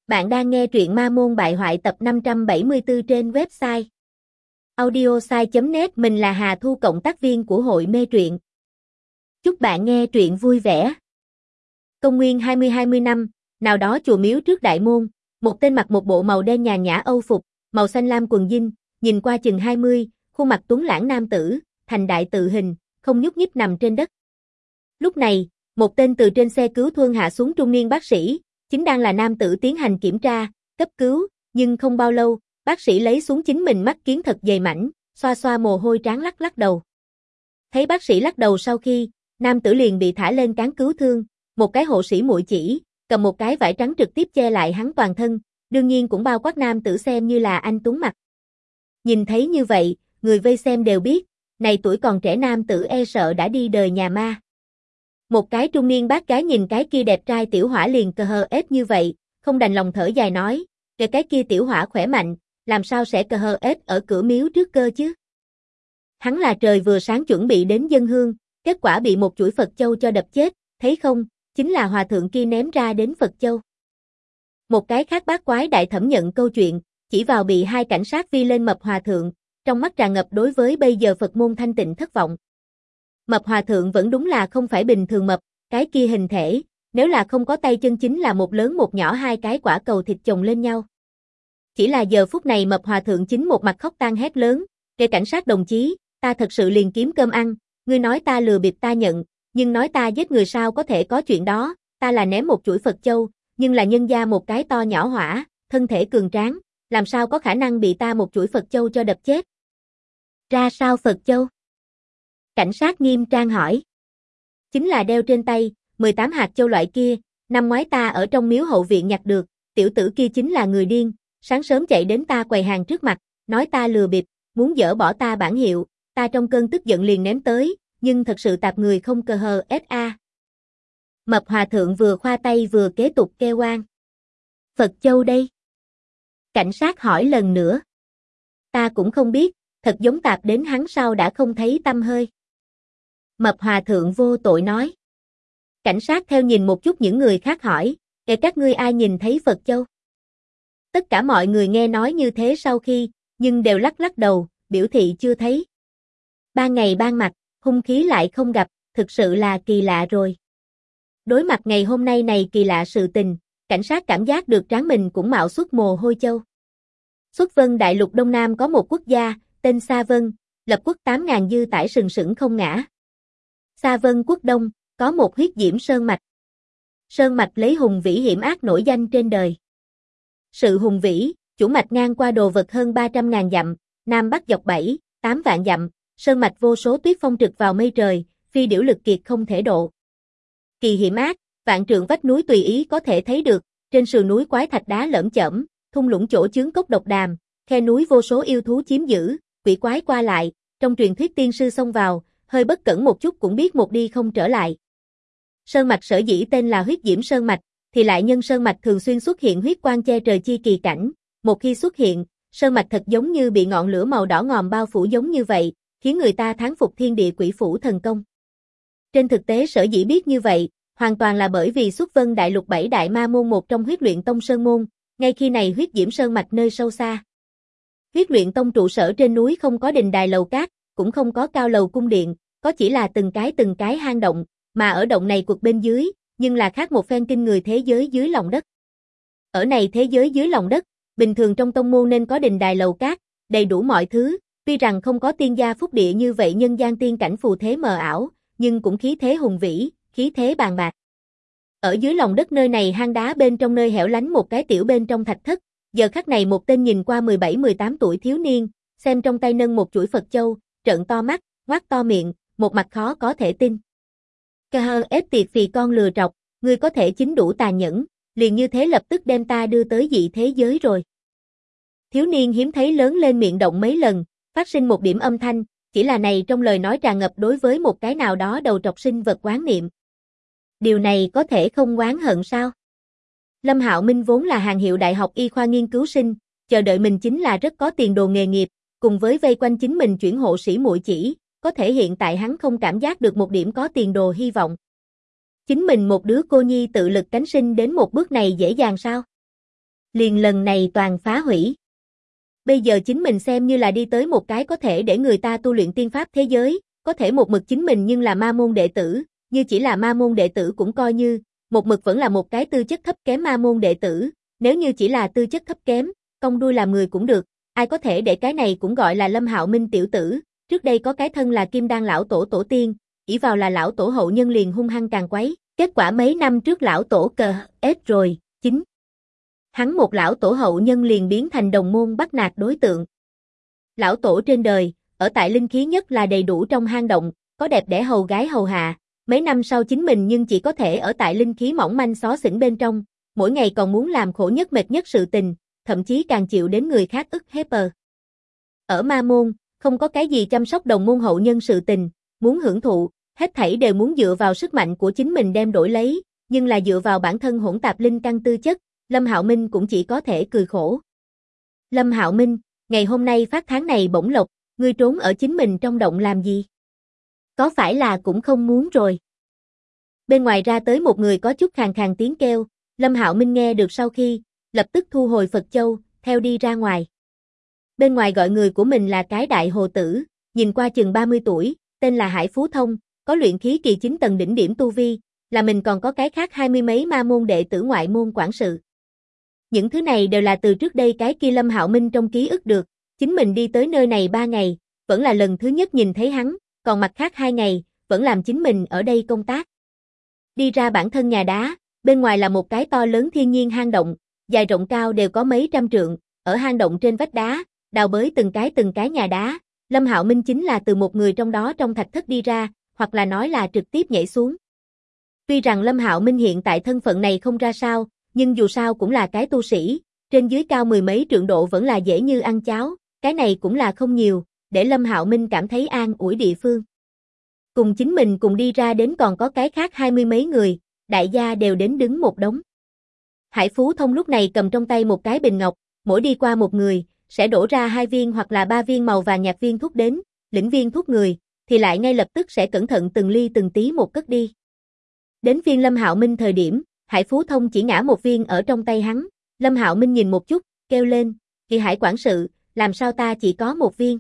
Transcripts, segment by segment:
Bạn đang nghe truyện Ma Môn Bại Hoại tập 574 trên website audiosai.net. Mình là Hà Thu, cộng tác viên của hội mê truyện. Chúc bạn nghe truyện vui vẻ. Công nguyên 20 năm, nào đó chùa miếu trước đại môn, một tên mặc một bộ màu đen nhàn nhã âu phục, màu xanh lam quần jean, nhìn qua chừng 20, khuôn mặt tuấn lãng nam tử, thành đại tự hình, không nhúc nhích nằm trên đất. Lúc này, một tên từ trên xe cứu thương hạ xuống trung niên bác sĩ, chính đang là nam tử tiến hành kiểm tra, cấp cứu, nhưng không bao lâu, bác sĩ lấy xuống chính mình mắt kiến thật dày mảnh, xoa xoa mồ hôi trán lắc lắc đầu. Thấy bác sĩ lắc đầu sau khi, nam tử liền bị thả lên cáng cứu thương, một cái hộ sĩ muội chỉ, cầm một cái vải trắng trực tiếp che lại hắn toàn thân, đương nhiên cũng bao quát nam tử xem như là anh tuấn mặt. Nhìn thấy như vậy, người vây xem đều biết, này tuổi còn trẻ nam tử e sợ đã đi đời nhà ma. Một cái trung niên bác gái nhìn cái kia đẹp trai tiểu hỏa liền cờ hờ ết như vậy, không đành lòng thở dài nói, cái kia tiểu hỏa khỏe mạnh, làm sao sẽ cờ hờ ết ở cửa miếu trước cơ chứ? Hắn là trời vừa sáng chuẩn bị đến dâng hương, kết quả bị một chuỗi Phật châu cho đập chết, thấy không, chính là hòa thượng kia ném ra đến Phật châu. Một cái khác bác quái đại thẩm nhận câu chuyện, chỉ vào bị hai cảnh sát vi lên mập hòa thượng, trong mắt tràn ngập đối với bây giờ Phật môn thanh tịnh thất vọng. Mập hòa thượng vẫn đúng là không phải bình thường mập, cái kia hình thể, nếu là không có tay chân chính là một lớn một nhỏ hai cái quả cầu thịt chồng lên nhau. Chỉ là giờ phút này mập hòa thượng chính một mặt khóc tang hét lớn, kêu cảnh sát đồng chí, ta thật sự liền kiếm cơm ăn, ngươi nói ta lừa bịp ta nhận, nhưng nói ta giết người sao có thể có chuyện đó, ta là ném một chuỗi Phật châu, nhưng là nhân gia một cái to nhỏ hỏa, thân thể cường tráng, làm sao có khả năng bị ta một chuỗi Phật châu cho đập chết. Ra sao Phật châu? Cảnh sát nghiêm trang hỏi. Chính là đeo trên tay, 18 hạt châu loại kia, năm ngoái ta ở trong miếu hậu viện nhặt được, tiểu tử kia chính là người điên, sáng sớm chạy đến ta quầy hàng trước mặt, nói ta lừa bịp, muốn dỡ bỏ ta bản hiệu, ta trong cơn tức giận liền ném tới, nhưng thật sự tạp người không cờ hờ SA. Mập hòa thượng vừa khoa tay vừa kế tục kêu oan. Phật châu đây? Cảnh sát hỏi lần nữa. Ta cũng không biết, thật giống tạp đến hắn sau đã không thấy tăm hơi. Mập hòa thượng vô tội nói. Cảnh sát theo nhìn một chút những người khác hỏi, các ngươi ai nhìn thấy Phật châu? Tất cả mọi người nghe nói như thế sau khi, nhưng đều lắc lắc đầu, biểu thị chưa thấy. Ban ngày ban mặt, hung khí lại không gặp, thực sự là kỳ lạ rồi. Đối mặt ngày hôm nay này kỳ lạ sự tình, cảnh sát cảm giác được trán mình cũng mạo xuất mồ hôi châu. Xuất Vân Đại Lục Đông Nam có một quốc gia, tên Sa Vân, lập quốc 8.000 dư tải sừng sững không ngã. Sa Vân quốc Đông, có một huyết diễm sơn mạch. Sơn mạch lấy hùng vĩ hiểm ác nổi danh trên đời. Sự hùng vĩ, chủ mạch ngang qua đồ vật hơn 300.000 dặm, nam bắc dọc 7, 8 vạn dặm, sơn mạch vô số tuyết phong trực vào mây trời, phi điểu lực kiệt không thể độ. Kỳ hiểm ác, vạn trượng vách núi tùy ý có thể thấy được, trên sườn núi quái thạch đá lởm chởm, thung lũng chỗ chướng cốc độc đàm, khe núi vô số yêu thú chiếm giữ, quỷ quái qua lại, trong truyền thuyết tiên sư xông vào, hơi bất cẩn một chút cũng biết một đi không trở lại. Sơn mạch sở dĩ tên là huyết diễm sơn mạch, thì lại nhân sơn mạch thường xuyên xuất hiện huyết quang che trời chi kỳ cảnh, một khi xuất hiện, sơn mạch thật giống như bị ngọn lửa màu đỏ ngòm bao phủ giống như vậy, khiến người ta thán phục thiên địa quỷ phủ thần công. Trên thực tế sở dĩ biết như vậy, hoàn toàn là bởi vì Xuất Vân Đại Lục 7 đại ma môn một trong Huyết Luyện Tông sơn môn, ngay khi này huyết diễm sơn mạch nơi sâu xa. Huyết Luyện Tông trụ sở trên núi không có đình đài lầu cát, cũng không có cao lầu cung điện, có chỉ là từng cái hang động, mà ở động này cuộc bên dưới, nhưng là khác một phen kinh người thế giới dưới lòng đất. Ở này thế giới dưới lòng đất, bình thường trong tông môn nên có đình đài lầu cát, đầy đủ mọi thứ, tuy rằng không có tiên gia phúc địa như vậy nhân gian tiên cảnh phù thế mờ ảo, nhưng cũng khí thế hùng vĩ, khí thế bàn bạc. Ở dưới lòng đất nơi này hang đá bên trong nơi hẻo lánh một cái tiểu bên trong thạch thất, giờ khắc này một tên nhìn qua 17-18 tuổi thiếu niên, xem trong tay nâng một chuỗi Phật châu, trợn to mắt, ngoác to miệng, một mặt khó có thể tin. Cờ hờ ép tiệt phì con lừa trọc, ngươi có thể chính đủ tàn nhẫn, liền như thế lập tức đem ta đưa tới dị thế giới rồi. Thiếu niên hiếm thấy lớn lên miệng động mấy lần, phát sinh một điểm âm thanh, chỉ là này trong lời nói tràn ngập đối với một cái nào đó đầu trọc sinh vật oán niệm. Điều này có thể không oán hận sao? Lâm Hạo Minh vốn là hàng hiệu đại học y khoa nghiên cứu sinh, chờ đợi mình chính là rất có tiền đồ nghề nghiệp, cùng với vây quanh chính mình chuyển hộ sĩ muội chỉ, có thể hiện tại hắn không cảm giác được một điểm có tiền đồ hy vọng. Chính mình một đứa cô nhi tự lực cánh sinh đến một bước này dễ dàng sao? liền lần này toàn phá hủy. Bây giờ chính mình xem như là đi tới một cái có thể để người ta tu luyện tiên pháp thế giới, có thể một mực chính mình nhưng là ma môn đệ tử, như chỉ là ma môn đệ tử cũng coi như, một mực vẫn là một cái tư chất thấp kém ma môn đệ tử, nếu như chỉ là tư chất thấp kém, cong đuôi làm người cũng được, ai có thể để cái này cũng gọi là Lâm Hạo Minh tiểu tử, trước đây có cái thân là Kim Đan lão tổ tổ tiên, ỷ vào là lão tổ hậu nhân liền hung hăng càng quấy, kết quả mấy năm trước lão tổ cờ ép rồi, chính hắn một lão tổ hậu nhân liền biến thành đồng môn bắt nạt đối tượng. Lão tổ trên đời, ở tại linh khí nhất là đầy đủ trong hang động, có đẹp đẽ hầu gái hầu hạ, mấy năm sau chính mình nhưng chỉ có thể ở tại linh khí mỏng manh xó xỉnh bên trong, mỗi ngày còn muốn làm khổ nhất mệt nhất sự tình, thậm chí càng chịu đến người khác ức hiếp. Ở ma môn, không có cái gì chăm sóc đồng môn hậu nhân sự tình, muốn hưởng thụ, hết thảy đều muốn dựa vào sức mạnh của chính mình đem đổi lấy, nhưng là dựa vào bản thân hỗn tạp linh căn tư chất, Lâm Hạo Minh cũng chỉ có thể cười khổ. Lâm Hạo Minh, ngày hôm nay phát tháng này bổng lộc, ngươi trốn ở chính mình trong động làm gì? Có phải là cũng không muốn rồi? Bên ngoài ra tới một người có chút khàn khàn tiếng kêu, Lâm Hạo Minh nghe được sau khi, lập tức thu hồi Phật Châu, theo đi ra ngoài. Bên ngoài gọi người của mình là cái đại hồ tử, nhìn qua chừng 30 tuổi, tên là Hải Phú Thông, có luyện khí kỳ 9 tầng đỉnh điểm tu vi, là mình còn có cái khác 20 mấy ma môn đệ tử ngoại môn quản sự. Những thứ này đều là từ trước đây cái kia Lâm Hạo Minh trong ký ức được, chính mình đi tới nơi này 3 ngày, vẫn là lần thứ nhất nhìn thấy hắn, còn mặt khác 2 ngày, vẫn làm chính mình ở đây công tác. Đi ra bản thân nhà đá, bên ngoài là một cái to lớn thiên nhiên hang động, dài rộng cao đều có mấy trăm trượng, ở hang động trên vách đá, đào bới từng cái nhà đá, Lâm Hạo Minh chính là từ một người trong đó trong thạch thất đi ra, hoặc là nói là trực tiếp nhảy xuống. Tuy rằng Lâm Hạo Minh hiện tại thân phận này không ra sao, nhưng dù sao cũng là cái tu sĩ, trên dưới cao mười mấy trượng độ vẫn là dễ như ăn cháo, cái này cũng là không nhiều, để Lâm Hạo Minh cảm thấy an ủi địa phương. Cùng chính mình cùng đi ra đến còn có cái khác 20 mấy người, đại gia đều đến đứng một đống. Hải Phú Thông lúc này cầm trong tay một cái bình ngọc, mỗi đi qua một người, sẽ đổ ra 2 viên hoặc là 3 viên màu vàng nhạt viên thuốc đến, lĩnh viên thuốc người, thì lại ngay lập tức sẽ cẩn thận từng ly từng tí một cất đi. Đến viên Lâm Hạo Minh thời điểm, Hải Phú Thông chỉ ngã một viên ở trong tay hắn, Lâm Hạo Minh nhìn một chút, kêu lên, Kỳ Hải quản sự, làm sao ta chỉ có một viên?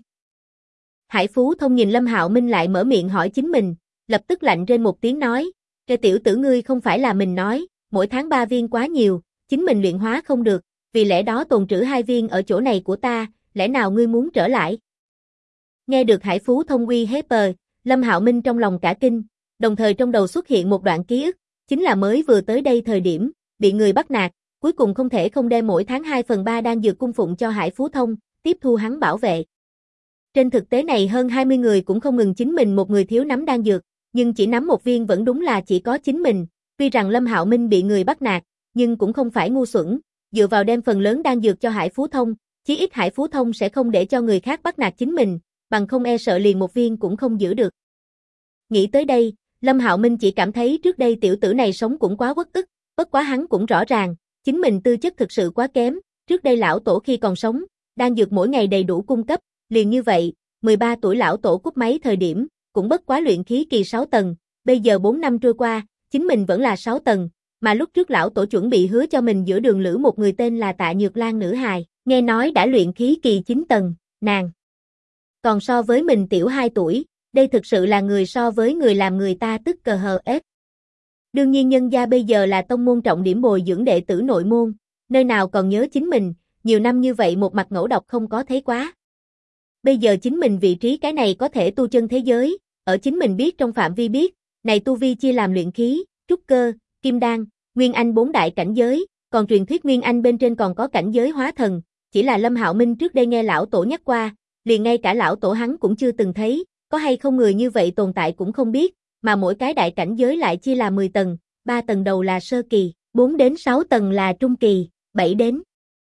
Hải Phú Thông nhìn Lâm Hạo Minh lại mở miệng hỏi chính mình, lập tức lạnh rên một tiếng nói, cái tiểu tử ngươi không phải là mình nói, mỗi tháng 3 viên quá nhiều, chính mình luyện hóa không được, vì lẽ đó tồn trữ 2 viên ở chỗ này của ta, lẽ nào ngươi muốn trở lại? Nghe được Hải Phú Thông uy hiếp, Lâm Hạo Minh trong lòng cả kinh, đồng thời trong đầu xuất hiện một đoạn ký ức, chính là mới vừa tới đây thời điểm, bị người bắt nạt, cuối cùng không thể không đem mỗi tháng 2/3 đan dược cung phụng cho Hải Phú Thông, tiếp thu hắn bảo vệ. Trên thực tế này hơn 20 người cũng không ngừng chính mình một người thiếu nắm đan dược, nhưng chỉ nắm một viên vẫn đúng là chỉ có chính mình, tuy rằng Lâm Hạo Minh bị người bắt nạt, nhưng cũng không phải ngu xuẩn, dựa vào đem phần lớn đan dược cho Hải Phú Thông, chí ít Hải Phú Thông sẽ không để cho người khác bắt nạt chính mình, bằng không e sợ liền một viên cũng không giữ được. Nghĩ tới đây, Lâm Hạo Minh chỉ cảm thấy trước đây tiểu tử này sống cũng quá uất ức, bất quá hắn cũng rõ ràng, chính mình tư chất thực sự quá kém, trước đây lão tổ khi còn sống, đan dược mỗi ngày đầy đủ cung cấp, liền như vậy, 13 tuổi lão tổ cúp máy thời điểm, cũng bất quá luyện khí kỳ 6 tầng, bây giờ 4 năm trôi qua, chính mình vẫn là 6 tầng, mà lúc trước lão tổ chuẩn bị hứa cho mình giữa đường lữ một người tên là Tạ Nhược Lan nữ hài, nghe nói đã luyện khí kỳ 9 tầng, nàng còn so với mình tiểu 2 tuổi, đây thực sự là người so với người làm người ta tức cờ hờ ép. Đương nhiên nhân gia bây giờ là tông môn trọng điểm bồi dưỡng đệ tử nội môn, nơi nào còn nhớ chính mình, nhiều năm như vậy một mặt ngẫu độc không có thấy quá. Bây giờ chính mình vị trí cái này có thể tu chân thế giới, ở chính mình biết trong phạm vi biết, này tu vi chia làm luyện khí, trúc cơ, kim đan, nguyên anh 4 đại cảnh giới, còn truyền thuyết nguyên anh bên trên còn có cảnh giới hóa thần, chỉ là Lâm Hạo Minh trước đây nghe lão tổ nhắc qua, liền ngay cả lão tổ hắn cũng chưa từng thấy, có hay không người như vậy tồn tại cũng không biết, mà mỗi cái đại cảnh giới lại chia là 10 tầng, 3 tầng đầu là sơ kỳ, 4 đến 6 tầng là trung kỳ, 7 đến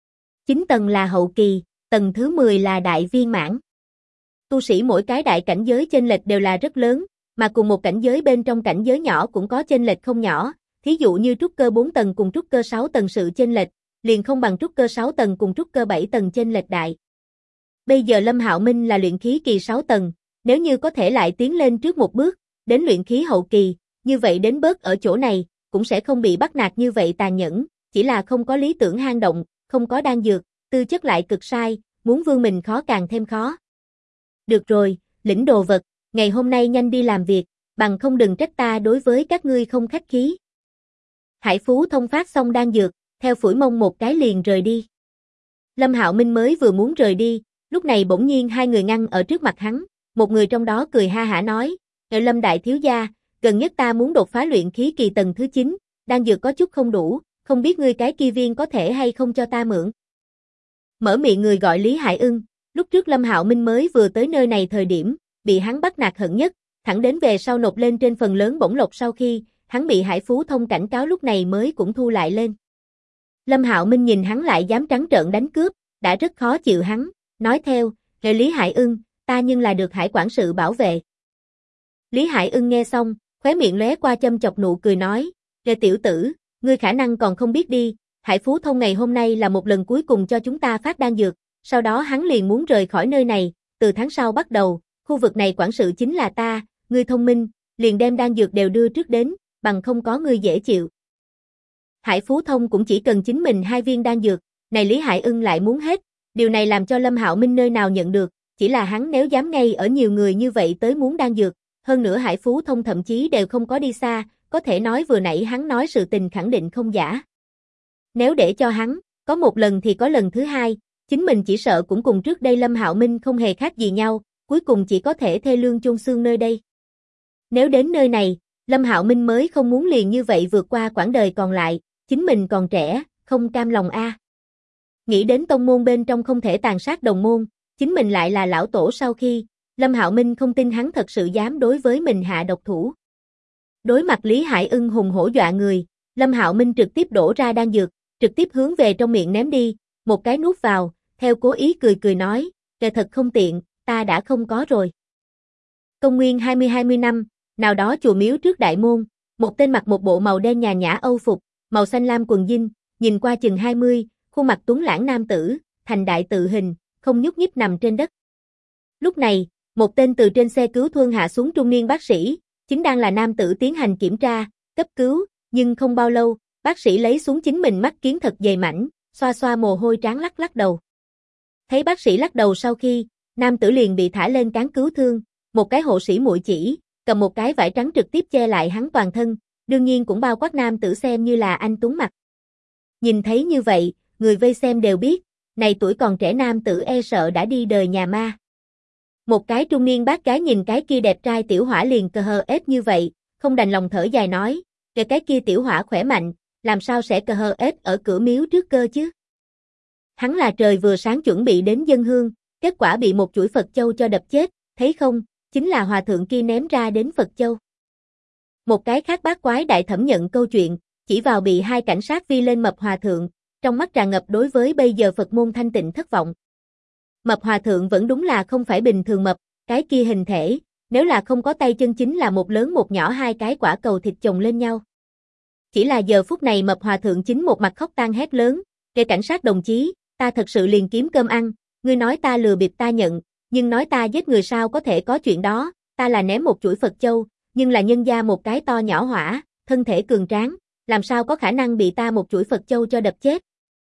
9 tầng là hậu kỳ, tầng thứ 10 là đại viên mãn. Tu sĩ mỗi cái đại cảnh giới chênh lệch đều là rất lớn, mà cùng một cảnh giới bên trong cảnh giới nhỏ cũng có chênh lệch không nhỏ, thí dụ như trúc cơ 4 tầng cùng trúc cơ 6 tầng sự chênh lệch, liền không bằng trúc cơ 6 tầng cùng trúc cơ 7 tầng chênh lệch đại. Bây giờ Lâm Hạo Minh là luyện khí kỳ 6 tầng, nếu như có thể lại tiến lên trước một bước, đến luyện khí hậu kỳ, như vậy đến bớt ở chỗ này, cũng sẽ không bị bắt nạt như vậy tàn nhẫn, chỉ là không có lý tưởng hang động, không có đan dược, tư chất lại cực sai, muốn vương mình khó càng thêm khó. Được rồi, lĩnh đồ vật, ngày hôm nay nhanh đi làm việc, bằng không đừng trách ta đối với các ngươi không khách khí. Hải Phú Thông phát xong đan dược, theo phủi mông một cái liền rời đi. Lâm Hạo Minh mới vừa muốn rời đi, lúc này bỗng nhiên hai người ngăn ở trước mặt hắn, một người trong đó cười ha hả nói, Lâm đại thiếu gia, gần nhất ta muốn đột phá luyện khí kỳ tầng thứ 9, đan dược có chút không đủ, không biết ngươi cái kia viên có thể hay không cho ta mượn. Mở miệng người gọi Lý Hải Ưng, lúc trước Lâm Hạo Minh mới vừa tới nơi này thời điểm, bị hắn bắt nạt hận nhất, thẳng đến về sau nộp lên trên phần lớn bổng lộc sau khi, hắn bị Hải Phú Thông cảnh cáo lúc này mới cũng thu lại lên. Lâm Hạo Minh nhìn hắn lại dám trắng trợn đánh cướp, đã rất khó chịu hắn, nói theo, Lý Hải Ưng, ta nhưng là được Hải quản sự bảo vệ. Lý Hải Ưng nghe xong, khóe miệng lóe qua châm chọc nụ cười nói, tiểu tử, ngươi khả năng còn không biết đi, Hải Phú Thông ngày hôm nay là một lần cuối cùng cho chúng ta phát đan dược, sau đó hắn liền muốn rời khỏi nơi này, từ tháng sau bắt đầu, khu vực này quản sự chính là ta, ngươi thông minh, liền đem đan dược đều đưa trước đến, bằng không có ngươi dễ chịu. Hải Phú Thông cũng chỉ cần chính mình 2 viên đan dược, này Lý Hải Ưng lại muốn hết, điều này làm cho Lâm Hạo Minh nơi nào nhận được, chỉ là hắn nếu dám ngay ở nhiều người như vậy tới muốn đan dược, hơn nữa Hải Phú Thông thậm chí đều không có đi xa, có thể nói vừa nãy hắn nói sự tình khẳng định không giả. Nếu để cho hắn, có một lần thì có lần thứ hai, chính mình chỉ sợ cũng cùng trước đây Lâm Hạo Minh không hề khác gì nhau, cuối cùng chỉ có thể thê lương chôn xương nơi đây. Nếu đến nơi này, Lâm Hạo Minh mới không muốn liền như vậy vượt qua quãng đời còn lại, chính mình còn trẻ, không cam lòng a. Nghĩ đến tông môn bên trong không thể tàn sát đồng môn, chính mình lại là lão tổ sau khi, Lâm Hạo Minh không tin hắn thật sự dám đối với mình hạ độc thủ. Đối mặt Lý Hải Ưng hùng hổ dọa người, Lâm Hạo Minh trực tiếp đổ ra đan dược, trực tiếp hướng về trong miệng ném đi, một cái nuốt vào, theo cố ý cười cười nói, thật không tiện, ta đã không có rồi. Công nguyên 20 năm, nào đó chùa miếu trước đại môn, một tên mặc một bộ màu đen nhàn nhã âu phục, màu xanh lam quần jean, nhìn qua chừng 20, khuôn mặt tuấn lãng nam tử, thành đại tự hình, không nhúc nhích nằm trên đất. Lúc này, một tên từ trên xe cứu thương hạ xuống trung niên bác sĩ, chính đang là nam tử tiến hành kiểm tra, cấp cứu, nhưng không bao lâu, bác sĩ lấy xuống chính mình mắt kiến thật dày mảnh, xoa xoa mồ hôi trán lắc lắc đầu. Thấy bác sĩ lắc đầu sau khi, nam tử liền bị thả lên cáng cứu thương, một cái hộ sĩ muội chỉ, cầm một cái vải trắng trực tiếp che lại hắn toàn thân, đương nhiên cũng bao quát nam tử xem như là anh tuấn mặt. Nhìn thấy như vậy, người vây xem đều biết, này tuổi còn trẻ nam tử e sợ đã đi đời nhà ma. Một cái trung niên bác gái nhìn cái kia đẹp trai tiểu hỏa liền cờ hờ ết như vậy, không đành lòng thở dài nói, cái kia tiểu hỏa khỏe mạnh, làm sao sẽ cờ hờ ết ở cửa miếu trước cơ chứ? Hắn là trời vừa sáng chuẩn bị đến dâng hương, kết quả bị một chuỗi Phật châu cho đập chết, thấy không, chính là hòa thượng kia ném ra đến Phật châu. Một cái khác bác quái đại thẩm nhận câu chuyện, chỉ vào bị 2 cảnh sát vi lên mập hòa thượng, trong mắt tràn ngập đối với bây giờ Phật môn thanh tịnh thất vọng. Mập hòa thượng vẫn đúng là không phải bình thường mập, cái kia hình thể, nếu là không có tay chân chính là một lớn một nhỏ 2 cái quả cầu thịt chồng lên nhau. Chỉ là giờ phút này mập hòa thượng chính một mặt khóc tang hét lớn, cảnh sát đồng chí, ta thật sự liền kiếm cơm ăn, ngươi nói ta lừa bịp ta nhận, nhưng nói ta giết người sao có thể có chuyện đó, ta là ném một chuỗi Phật châu, nhưng là nhân gia một cái to nhỏ hỏa, thân thể cường tráng, làm sao có khả năng bị ta một chuỗi Phật châu cho đập chết.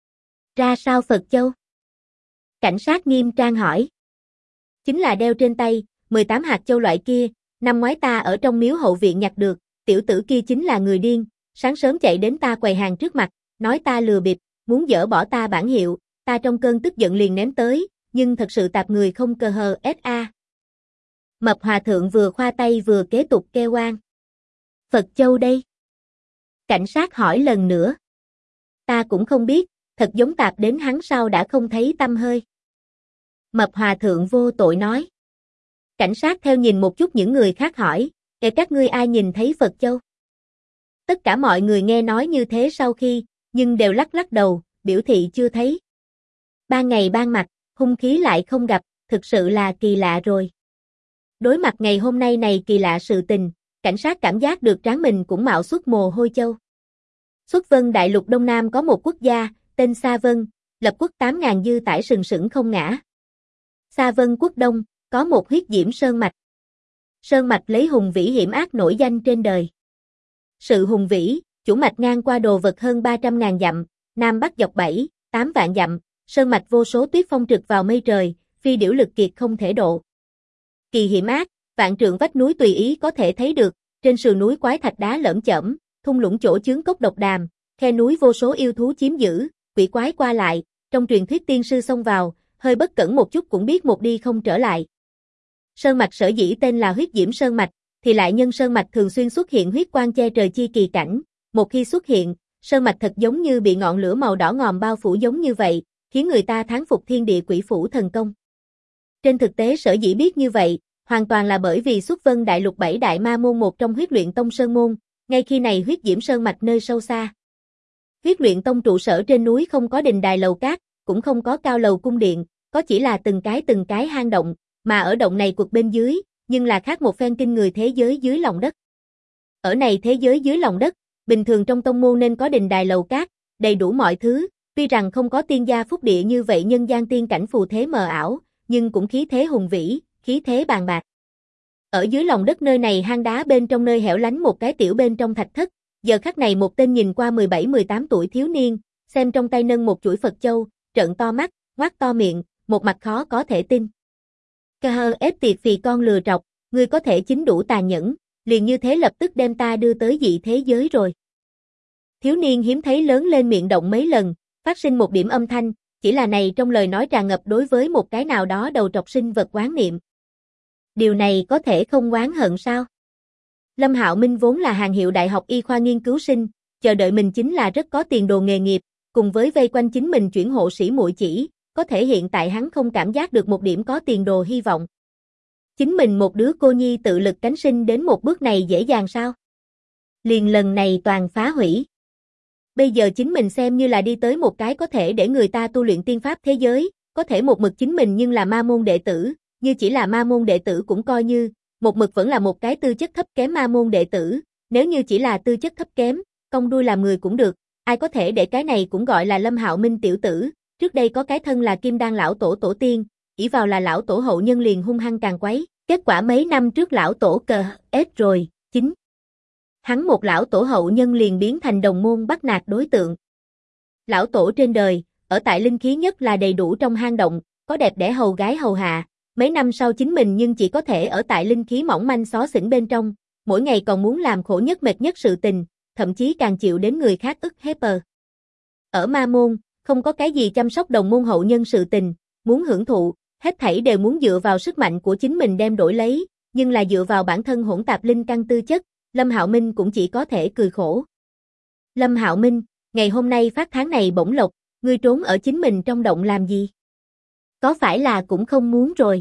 Ra sao Phật châu? Cảnh sát nghiêm trang hỏi. Chính là đeo trên tay, 18 hạt châu loại kia, năm ngoái ta ở trong miếu hậu viện nhặt được, tiểu tử kia chính là người điên, sáng sớm chạy đến ta quầy hàng trước mặt, nói ta lừa bịp, muốn dỡ bỏ ta bản hiệu, ta trong cơn tức giận liền ném tới, nhưng thật sự tạp người không cờ hờ SA. Mập hòa thượng vừa khoa tay vừa kế tục kêu oan. Phật châu đây? Cảnh sát hỏi lần nữa. Ta cũng không biết, thật giống tạp đến hắn sau đã không thấy tăm hơi. Mập hòa thượng vô tội nói. Cảnh sát theo nhìn một chút những người khác hỏi, các ngươi ai nhìn thấy Phật châu? Tất cả mọi người nghe nói như thế sau khi, nhưng đều lắc lắc đầu, biểu thị chưa thấy. Ban ngày ban mặt, hung khí lại không gặp, thực sự là kỳ lạ rồi. Đối mặt ngày hôm nay này kỳ lạ sự tình, cảnh sát cảm giác được trán mình cũng mạo xuất mồ hôi châu. Xuất Vân Đại Lục Đông Nam có một quốc gia, tên Sa Vân, lập quốc 8.000 dư tải sừng sững không ngã. Sa Vân quốc Đông, có một huyết diễm sơn mạch. Sơn mạch lấy hùng vĩ hiểm ác nổi danh trên đời. Sự hùng vĩ, chủ mạch ngang qua đồ vật hơn 300.000 dặm, Nam Bắc dọc 7, 8 vạn dặm, sơn mạch vô số tuyết phong trực vào mây trời, phi điểu lực kiệt không thể độ. Kỳ hiểm ác, vạn trượng vách núi tùy ý có thể thấy được, trên sườn núi quái thạch đá lởm chởm, thung lũng chỗ chướng cốc độc đàm, khe núi vô số yêu thú chiếm giữ, quỷ quái qua lại, trong truyền thuyết tiên sư xông vào, hơi bất cẩn một chút cũng biết một đi không trở lại. Sơn mạch sở dĩ tên là huyết diễm sơn mạch, thì lại nhân sơn mạch thường xuyên xuất hiện huyết quang che trời chi kỳ cảnh, một khi xuất hiện, sơn mạch thật giống như bị ngọn lửa màu đỏ ngòm bao phủ giống như vậy, khiến người ta thán phục thiên địa quỷ phủ thần công. Trên thực tế sở dĩ biết như vậy, hoàn toàn là bởi vì xuất vân đại lục 7 đại ma môn một trong huyết luyện tông sơn môn, ngay khi này huyết diễm sơn mạch nơi sâu xa. Huyết luyện tông trụ sở trên núi không có đình đài lầu cát, cũng không có cao lầu cung điện, có chỉ là từng cái hang động, mà ở động này cuộc bên dưới, nhưng là khác một phen kinh người thế giới dưới lòng đất. Ở này thế giới dưới lòng đất, bình thường trong tông môn nên có đình đài lầu cát, đầy đủ mọi thứ, tuy rằng không có tiên gia phúc địa như vậy nhân gian tiên cảnh phù thế mờ ảo, nhưng cũng khí thế hùng vĩ, khí thế bàn bạc. Ở dưới lòng đất nơi này hang đá bên trong nơi hẻo lánh một cái tiểu bên trong thạch thất, giờ khắc này một tên nhìn qua 17-18 tuổi thiếu niên, xem trong tay nâng một chuỗi Phật châu, trợn to mắt, ngoác to miệng, một mặt khó có thể tin. Cơ hơ ép tiệt vì con lừa trọc, ngươi có thể chính đủ tàn nhẫn, liền như thế lập tức đem ta đưa tới dị thế giới rồi. Thiếu niên hiếm thấy lớn lên miệng động mấy lần, phát sinh một điểm âm thanh, chỉ là này trong lời nói tràn ngập đối với một cái nào đó đầu trọc sinh vật oán niệm. Điều này có thể không oán hận sao? Lâm Hạo Minh vốn là hàng hiệu đại học y khoa nghiên cứu sinh, chờ đợi mình chính là rất có tiền đồ nghề nghiệp, cùng với vây quanh chính mình chuyển hộ sĩ muội chỉ, có thể hiện tại hắn không cảm giác được một điểm có tiền đồ hy vọng. Chính mình một đứa cô nhi tự lực cánh sinh đến một bước này dễ dàng sao? Liền lần này toàn phá hủy. Bây giờ chính mình xem như là đi tới một cái có thể để người ta tu luyện tiên pháp thế giới, có thể một mực chính mình nhưng là ma môn đệ tử, như chỉ là ma môn đệ tử cũng coi như, một mực vẫn là một cái tư chất thấp kém ma môn đệ tử, nếu như chỉ là tư chất thấp kém, cong đuôi làm người cũng được, ai có thể để cái này cũng gọi là Lâm Hạo Minh tiểu tử, trước đây có cái thân là Kim Đan lão tổ tổ tiên, ỷ vào là lão tổ hậu nhân liền hung hăng càng quấy, kết quả mấy năm trước lão tổ cờ ết rồi, chính hắn một lão tổ hậu nhân liền biến thành đồng môn bắt nạt đối tượng. Lão tổ trên đời, ở tại linh khí nhất là đầy đủ trong hang động, có đẹp đẽ hầu gái hầu hạ, mấy năm sau chính mình nhưng chỉ có thể ở tại linh khí mỏng manh xó xỉnh bên trong, mỗi ngày còn muốn làm khổ nhất mệt nhất sự tình, thậm chí càng chịu đến người khác ức hiếp. Ở ma môn, không có cái gì chăm sóc đồng môn hậu nhân sự tình, muốn hưởng thụ, hết thảy đều muốn dựa vào sức mạnh của chính mình đem đổi lấy, nhưng là dựa vào bản thân hỗn tạp linh căn tư chất, Lâm Hạo Minh cũng chỉ có thể cười khổ. Lâm Hạo Minh, ngày hôm nay phát tháng này bổng lộc, ngươi trốn ở chính mình trong động làm gì? Có phải là cũng không muốn rồi?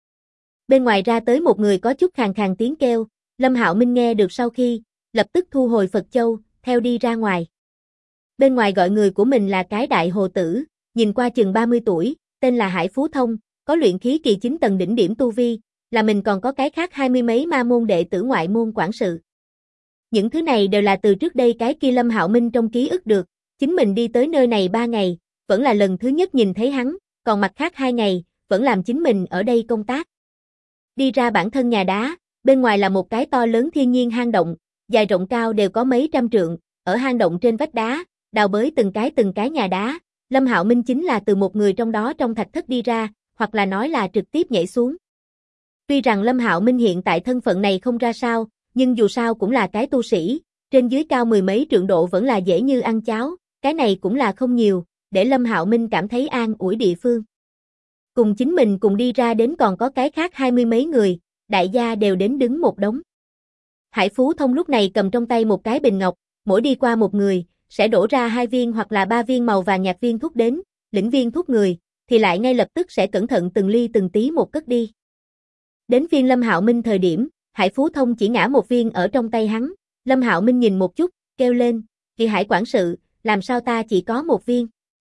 Bên ngoài ra tới một người có chút khàn khàn tiếng kêu, Lâm Hạo Minh nghe được sau khi, lập tức thu hồi Phật Châu, theo đi ra ngoài. Bên ngoài gọi người của mình là cái đại hồ tử, nhìn qua chừng 30 tuổi, tên là Hải Phú Thông, có luyện khí kỳ 9 tầng đỉnh điểm tu vi, là mình còn có cái khác 20 mấy ma môn đệ tử ngoại môn quản sự. Những thứ này đều là từ trước đây cái kia Lâm Hạo Minh trong ký ức được, chính mình đi tới nơi này 3 ngày, vẫn là lần thứ nhất nhìn thấy hắn, còn mặt khác 2 ngày, vẫn làm chính mình ở đây công tác. Đi ra bản thân nhà đá, bên ngoài là một cái to lớn thiên nhiên hang động, dài rộng cao đều có mấy trăm trượng, ở hang động trên vách đá, đào bới từng cái nhà đá, Lâm Hạo Minh chính là từ một người trong đó trong thạch thất đi ra, hoặc là nói là trực tiếp nhảy xuống. Tuy rằng Lâm Hạo Minh hiện tại thân phận này không ra sao, nhưng dù sao cũng là cái tu sĩ, trên dưới cao 10 mấy trượng độ vẫn là dễ như ăn cháo, cái này cũng là không nhiều, để Lâm Hạo Minh cảm thấy an ủi địa phương. Cùng chính mình cùng đi ra đến còn có cái khác 20 mấy người, đại gia đều đến đứng một đống. Hải Phú Thông lúc này cầm trong tay một cái bình ngọc, mỗi đi qua một người, sẽ đổ ra 2 viên hoặc là 3 viên màu vàng nhạt viên thuốc đến, lĩnh viên thuốc người, thì lại ngay lập tức sẽ cẩn thận từng ly từng tí một cất đi. Đến phiên Lâm Hạo Minh thời điểm, Hải Phú Thông chỉ ngã một viên ở trong tay hắn, Lâm Hạo Minh nhìn một chút, kêu lên, Kỳ Hải quản sự, làm sao ta chỉ có một viên?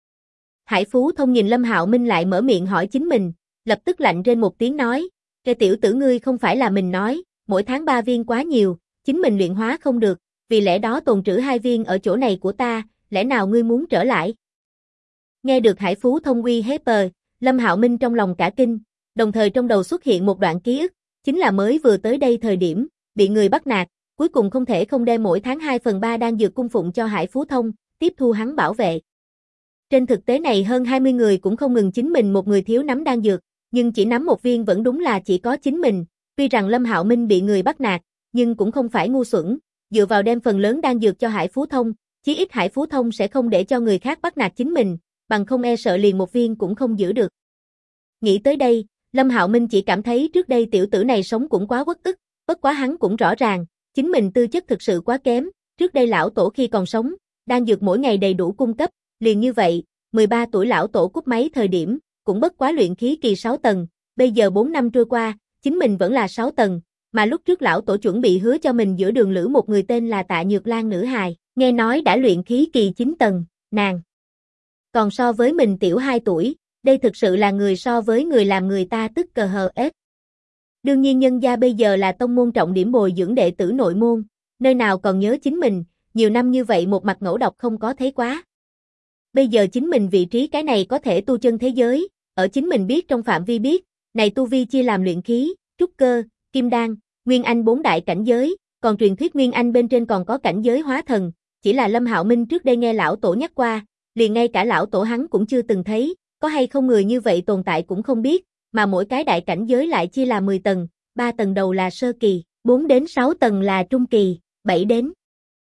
Hải Phú Thông nhìn Lâm Hạo Minh lại mở miệng hỏi chính mình, lập tức lạnh rên một tiếng nói, cái tiểu tử ngươi không phải là mình nói, mỗi tháng 3 viên quá nhiều, chính mình luyện hóa không được, vì lẽ đó tồn trữ 2 viên ở chỗ này của ta, lẽ nào ngươi muốn trở lại? Nghe được Hải Phú Thông uy hiếp, Lâm Hạo Minh trong lòng cả kinh, đồng thời trong đầu xuất hiện một đoạn ký ức, chính là mới vừa tới đây thời điểm, bị người bắt nạt, cuối cùng không thể không đem mỗi tháng 2/3 đan dược cung phụng cho Hải Phú Thông, tiếp thu hắn bảo vệ. Trên thực tế này hơn 20 người cũng không ngừng chính mình một người thiếu nắm đan dược, nhưng chỉ nắm một viên vẫn đúng là chỉ có chính mình. Tuy rằng Lâm Hạo Minh bị người bắt nạt, nhưng cũng không phải ngu xuẩn, dựa vào đem phần lớn đan dược cho Hải Phú Thông, chí ít Hải Phú Thông sẽ không để cho người khác bắt nạt chính mình, bằng không e sợ liền một viên cũng không giữ được. Nghĩ tới đây, Lâm Hạo Minh chỉ cảm thấy trước đây tiểu tử này sống cũng quá uất ức, bất quá hắn cũng rõ ràng, chính mình tư chất thực sự quá kém, trước đây lão tổ khi còn sống, đan dược mỗi ngày đầy đủ cung cấp, liền như vậy, 13 tuổi lão tổ cúp máy thời điểm, cũng bất quá luyện khí kỳ 6 tầng, bây giờ 4 năm trôi qua, chính mình vẫn là 6 tầng, mà lúc trước lão tổ chuẩn bị hứa cho mình giữa đường lữ một người tên là Tạ Nhược Lan nữ hài, nghe nói đã luyện khí kỳ 9 tầng, nàng còn so với mình tiểu 2 tuổi, đây thực sự là người so với người làm người ta tức cờ hờ ép. Đương nhiên nhân gia bây giờ là tông môn trọng điểm bồi dưỡng đệ tử nội môn, nơi nào còn nhớ chính mình, nhiều năm như vậy một mặt ngẫu độc không có thấy quá. Bây giờ chính mình vị trí cái này có thể tu chân thế giới, ở chính mình biết trong phạm vi biết, này tu vi chia làm luyện khí, trúc cơ, kim đan, nguyên anh 4 đại cảnh giới, còn truyền thuyết nguyên anh bên trên còn có cảnh giới hóa thần, chỉ là Lâm Hạo Minh trước đây nghe lão tổ nhắc qua, liền ngay cả lão tổ hắn cũng chưa từng thấy, có hay không người như vậy tồn tại cũng không biết, mà mỗi cái đại cảnh giới lại chia là 10 tầng, 3 tầng đầu là sơ kỳ, 4 đến 6 tầng là trung kỳ, 7 đến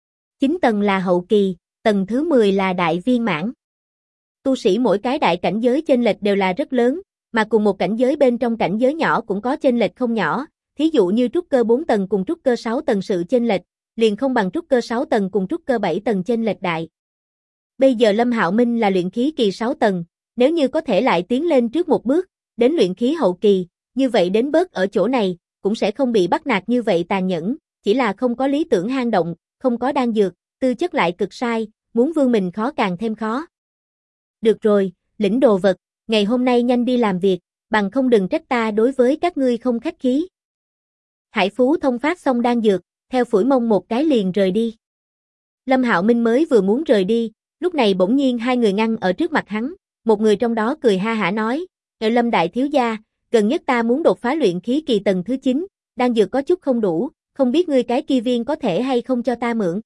9 tầng là hậu kỳ, tầng thứ 10 là đại viên mãn. Tu sĩ mỗi cái đại cảnh giới chênh lệch đều là rất lớn, mà cùng một cảnh giới bên trong cảnh giới nhỏ cũng có chênh lệch không nhỏ, thí dụ như trúc cơ 4 tầng cùng trúc cơ 6 tầng sự chênh lệch, liền không bằng trúc cơ 6 tầng cùng trúc cơ 7 tầng chênh lệch đại. Bây giờ Lâm Hạo Minh là luyện khí kỳ 6 tầng, nếu như có thể lại tiến lên trước một bước, đến luyện khí hậu kỳ, như vậy đến bớt ở chỗ này, cũng sẽ không bị bắt nạt như vậy tàn nhẫn, chỉ là không có lý tưởng hang động, không có đan dược, tư chất lại cực sai, muốn vươn mình khó càng thêm khó. Được rồi, lĩnh đồ vật, ngày hôm nay nhanh đi làm việc, bằng không đừng trách ta đối với các ngươi không khách khí. Hải Phú Thông phát xong đan dược, theo phủi mông một cái liền rời đi. Lâm Hạo Minh mới vừa muốn rời đi, lúc này bỗng nhiên hai người ngăn ở trước mặt hắn, một người trong đó cười ha hả nói, Lâm đại thiếu gia, gần nhất ta muốn đột phá luyện khí kỳ tầng thứ 9, đan dược có chút không đủ, không biết ngươi cái kia viên có thể hay không cho ta mượn.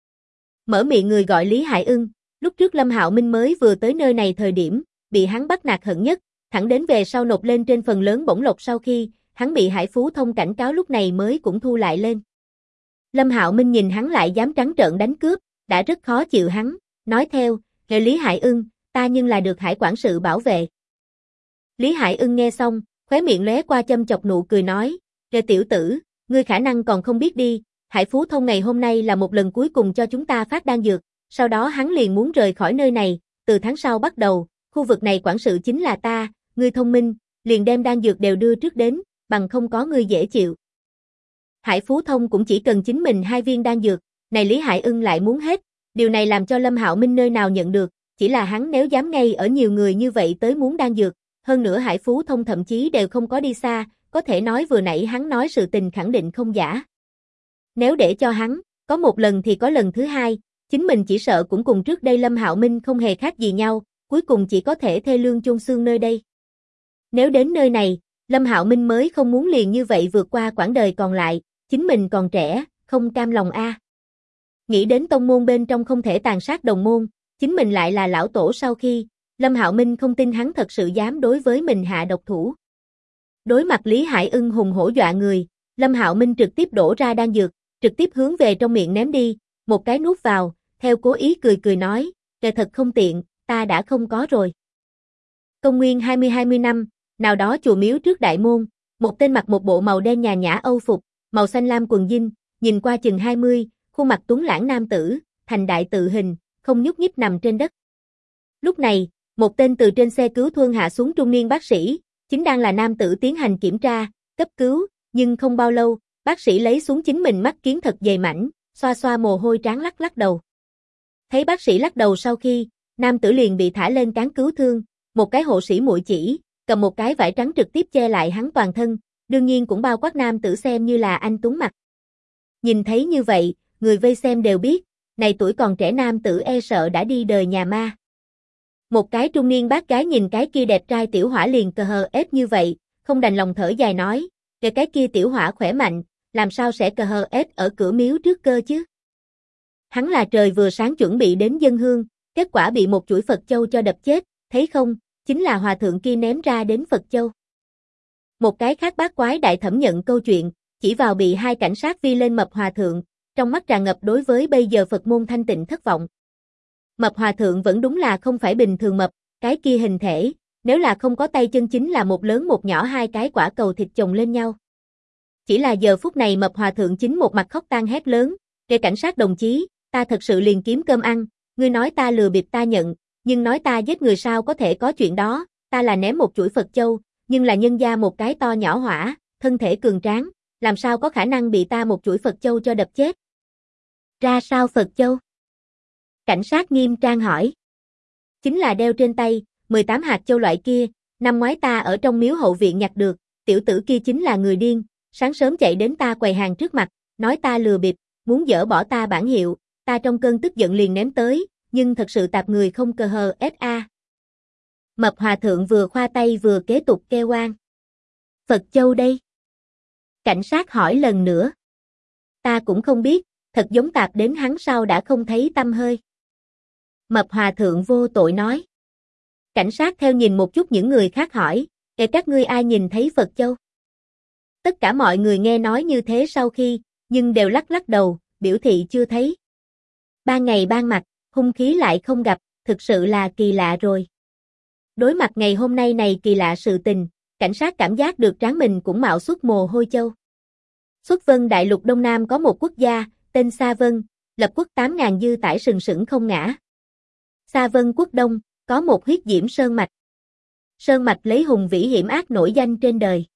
Mở miệng người gọi Lý Hải Ưng, lúc trước Lâm Hạo Minh mới vừa tới nơi này thời điểm, bị hắn bắt nạt hận nhất, thẳng đến về sau nộp lên trên phần lớn bổng lộc sau khi, hắn bị Hải Phú Thông cảnh cáo lúc này mới cũng thu lại lên. Lâm Hạo Minh nhìn hắn lại dám trắng trợn đánh cướp, đã rất khó chịu hắn, nói theo, Lý Hải Ưng, ta nhưng là được Hải quản sự bảo vệ. Lý Hải Ưng nghe xong, khóe miệng lóe qua châm chọc nụ cười nói, tiểu tử, ngươi khả năng còn không biết đi, Hải Phú Thông ngày hôm nay là một lần cuối cùng cho chúng ta phát đan dược, sau đó hắn liền muốn rời khỏi nơi này, từ tháng sau bắt đầu, khu vực này quản sự chính là ta, ngươi thông minh, liền đem đan dược đều đưa trước đến, bằng không có ngươi dễ chịu. Hải Phú Thông cũng chỉ cần chính mình 2 viên đan dược, này Lý Hải Ưng lại muốn hết, điều này làm cho Lâm Hạo Minh nơi nào nhận được, chỉ là hắn nếu dám ngay ở nhiều người như vậy tới muốn đan dược, hơn nữa Hải Phú Thông thậm chí đều không có đi xa, có thể nói vừa nãy hắn nói sự tình khẳng định không giả. Nếu để cho hắn, có một lần thì có lần thứ hai, chính mình chỉ sợ cũng cùng trước đây Lâm Hạo Minh không hề khác gì nhau, cuối cùng chỉ có thể thê lương chôn xương nơi đây. Nếu đến nơi này, Lâm Hạo Minh mới không muốn liền như vậy vượt qua quãng đời còn lại, chính mình còn trẻ, không cam lòng a. Nghĩ đến tông môn bên trong không thể tàn sát đồng môn, chính mình lại là lão tổ sau khi, Lâm Hạo Minh không tin hắn thật sự dám đối với mình hạ độc thủ. Đối mặt Lý Hải Ưng hùng hổ dọa người, Lâm Hạo Minh trực tiếp đổ ra đan dược, trực tiếp hướng về trong miệng ném đi, một cái nuốt vào, theo cố ý cười cười nói, thật không tiện, ta đã không có rồi. Công nguyên 20 năm, nào đó chùa miếu trước đại môn, một tên mặc một bộ màu đen nhàn nhã âu phục, màu xanh lam quần jean, nhìn qua chừng 20, khuôn mặt tuấn lãng nam tử, thành đại tự hình, không nhúc nhích nằm trên đất. Lúc này, một tên từ trên xe cứu thương hạ xuống trung niên bác sĩ, chính đang là nam tử tiến hành kiểm tra, cấp cứu, nhưng không bao lâu, bác sĩ lấy xuống chính mình mắt kiến thật dày mảnh, xoa xoa mồ hôi trán lắc lắc đầu. Thấy bác sĩ lắc đầu sau khi, nam tử liền bị thả lên cáng cứu thương, một cái hộ sĩ muội chỉ, cầm một cái vải trắng trực tiếp che lại hắn toàn thân, đương nhiên cũng bao quát nam tử xem như là anh tuấn mặt. Nhìn thấy như vậy, người vây xem đều biết, này tuổi còn trẻ nam tử e sợ đã đi đời nhà ma. Một cái trung niên bác gái nhìn cái kia đẹp trai tiểu hỏa liền cờ hờ ép như vậy, không đành lòng thở dài nói, cái kia tiểu hỏa khỏe mạnh, làm sao sẽ cờ hờ ép ở cửa miếu trước cơ chứ? Hắn là trời vừa sáng chuẩn bị đến dân hương, Kết quả bị một chuỗi Phật châu cho đập chết, thấy không, chính là hòa thượng kia ném ra đến Phật châu. Một cái khác bát quái đại thẩm nhận câu chuyện, chỉ vào bị hai cảnh sát vi lên Mập hòa thượng, trong mắt tràn ngập đối với bây giờ Phật môn thanh tịnh thất vọng. Mập hòa thượng vẫn đúng là không phải bình thường mập, cái kia hình thể, nếu là không có tay chân chính là một lớn một nhỏ hai cái quả cầu thịt chồng lên nhau. Chỉ là giờ phút này Mập hòa thượng chính một mặt khóc tang hét lớn, kêu cảnh sát đồng chí, ta thật sự liền kiếm cơm ăn, ngươi nói ta lừa bịp ta nhận, nhưng nói ta giết người sao có thể có chuyện đó, ta là ném một chuỗi Phật châu, nhưng là nhân gia một cái to nhỏ hỏa, thân thể cường tráng, làm sao có khả năng bị ta một chuỗi Phật châu cho đập chết. Ra sao Phật châu? Cảnh sát nghiêm trang hỏi. Chính là đeo trên tay, 18 hạt châu loại kia, năm ngoái ta ở trong miếu hậu viện nhặt được, tiểu tử kia chính là người điên, sáng sớm chạy đến ta quầy hàng trước mặt, nói ta lừa bịp, muốn dỡ bỏ ta bản hiệu, ta trong cơn tức giận liền ném tới, nhưng thật sự tạp người không cờ hờ SA. Mập hòa thượng vừa khoa tay vừa kế tục kêu oan. Phật châu đây? Cảnh sát hỏi lần nữa. Ta cũng không biết, thật giống tạp đến hắn sau đã không thấy tăm hơi. Mập hòa thượng vô tội nói. Cảnh sát theo nhìn một chút những người khác hỏi, các ngươi ai nhìn thấy Phật châu? Tất cả mọi người nghe nói như thế sau khi, nhưng đều lắc lắc đầu, biểu thị chưa thấy. Ban ngày ban mặt, hung khí lại không gặp, thực sự là kỳ lạ rồi. Đối mặt ngày hôm nay này kỳ lạ sự tình, cảnh sát cảm giác được trán mình cũng mạo xuất mồ hôi châu. Xuất Vân Đại Lục Đông Nam có một quốc gia, tên Sa Vân, lập quốc 8.000 dư tải sừng sững không ngã. Sa Vân quốc Đông, có một huyết diễm sơn mạch. Sơn mạch lấy hùng vĩ hiểm ác nổi danh trên đời.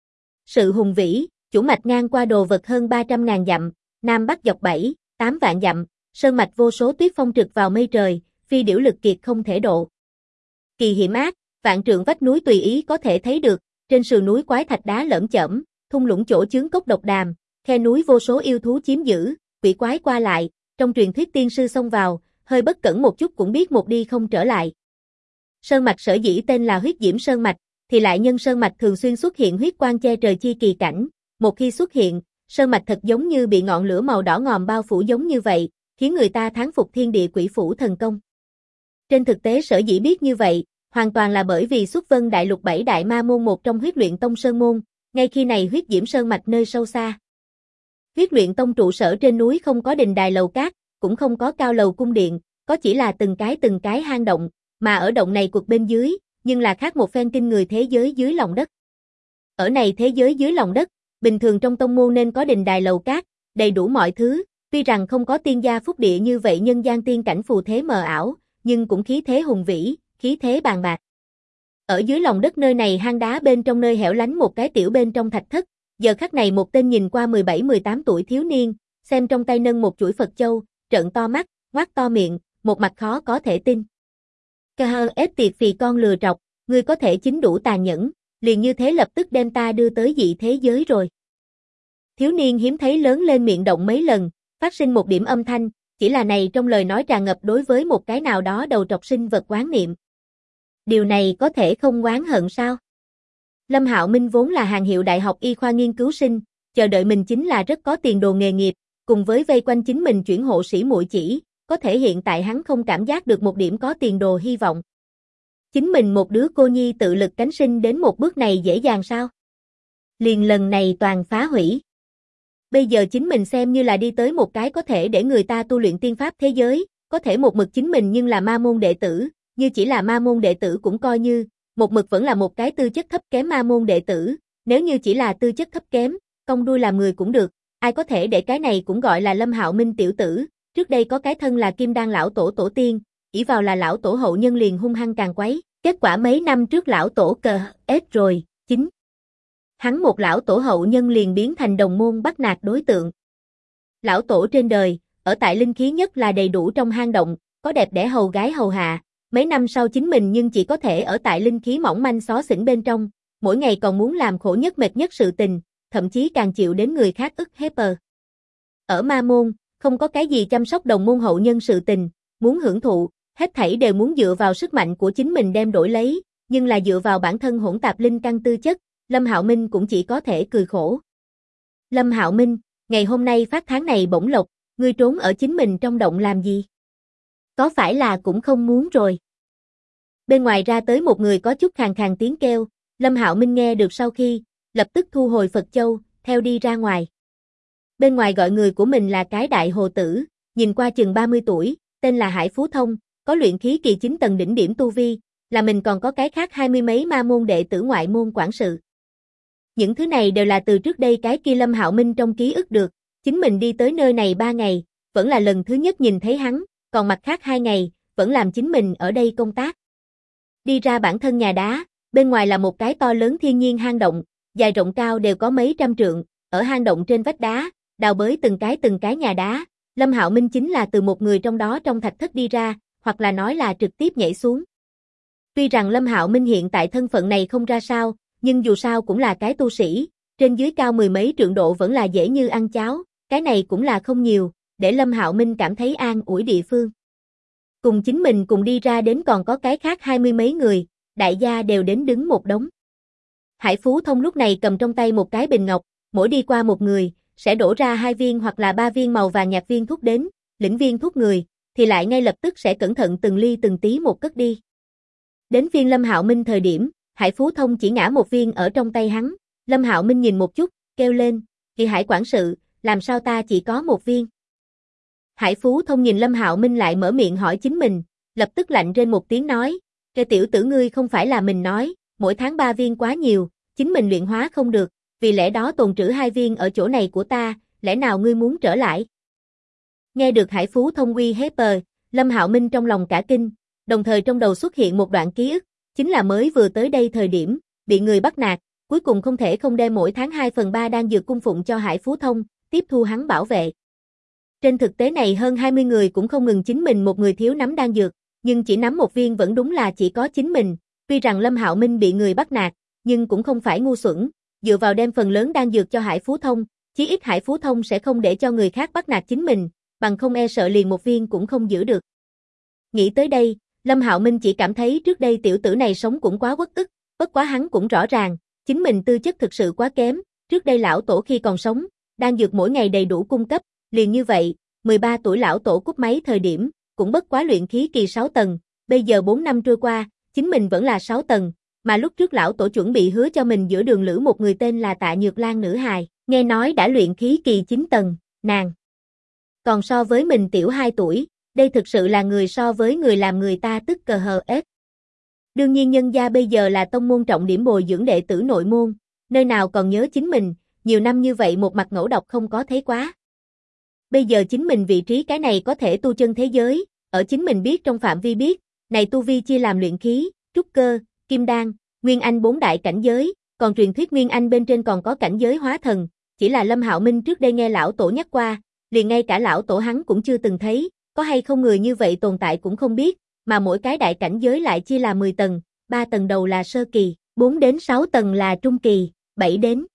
Sự hùng vĩ, chủ mạch ngang qua đồ vật hơn 300.000 dặm, nam bắc dọc 7, 8 vạn dặm, sơn mạch vô số tuyết phong trực vào mây trời, phi điểu lực kiệt không thể độ. Kỳ hiểm ác, vạn trượng vách núi tùy ý có thể thấy được, trên sườn núi quái thạch đá lởm chởm, thung lũng chỗ chướng cốc độc đàm, khe núi vô số yêu thú chiếm giữ, quỷ quái qua lại, trong truyền thuyết tiên sư xông vào, hơi bất cẩn một chút cũng biết một đi không trở lại. Sơn mạch sở dĩ tên là huyết diễm sơn mạch, thì lại nhân sơn mạch thường xuyên xuất hiện huyết quang che trời chi kỳ cảnh, một khi xuất hiện, sơn mạch thật giống như bị ngọn lửa màu đỏ ngòm bao phủ giống như vậy, khiến người ta thán phục thiên địa quỷ phủ thần công. Trên thực tế sở dĩ biết như vậy, hoàn toàn là bởi vì Xuất Vân Đại Lục 7 đại ma môn một trong huyết luyện tông sơn môn, ngay khi này huyết diễm sơn mạch nơi sâu xa. Huyết luyện tông trụ sở trên núi không có đình đài lầu cát, cũng không có cao lầu cung điện, có chỉ là từng cái hang động, mà ở động này cuộc bên dưới, nhưng là khác một phen kinh người thế giới dưới lòng đất. Ở này thế giới dưới lòng đất, bình thường trong tông môn nên có đình đài lầu cát, đầy đủ mọi thứ, tuy rằng không có tiên gia phúc địa như vậy nhân gian tiên cảnh phù thế mờ ảo, nhưng cũng khí thế hùng vĩ, khí thế bàn bạc. Ở dưới lòng đất nơi này hang đá bên trong nơi hẻo lánh một cái tiểu bên trong thạch thất, giờ khắc này một tên nhìn qua 17-18 tuổi thiếu niên, xem trong tay nâng một chuỗi Phật châu, trợn to mắt, ngoác to miệng, một mặt khó có thể tin. Cơ hơ ép tiệt phì con lừa trọc, ngươi có thể chính đủ tàn nhẫn, liền như thế lập tức đem ta đưa tới dị thế giới rồi. Thiếu niên hiếm thấy lớn lên miệng động mấy lần, phát sinh một điểm âm thanh, chỉ là này trong lời nói tràn ngập đối với một cái nào đó đầu trọc sinh vật oán niệm. Điều này có thể không oán hận sao? Lâm Hạo Minh vốn là hàng hiệu đại học y khoa nghiên cứu sinh, chờ đợi mình chính là rất có tiền đồ nghề nghiệp, cùng với vây quanh chính mình chuyển hộ sĩ muội chỉ, có thể hiện tại hắn không cảm giác được một điểm có tiền đồ hy vọng. Chính mình một đứa cô nhi tự lực cánh sinh đến một bước này dễ dàng sao? Liền lần này toàn phá hủy. Bây giờ chính mình xem như là đi tới một cái có thể để người ta tu luyện tiên pháp thế giới, có thể một mực chính mình nhưng là ma môn đệ tử, như chỉ là ma môn đệ tử cũng coi như, một mực vẫn là một cái tư chất thấp kém ma môn đệ tử, nếu như chỉ là tư chất thấp kém, cong đuôi làm người cũng được, ai có thể để cái này cũng gọi là Lâm Hạo Minh tiểu tử, trước đây có cái thân là Kim Đan lão tổ tổ tiên, ỷ vào là lão tổ hậu nhân liền hung hăng càng quấy, kết quả mấy năm trước lão tổ cờ ết rồi, chính. Hắn một lão tổ hậu nhân liền biến thành đồng môn bắt nạt đối tượng. Lão tổ trên đời, ở tại linh khí nhất là đầy đủ trong hang động, có đẹp đẽ hầu gái hầu hạ, mấy năm sau chính mình nhưng chỉ có thể ở tại linh khí mỏng manh xó xỉnh bên trong, mỗi ngày còn muốn làm khổ nhất mệt nhất sự tình, thậm chí càng chịu đến người khác ức hiếp. Ở ma môn, không có cái gì chăm sóc đồng môn hậu nhân sự tình, muốn hưởng thụ, hết thảy đều muốn dựa vào sức mạnh của chính mình đem đổi lấy, nhưng là dựa vào bản thân hỗn tạp linh căn tư chất, Lâm Hạo Minh cũng chỉ có thể cười khổ. Lâm Hạo Minh, ngày hôm nay phát tháng này bổng lộc, ngươi trốn ở chính mình trong động làm gì? Có phải là cũng không muốn rồi? Bên ngoài ra tới một người có chút khàn khàn tiếng kêu, Lâm Hạo Minh nghe được sau khi, lập tức thu hồi Phật Châu, theo đi ra ngoài. Bên ngoài gọi người của mình là cái đại hồ tử, nhìn qua chừng 30 tuổi, tên là Hải Phú Thông, có luyện khí kỳ 9 tầng đỉnh điểm tu vi, là mình còn có cái khác 20 mấy ma môn đệ tử ngoại môn quản sự. Những thứ này đều là từ trước đây cái kia Lâm Hạo Minh trong ký ức được, chính mình đi tới nơi này 3 ngày, vẫn là lần thứ nhất nhìn thấy hắn, còn mặt khác 2 ngày, vẫn làm chính mình ở đây công tác. Đi ra bản thân nhà đá, bên ngoài là một cái to lớn thiên nhiên hang động, dài rộng cao đều có mấy trăm trượng, ở hang động trên vách đá, đào bới từng cái nhà đá, Lâm Hạo Minh chính là từ một người trong đó trong thạch thất đi ra, hoặc là nói là trực tiếp nhảy xuống. Tuy rằng Lâm Hạo Minh hiện tại thân phận này không ra sao, nhưng dù sao cũng là cái tu sĩ, trên dưới cao 10 mấy trượng độ vẫn là dễ như ăn cháo, cái này cũng là không nhiều, để Lâm Hạo Minh cảm thấy an ủi địa phương. Cùng chính mình cùng đi ra đến còn có cái khác 20 mấy người, đại gia đều đến đứng một đống. Hải Phú Thông lúc này cầm trong tay một cái bình ngọc, mỗi đi qua một người, sẽ đổ ra 2 viên hoặc là 3 viên màu vàng nhạt viên thuốc đến, lĩnh viên thuốc người, thì lại ngay lập tức sẽ cẩn thận từng ly từng tí một cất đi. Đến phiên Lâm Hạo Minh thời điểm, Hải Phú Thông chỉ ngã một viên ở trong tay hắn, Lâm Hạo Minh nhìn một chút, kêu lên, "Kỳ Hải quản sự, làm sao ta chỉ có một viên?" Hải Phú Thông nhìn Lâm Hạo Minh lại mở miệng hỏi chính mình, lập tức lạnh rên một tiếng nói, "Cái tiểu tử ngươi không phải là mình nói, mỗi tháng 3 viên quá nhiều, chính mình luyện hóa không được, vì lẽ đó tồn trữ 2 viên ở chỗ này của ta, lẽ nào ngươi muốn trở lại?" Nghe được Hải Phú Thông uy hiếp, Lâm Hạo Minh trong lòng cả kinh, đồng thời trong đầu xuất hiện một đoạn ký ức, chính là mới vừa tới đây thời điểm, bị người bắt nạt, cuối cùng không thể không đem mỗi tháng 2/3 đan dược cung phụng cho Hải Phú Thông, tiếp thu hắn bảo vệ. Trên thực tế này hơn 20 người cũng không ngừng chính mình một người thiếu nắm đan dược, nhưng chỉ nắm một viên vẫn đúng là chỉ có chính mình, tuy rằng Lâm Hạo Minh bị người bắt nạt, nhưng cũng không phải ngu xuẩn, dựa vào đem phần lớn đan dược cho Hải Phú Thông, chí ít Hải Phú Thông sẽ không để cho người khác bắt nạt chính mình, bằng không e sợ liền một viên cũng không giữ được. Nghĩ tới đây, Lâm Hạo Minh chỉ cảm thấy trước đây tiểu tử này sống cũng quá uất ức, bất quá hắn cũng rõ ràng, chính mình tư chất thực sự quá kém, trước đây lão tổ khi còn sống, đan dược mỗi ngày đầy đủ cung cấp, liền như vậy, 13 tuổi lão tổ cúp máy thời điểm, cũng bất quá luyện khí kỳ 6 tầng, bây giờ 4 năm trôi qua, chính mình vẫn là 6 tầng, mà lúc trước lão tổ chuẩn bị hứa cho mình giữa đường lữ một người tên là Tạ Nhược Lan nữ hài, nghe nói đã luyện khí kỳ 9 tầng, nàng còn so với mình tiểu 2 tuổi, đây thực sự là người so với người làm người ta tức cờ hờ ết. Đương nhiên nhân gia bây giờ là tông môn trọng điểm bồi dưỡng đệ tử nội môn, nơi nào còn nhớ chính mình, nhiều năm như vậy một mặt ngẫu độc không có thấy quá. Bây giờ chính mình vị trí cái này có thể tu chân thế giới, ở chính mình biết trong phạm vi biết, này tu vi chia làm luyện khí, trúc cơ, kim đan, nguyên anh 4 đại cảnh giới, còn truyền thuyết nguyên anh bên trên còn có cảnh giới hóa thần, chỉ là Lâm Hạo Minh trước đây nghe lão tổ nhắc qua, liền ngay cả lão tổ hắn cũng chưa từng thấy, có hay không người như vậy tồn tại cũng không biết, mà mỗi cái đại cảnh giới lại chia là 10 tầng, 3 tầng đầu là sơ kỳ, 4 đến 6 tầng là trung kỳ, 7 đến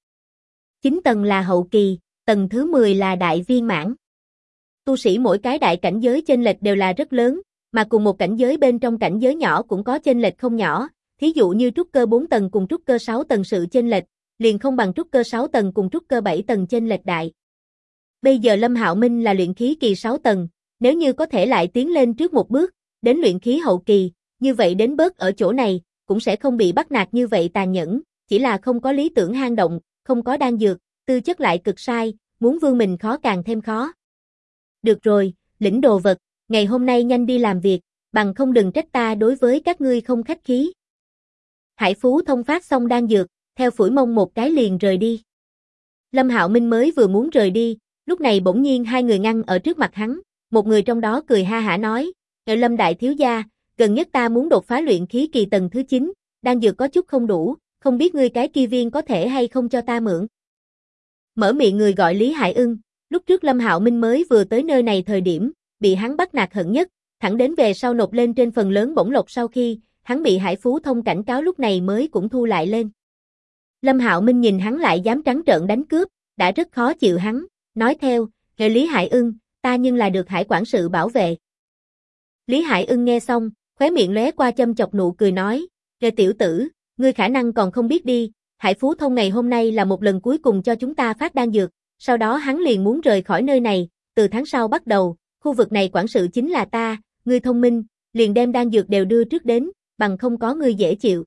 9 tầng là hậu kỳ, tầng thứ 10 là đại viên mãn. Tu sĩ mỗi cái đại cảnh giới chênh lệch đều là rất lớn, mà cùng một cảnh giới bên trong cảnh giới nhỏ cũng có chênh lệch không nhỏ, thí dụ như trúc cơ 4 tầng cùng trúc cơ 6 tầng sự chênh lệch, liền không bằng trúc cơ 6 tầng cùng trúc cơ 7 tầng chênh lệch đại. Bây giờ Lâm Hạo Minh là luyện khí kỳ 6 tầng, nếu như có thể lại tiến lên trước một bước, đến luyện khí hậu kỳ, như vậy đến bớt ở chỗ này, cũng sẽ không bị bắt nạt như vậy tàn nhẫn, chỉ là không có lý tưởng hang động, không có đan dược, tư chất lại cực sai, muốn vươn mình khó càng thêm khó. Được rồi, lĩnh đồ vật, ngày hôm nay nhanh đi làm việc, bằng không đừng trách ta đối với các ngươi không khách khí. Hải Phú Thông phát xong đan dược, theo phủi mông một cái liền rời đi. Lâm Hạo Minh mới vừa muốn rời đi, lúc này bỗng nhiên 2 người ngăn ở trước mặt hắn, một người trong đó cười ha hả nói, Lâm đại thiếu gia, gần nhất ta muốn đột phá luyện khí kỳ tầng thứ 9, đan dược có chút không đủ, không biết ngươi cái kia viên có thể hay không cho ta mượn. Mở miệng người gọi Lý Hải Ưng, lúc trước Lâm Hạo Minh mới vừa tới nơi này thời điểm, bị hắn bắt nạt hận nhất, thẳng đến về sau nộp lên trên phần lớn bổng lộc sau khi, hắn bị Hải Phú Thông cảnh cáo lúc này mới cũng thu lại lên. Lâm Hạo Minh nhìn hắn lại dám trắng trợn đánh cướp, đã rất khó chịu hắn, nói theo, Lý Hải Ưng, ta nhưng là được Hải quản sự bảo vệ. Lý Hải Ưng nghe xong, khóe miệng lóe qua châm chọc nụ cười nói, tiểu tử, ngươi khả năng còn không biết đi, Hải Phú Thông ngày hôm nay là một lần cuối cùng cho chúng ta phát đan dược, sau đó hắn liền muốn rời khỏi nơi này, từ tháng sau bắt đầu, khu vực này quản sự chính là ta, ngươi thông minh, liền đem đan dược đều đưa trước đến, bằng không có ngươi dễ chịu.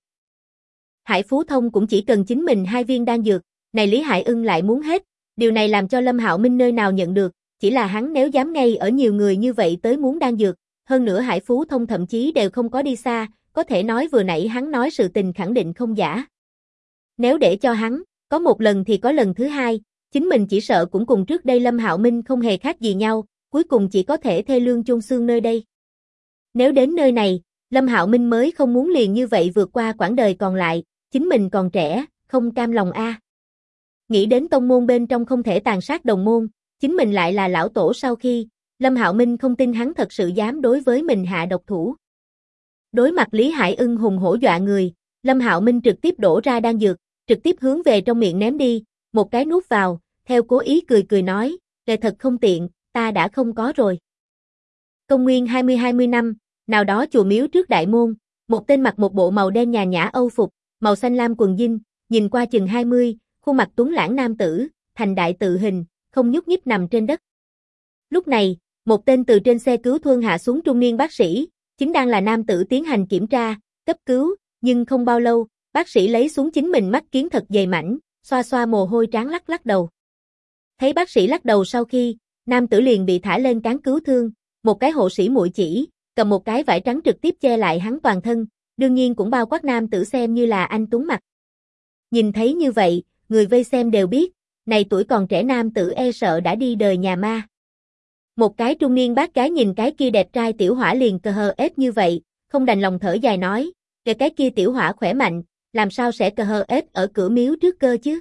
Hải Phú Thông cũng chỉ cần chính mình 2 viên đan dược, này Lý Hải Ưng lại muốn hết, điều này làm cho Lâm Hạo Minh nơi nào nhận được, chỉ là hắn nếu dám ngay ở nhiều người như vậy tới muốn đan dược, hơn nữa Hải Phú Thông thậm chí đều không có đi xa, có thể nói vừa nãy hắn nói sự tình khẳng định không giả. Nếu để cho hắn, có một lần thì có lần thứ hai, chính mình chỉ sợ cũng cùng trước đây Lâm Hạo Minh không hề khác gì nhau, cuối cùng chỉ có thể thê lương chôn xương nơi đây. Nếu đến nơi này, Lâm Hạo Minh mới không muốn liền như vậy vượt qua quãng đời còn lại, chính mình còn trẻ, không cam lòng a. Nghĩ đến tông môn bên trong không thể tàn sát đồng môn, chính mình lại là lão tổ sau khi, Lâm Hạo Minh không tin hắn thật sự dám đối với mình hạ độc thủ. Đối mặt Lý Hải Ưng hùng hổ dọa người, Lâm Hạo Minh trực tiếp đổ ra đan dược, trực tiếp hướng về trong miệng ném đi, một cái nuốt vào, theo cố ý cười cười nói, "Kệ thật không tiện, ta đã không có rồi." Công nguyên 20 năm, nào đó chùa miếu trước đại môn, một tên mặc một bộ màu đen nhà nhã âu phục, màu xanh lam quần jean, nhìn qua chừng 20, khuôn mặt tuấn lãng nam tử, thành đại tự hình, không nhúc nhích nằm trên đất. Lúc này, một tên từ trên xe cứu thương hạ xuống trung niên bác sĩ, chính đang là nam tử tiến hành kiểm tra, cấp cứu, nhưng không bao lâu, bác sĩ lấy xuống chính mình mắt kiến thật dày mảnh, xoa xoa mồ hôi trán lắc lắc đầu. Thấy bác sĩ lắc đầu sau khi, nam tử liền bị thả lên cáng cứu thương, một cái hộ sĩ muội chỉ, cầm một cái vải trắng trực tiếp che lại hắn toàn thân, đương nhiên cũng bao quát nam tử xem như là anh tuấn mặt. Nhìn thấy như vậy, người vây xem đều biết, này tuổi còn trẻ nam tử e sợ đã đi đời nhà ma. Một cái trung niên bác gái nhìn cái kia đẹp trai tiểu hỏa liền cờ hờ ết như vậy, không đành lòng thở dài nói, cái kia tiểu hỏa khỏe mạnh, làm sao sẽ cờ hờ ết ở cửa miếu trước cơ chứ?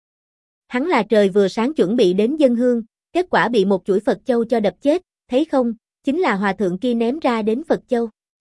Hắn là trời vừa sáng chuẩn bị đến dân hương, kết quả bị một chuỗi Phật châu cho đập chết, thấy không, chính là hòa thượng kia ném ra đến Phật châu.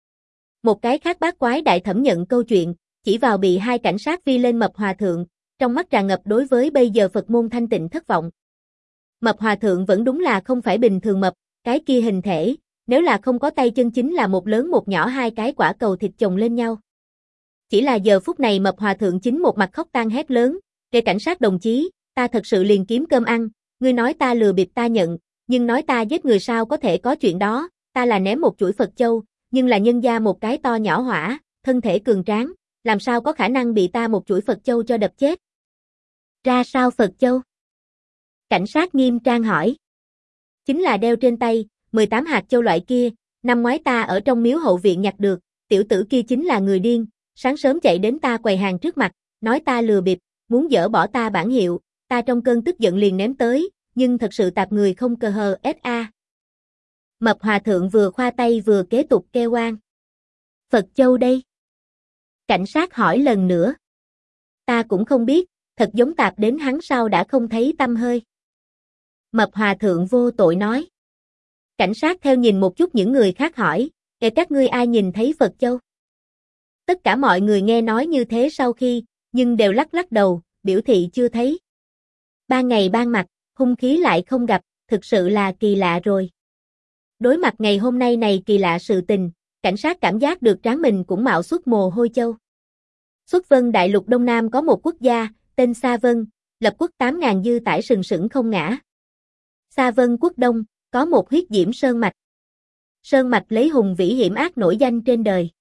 Một cái khác bác quái đại thẩm nhận câu chuyện, chỉ vào bị 2 cảnh sát vi lên mập hòa thượng, trong mắt tràn ngập đối với bây giờ Phật môn thanh tịnh thất vọng. Mập hòa thượng vẫn đúng là không phải bình thường mập, cái kia hình thể, nếu là không có tay chân chính là một lớn một nhỏ 2 cái quả cầu thịt chồng lên nhau. Chỉ là giờ phút này mập hòa thượng chính một mặt khóc tang hét lớn, "Kẻ cảnh sát đồng chí, ta thật sự liền kiếm cơm ăn, ngươi nói ta lừa bịp ta nhận, nhưng nói ta giết người sao có thể có chuyện đó, ta là ném một chuỗi Phật châu, nhưng là nhân gia một cái to nhỏ hỏa, thân thể cường tráng, làm sao có khả năng bị ta một chuỗi Phật châu cho đập chết?" "Ra sao Phật châu?" Cảnh sát nghiêm trang hỏi. "Chính là đeo trên tay, 18 hạt châu loại kia, năm ngoái ta ở trong miếu hậu viện nhặt được, tiểu tử kia chính là người điên, sáng sớm chạy đến ta quầy hàng trước mặt, nói ta lừa bịp, muốn dỡ bỏ ta bản hiệu, ta trong cơn tức giận liền ném tới, nhưng thật sự tạp người không cờ hờ SA." Mập hòa thượng vừa khoa tay vừa kế tục kêu oan. "Phật châu đây?" Cảnh sát hỏi lần nữa. "Ta cũng không biết, thật giống tạp đến hắn sau đã không thấy tăm hơi." Mập hòa thượng vô tội nói. Cảnh sát theo nhìn một chút những người khác hỏi, các ngươi ai nhìn thấy Phật châu?" Tất cả mọi người nghe nói như thế sau khi, nhưng đều lắc lắc đầu, biểu thị chưa thấy. Ban ngày ban mặt, hung khí lại không gặp, thực sự là kỳ lạ rồi. Đối mặt ngày hôm nay này kỳ lạ sự tình, cảnh sát cảm giác được trán mình cũng mạo xuất mồ hôi châu. Xuất Vân Đại Lục Đông Nam có một quốc gia, tên Sa Vân, lập quốc 8.000 dư tải sừng sững không ngã. Sa Vân quốc Đông, có một huyết diễm sơn mạch. Sơn mạch lấy hùng vĩ hiểm ác nổi danh trên đời.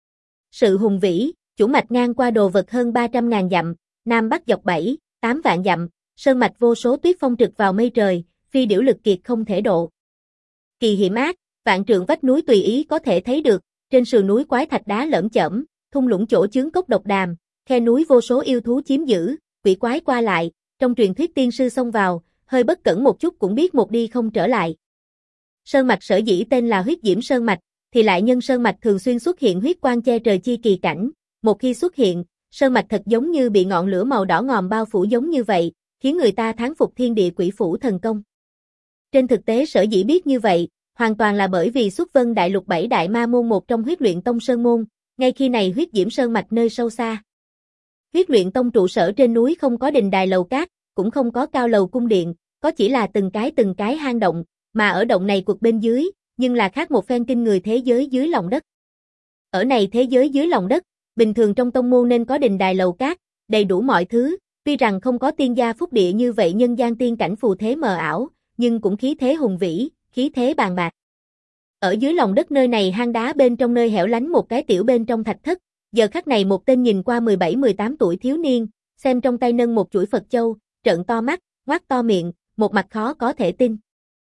Sự hùng vĩ, chủ mạch ngang qua đồ vật hơn 300.000 dặm, nam bắc dọc 7, 8 vạn dặm, sơn mạch vô số tuyết phong trực vào mây trời, phi điểu lực kiệt không thể độ. Kỳ hiểm ác, vạn trượng vách núi tùy ý có thể thấy được, trên sườn núi quái thạch đá lởm chởm, thung lũng chỗ chướng cốc độc đàm, khe núi vô số yêu thú chiếm giữ, quỷ quái qua lại, trong truyền thuyết tiên sư xông vào, hơi bất cẩn một chút cũng biết một đi không trở lại. Sơn mạch sở dĩ tên là huyết diễm sơn mạch, thì lại nhân sơn mạch thường xuyên xuất hiện huyết quang che trời chi kỳ cảnh, một khi xuất hiện, sơn mạch thật giống như bị ngọn lửa màu đỏ ngòm bao phủ giống như vậy, khiến người ta thán phục thiên địa quỷ phủ thần công. Trên thực tế sở dĩ biết như vậy, hoàn toàn là bởi vì Xuất Vân Đại Lục 7 đại ma môn một trong Huyết Luyện Tông sơn môn, ngay khi này huyết diễm sơn mạch nơi sâu xa. Huyết Luyện Tông trụ sở trên núi không có đình đài lầu cát, cũng không có cao lầu cung điện, có chỉ là từng cái hang động, mà ở động này cuộc bên dưới, nhưng là khác một phen kinh người thế giới dưới lòng đất. Ở này thế giới dưới lòng đất, bình thường trong tông môn nên có đình đài lầu cát, đầy đủ mọi thứ, tuy rằng không có tiên gia phúc địa như vậy nhân gian tiên cảnh phù thế mờ ảo, nhưng cũng khí thế hùng vĩ, khí thế bàn bạc. Ở dưới lòng đất nơi này hang đá bên trong nơi hẻo lánh một cái tiểu bên trong thạch thất, giờ khắc này một tên nhìn qua 17-18 tuổi thiếu niên, xem trong tay nâng một chuỗi Phật châu, trợn to mắt, ngoác to miệng, một mặt khó có thể tin.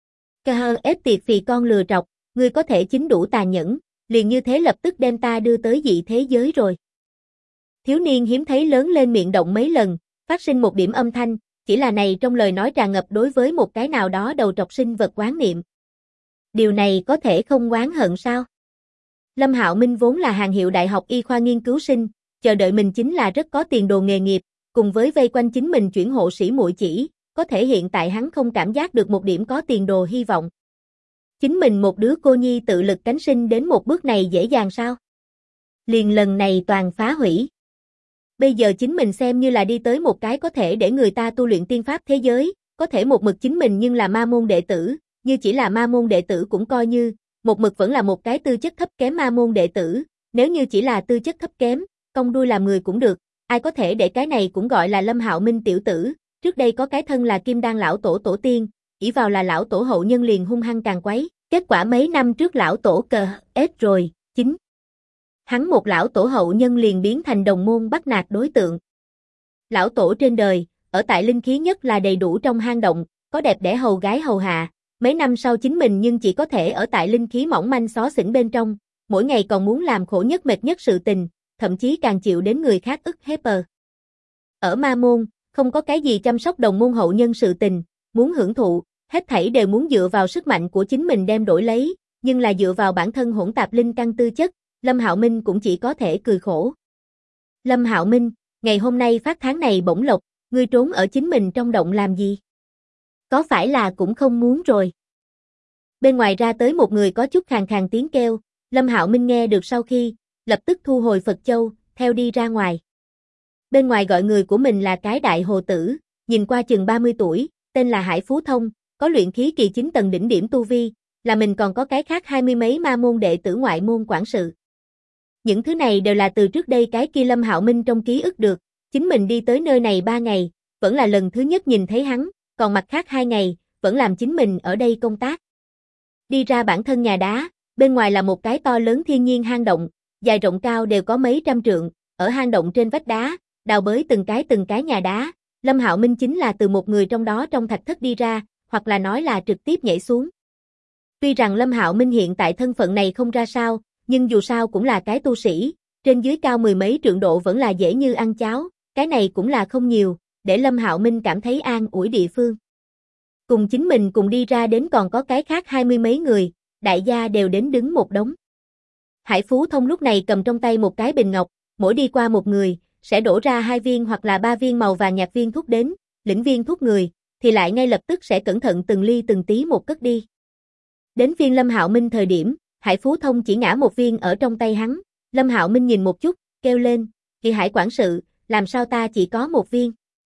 Ép tiệt phì con lừa trọc, ngươi có thể chính đủ tàn nhẫn, liền như thế lập tức đem ta đưa tới dị thế giới rồi. Thiếu niên hiếm thấy lớn lên miệng động mấy lần, phát sinh một điểm âm thanh, chỉ là này trong lời nói tràn ngập đối với một cái nào đó đầu trọc sinh vật oán niệm. Điều này có thể không oán hận sao? Lâm Hạo Minh vốn là hàng hiệu đại học y khoa nghiên cứu sinh, chờ đợi mình chính là rất có tiền đồ nghề nghiệp, cùng với vây quanh chính mình chuyển hộ sĩ muội chỉ, có thể hiện tại hắn không cảm giác được một điểm có tiền đồ hy vọng. Chính mình một đứa cô nhi tự lực cánh sinh đến một bước này dễ dàng sao? Liền lần này toàn phá hủy. Bây giờ chính mình xem như là đi tới một cái có thể để người ta tu luyện tiên pháp thế giới, có thể một mực chính mình nhưng là ma môn đệ tử, như chỉ là ma môn đệ tử cũng coi như, một mực vẫn là một cái tư chất thấp kém ma môn đệ tử, nếu như chỉ là tư chất thấp kém, cong đuôi làm người cũng được, ai có thể để cái này cũng gọi là Lâm Hạo Minh tiểu tử, trước đây có cái thân là Kim Đan lão tổ tổ tiên, ỷ vào là lão tổ hậu nhân liền hung hăng càng quấy, kết quả mấy năm trước lão tổ ết rồi, chính hắn một lão tổ hậu nhân liền biến thành đồng môn bắt nạt đối tượng. Lão tổ trên đời, ở tại linh khí nhất là đầy đủ trong hang động, có đẹp đẽ hầu gái hầu hạ, mấy năm sau chính mình nhưng chỉ có thể ở tại linh khí mỏng manh xó xỉnh bên trong, mỗi ngày còn muốn làm khổ nhất mệt nhất sự tình, thậm chí càng chịu đến người khác ức hiếp. Ở ma môn, không có cái gì chăm sóc đồng môn hậu nhân sự tình, muốn hưởng thụ, hết thảy đều muốn dựa vào sức mạnh của chính mình đem đổi lấy, nhưng là dựa vào bản thân hỗn tạp linh căn tư chất, Lâm Hạo Minh cũng chỉ có thể cười khổ. Lâm Hạo Minh, ngày hôm nay phát tháng này bổng lộc, ngươi trốn ở chính mình trong động làm gì? Có phải là cũng không muốn rồi? Bên ngoài ra tới một người có chút khàn khàn tiếng kêu, Lâm Hạo Minh nghe được sau khi, lập tức thu hồi Phật châu, theo đi ra ngoài. Bên ngoài gọi người của mình là cái đại hồ tử, nhìn qua chừng 30 tuổi, tên là Hải Phú Thông, có luyện khí kỳ 9 tầng đỉnh điểm tu vi, là mình còn có cái khác 20 mấy ma môn đệ tử ngoại môn quản sự. Những thứ này đều là từ trước đây cái kia Lâm Hạo Minh trong ký ức được, chính mình đi tới nơi này 3 ngày, vẫn là lần thứ nhất nhìn thấy hắn, còn mặt khác 2 ngày, vẫn làm chính mình ở đây công tác. Đi ra bản thân nhà đá, bên ngoài là một cái to lớn thiên nhiên hang động, dài rộng cao đều có mấy trăm trượng, ở hang động trên vách đá, đào bới từng cái nhà đá, Lâm Hạo Minh chính là từ một người trong đó trong thạch thất đi ra, hoặc là nói là trực tiếp nhảy xuống. Tuy rằng Lâm Hạo Minh hiện tại thân phận này không ra sao, nhưng dù sao cũng là cái tu sĩ, trên dưới cao 10 mấy trượng độ vẫn là dễ như ăn cháo, cái này cũng là không nhiều, để Lâm Hạo Minh cảm thấy an ủi địa phương. Cùng chính mình cùng đi ra đến còn có cái khác 20 mấy người, đại gia đều đến đứng một đống. Hải Phú Thông lúc này cầm trong tay một cái bình ngọc, mỗi đi qua một người, sẽ đổ ra 2 viên hoặc là 3 viên màu vàng nhạt viên thuốc đến, lĩnh viên thuốc người, thì lại ngay lập tức sẽ cẩn thận từng ly từng tí một cất đi. Đến phiên Lâm Hạo Minh thời điểm, Hải Phú Thông chỉ ngã một viên ở trong tay hắn, Lâm Hạo Minh nhìn một chút, kêu lên, "Kỳ Hải quản sự, làm sao ta chỉ có một viên?"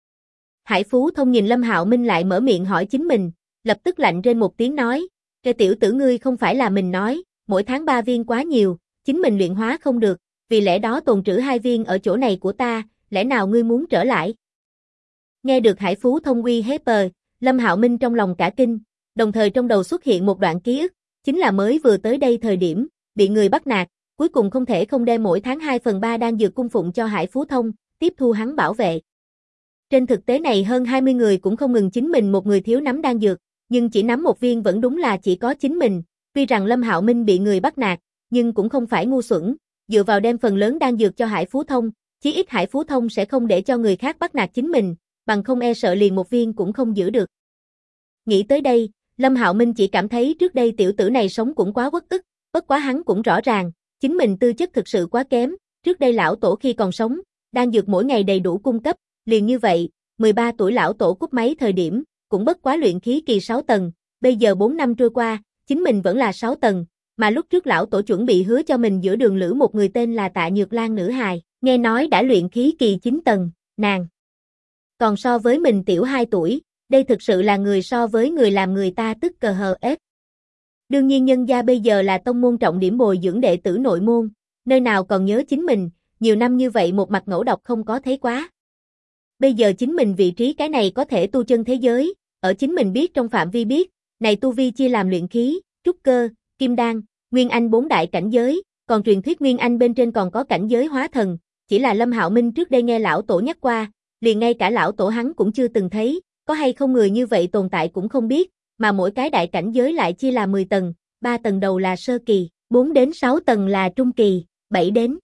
Hải Phú Thông nhìn Lâm Hạo Minh lại mở miệng hỏi chính mình, lập tức lạnh rên một tiếng nói, "Cái tiểu tử ngươi không phải là mình nói, mỗi tháng 3 viên quá nhiều, chính mình luyện hóa không được, vì lẽ đó tồn trữ 2 viên ở chỗ này của ta, lẽ nào ngươi muốn trở lại?" Nghe được Hải Phú Thông uy hiếp, Lâm Hạo Minh trong lòng cả kinh, đồng thời trong đầu xuất hiện một đoạn ký ức, chính là mới vừa tới đây thời điểm, bị người bắt nạt, cuối cùng không thể không đem mỗi tháng 2/3 đan dược cung phụng cho Hải Phú Thông, tiếp thu hắn bảo vệ. Trên thực tế này hơn 20 người cũng không ngừng chính mình một người thiếu nắm đan dược, nhưng chỉ nắm một viên vẫn đúng là chỉ có chính mình, tuy rằng Lâm Hạo Minh bị người bắt nạt, nhưng cũng không phải ngu xuẩn, dựa vào đem phần lớn đan dược cho Hải Phú Thông, chí ít Hải Phú Thông sẽ không để cho người khác bắt nạt chính mình, bằng không e sợ liền một viên cũng không giữ được. Nghĩ tới đây, Lâm Hạo Minh chỉ cảm thấy trước đây tiểu tử này sống cũng quá uất ức, bất quá hắn cũng rõ ràng, chính mình tư chất thực sự quá kém, trước đây lão tổ khi còn sống, đan dược mỗi ngày đầy đủ cung cấp, liền như vậy, 13 tuổi lão tổ cúp máy thời điểm, cũng bất quá luyện khí kỳ 6 tầng, bây giờ 4 năm trôi qua, chính mình vẫn là 6 tầng, mà lúc trước lão tổ chuẩn bị hứa cho mình giữa đường lữ một người tên là Tạ Nhược Lan nữ hài, nghe nói đã luyện khí kỳ 9 tầng, nàng còn so với mình tiểu 2 tuổi, đây thực sự là người so với người làm người ta tức ép. Đương nhiên nhân gia bây giờ là tông môn trọng điểm bồi dưỡng đệ tử nội môn, nơi nào còn nhớ chính mình, nhiều năm như vậy một mặt ngẫu độc không có thấy quá. Bây giờ chính mình vị trí cái này có thể tu chân thế giới, ở chính mình biết trong phạm vi biết, này tu vi chia làm luyện khí, trúc cơ, kim đan, Nguyên Anh 4 đại cảnh giới, còn truyền thuyết Nguyên Anh bên trên còn có cảnh giới hóa thần, chỉ là Lâm Hạo Minh trước đây nghe lão tổ nhắc qua, liền ngay cả lão tổ hắn cũng chưa từng thấy, có hay không người như vậy tồn tại cũng không biết, mà mỗi cái đại cảnh giới lại chia là 10 tầng, 3 tầng đầu là sơ kỳ, 4 đến 6 tầng là trung kỳ, 7 đến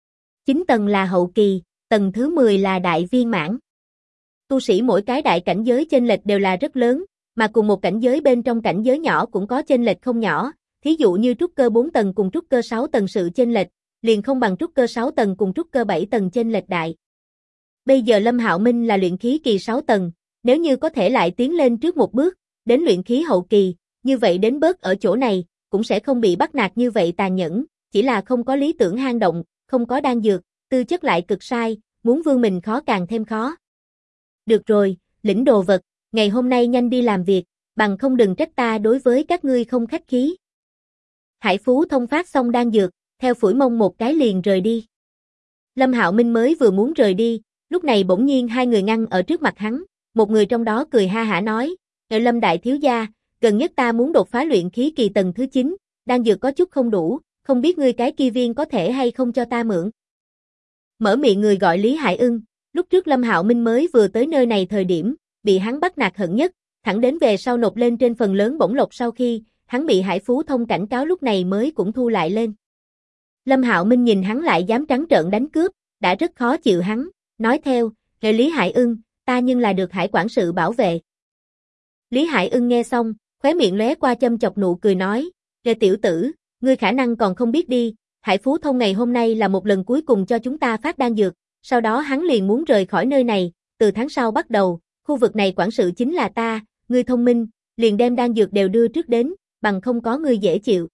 9 tầng là hậu kỳ, tầng thứ 10 là đại viên mãn. Tu sĩ mỗi cái đại cảnh giới chênh lệch đều là rất lớn, mà cùng một cảnh giới bên trong cảnh giới nhỏ cũng có chênh lệch không nhỏ, thí dụ như trúc cơ 4 tầng cùng trúc cơ 6 tầng sự chênh lệch, liền không bằng trúc cơ 6 tầng cùng trúc cơ 7 tầng chênh lệch đại. Bây giờ Lâm Hạo Minh là luyện khí kỳ 6 tầng, nếu như có thể lại tiến lên trước một bước, đến luyện khí hậu kỳ, như vậy đến bớt ở chỗ này, cũng sẽ không bị bắt nạt như vậy tàn nhẫn, chỉ là không có lý tưởng hang động, không có đan dược, tư chất lại cực sai, muốn vươn mình khó càng thêm khó. Được rồi, lĩnh đồ vật, ngày hôm nay nhanh đi làm việc, bằng không đừng trách ta đối với các ngươi không khách khí. Hải Phú Thông phát xong đan dược, theo phủi mông một cái liền rời đi. Lâm Hạo Minh mới vừa muốn rời đi, lúc này bỗng nhiên hai người ngăn ở trước mặt hắn, một người trong đó cười ha hả nói, Lâm đại thiếu gia, gần nhất ta muốn đột phá luyện khí kỳ tầng thứ 9, đan dược có chút không đủ, không biết ngươi cái kia viên có thể hay không cho ta mượn. Mở miệng người gọi Lý Hải Ưng, lúc trước Lâm Hạo Minh mới vừa tới nơi này thời điểm, bị hắn bắt nạt hận nhất, thẳng đến về sau nộp lên trên phần lớn bổng lộc sau khi, hắn bị Hải Phú Thông cảnh cáo lúc này mới cũng thu lại lên. Lâm Hạo Minh nhìn hắn lại dám trắng trợn đánh cướp, đã rất khó chịu hắn, nói theo, Lý Hải Ưng, ta nhưng là được Hải quản sự bảo vệ. Lý Hải Ưng nghe xong, khóe miệng lóe qua châm chọc nụ cười nói, tiểu tử, ngươi khả năng còn không biết đi, Hải Phú Thông ngày hôm nay là một lần cuối cùng cho chúng ta phát đan dược, sau đó hắn liền muốn rời khỏi nơi này, từ tháng sau bắt đầu, khu vực này quản sự chính là ta, ngươi thông minh, liền đem đan dược đều đưa trước đến, bằng không có ngươi dễ chịu.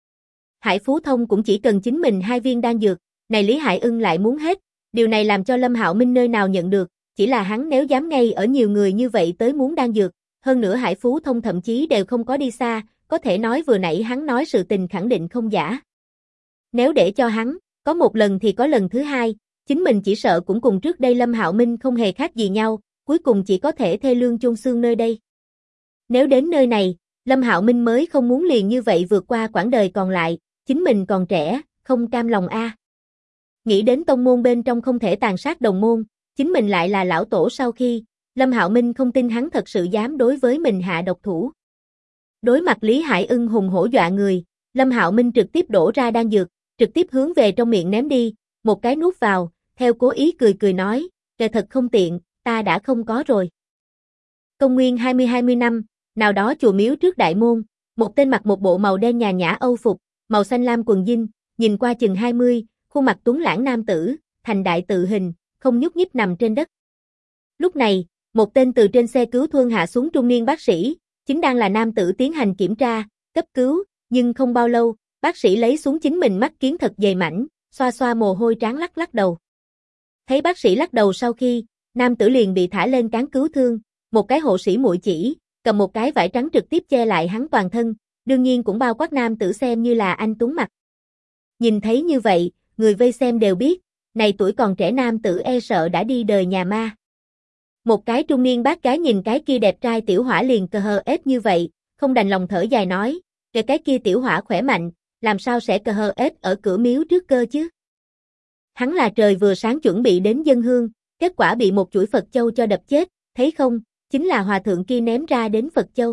Hải Phú Thông cũng chỉ cần chính mình 2 viên đan dược, này Lý Hải Ưng lại muốn hết, điều này làm cho Lâm Hạo Minh nơi nào nhận được, chỉ là hắn nếu dám ngay ở nhiều người như vậy tới muốn đan dược, hơn nữa Hải Phú Thông thậm chí đều không có đi xa, có thể nói vừa nãy hắn nói sự tình khẳng định không giả. Nếu để cho hắn, có một lần thì có lần thứ hai, chính mình chỉ sợ cũng cùng trước đây Lâm Hạo Minh không hề khác gì nhau, cuối cùng chỉ có thể thê lương chôn xương nơi đây. Nếu đến nơi này, Lâm Hạo Minh mới không muốn liền như vậy vượt qua quãng đời còn lại, chính mình còn trẻ, không cam lòng a. Nghĩ đến tông môn bên trong không thể tàn sát đồng môn, chính mình lại là lão tổ sau khi, Lâm Hạo Minh không tin hắn thật sự dám đối với mình hạ độc thủ. Đối mặt Lý Hải Ưng hùng hổ dọa người, Lâm Hạo Minh trực tiếp đổ ra đan dược, trực tiếp hướng về trong miệng ném đi, một cái nuốt vào, theo cố ý cười cười nói, thật không tiện, ta đã không có rồi. Công nguyên 20 năm, nào đó chùa miếu trước đại môn, một tên mặc một bộ màu đen nhàn nhã âu phục, màu xanh lam quần jean, nhìn qua chừng 20, khuôn mặt tuấn lãng nam tử, thành đại tự hình, không nhúc nhích nằm trên đất. Lúc này, một tên từ trên xe cứu thương hạ xuống trung niên bác sĩ, chính đang là nam tử tiến hành kiểm tra, cấp cứu, nhưng không bao lâu, bác sĩ lấy xuống chính mình mắt kiến thật dày mảnh, xoa xoa mồ hôi trán lắc lắc đầu. Thấy bác sĩ lắc đầu sau khi, nam tử liền bị thả lên cáng cứu thương, một cái hộ sĩ muội chỉ, cầm một cái vải trắng trực tiếp che lại hắn toàn thân, đương nhiên cũng bao quát nam tử xem như là anh tuấn mặt. Nhìn thấy như vậy, người vây xem đều biết, này tuổi còn trẻ nam tử e sợ đã đi đời nhà ma. Một cái trung niên bác gái nhìn cái kia đẹp trai tiểu hỏa liền cờ hờ ết như vậy, không đành lòng thở dài nói, cái kia tiểu hỏa khỏe mạnh, làm sao sẽ cờ hờ ết ở cửa miếu trước cơ chứ? Hắn là trời vừa sáng chuẩn bị đến dâng hương, kết quả bị một chuỗi Phật châu cho đập chết, thấy không, chính là hòa thượng kia ném ra đến Phật châu.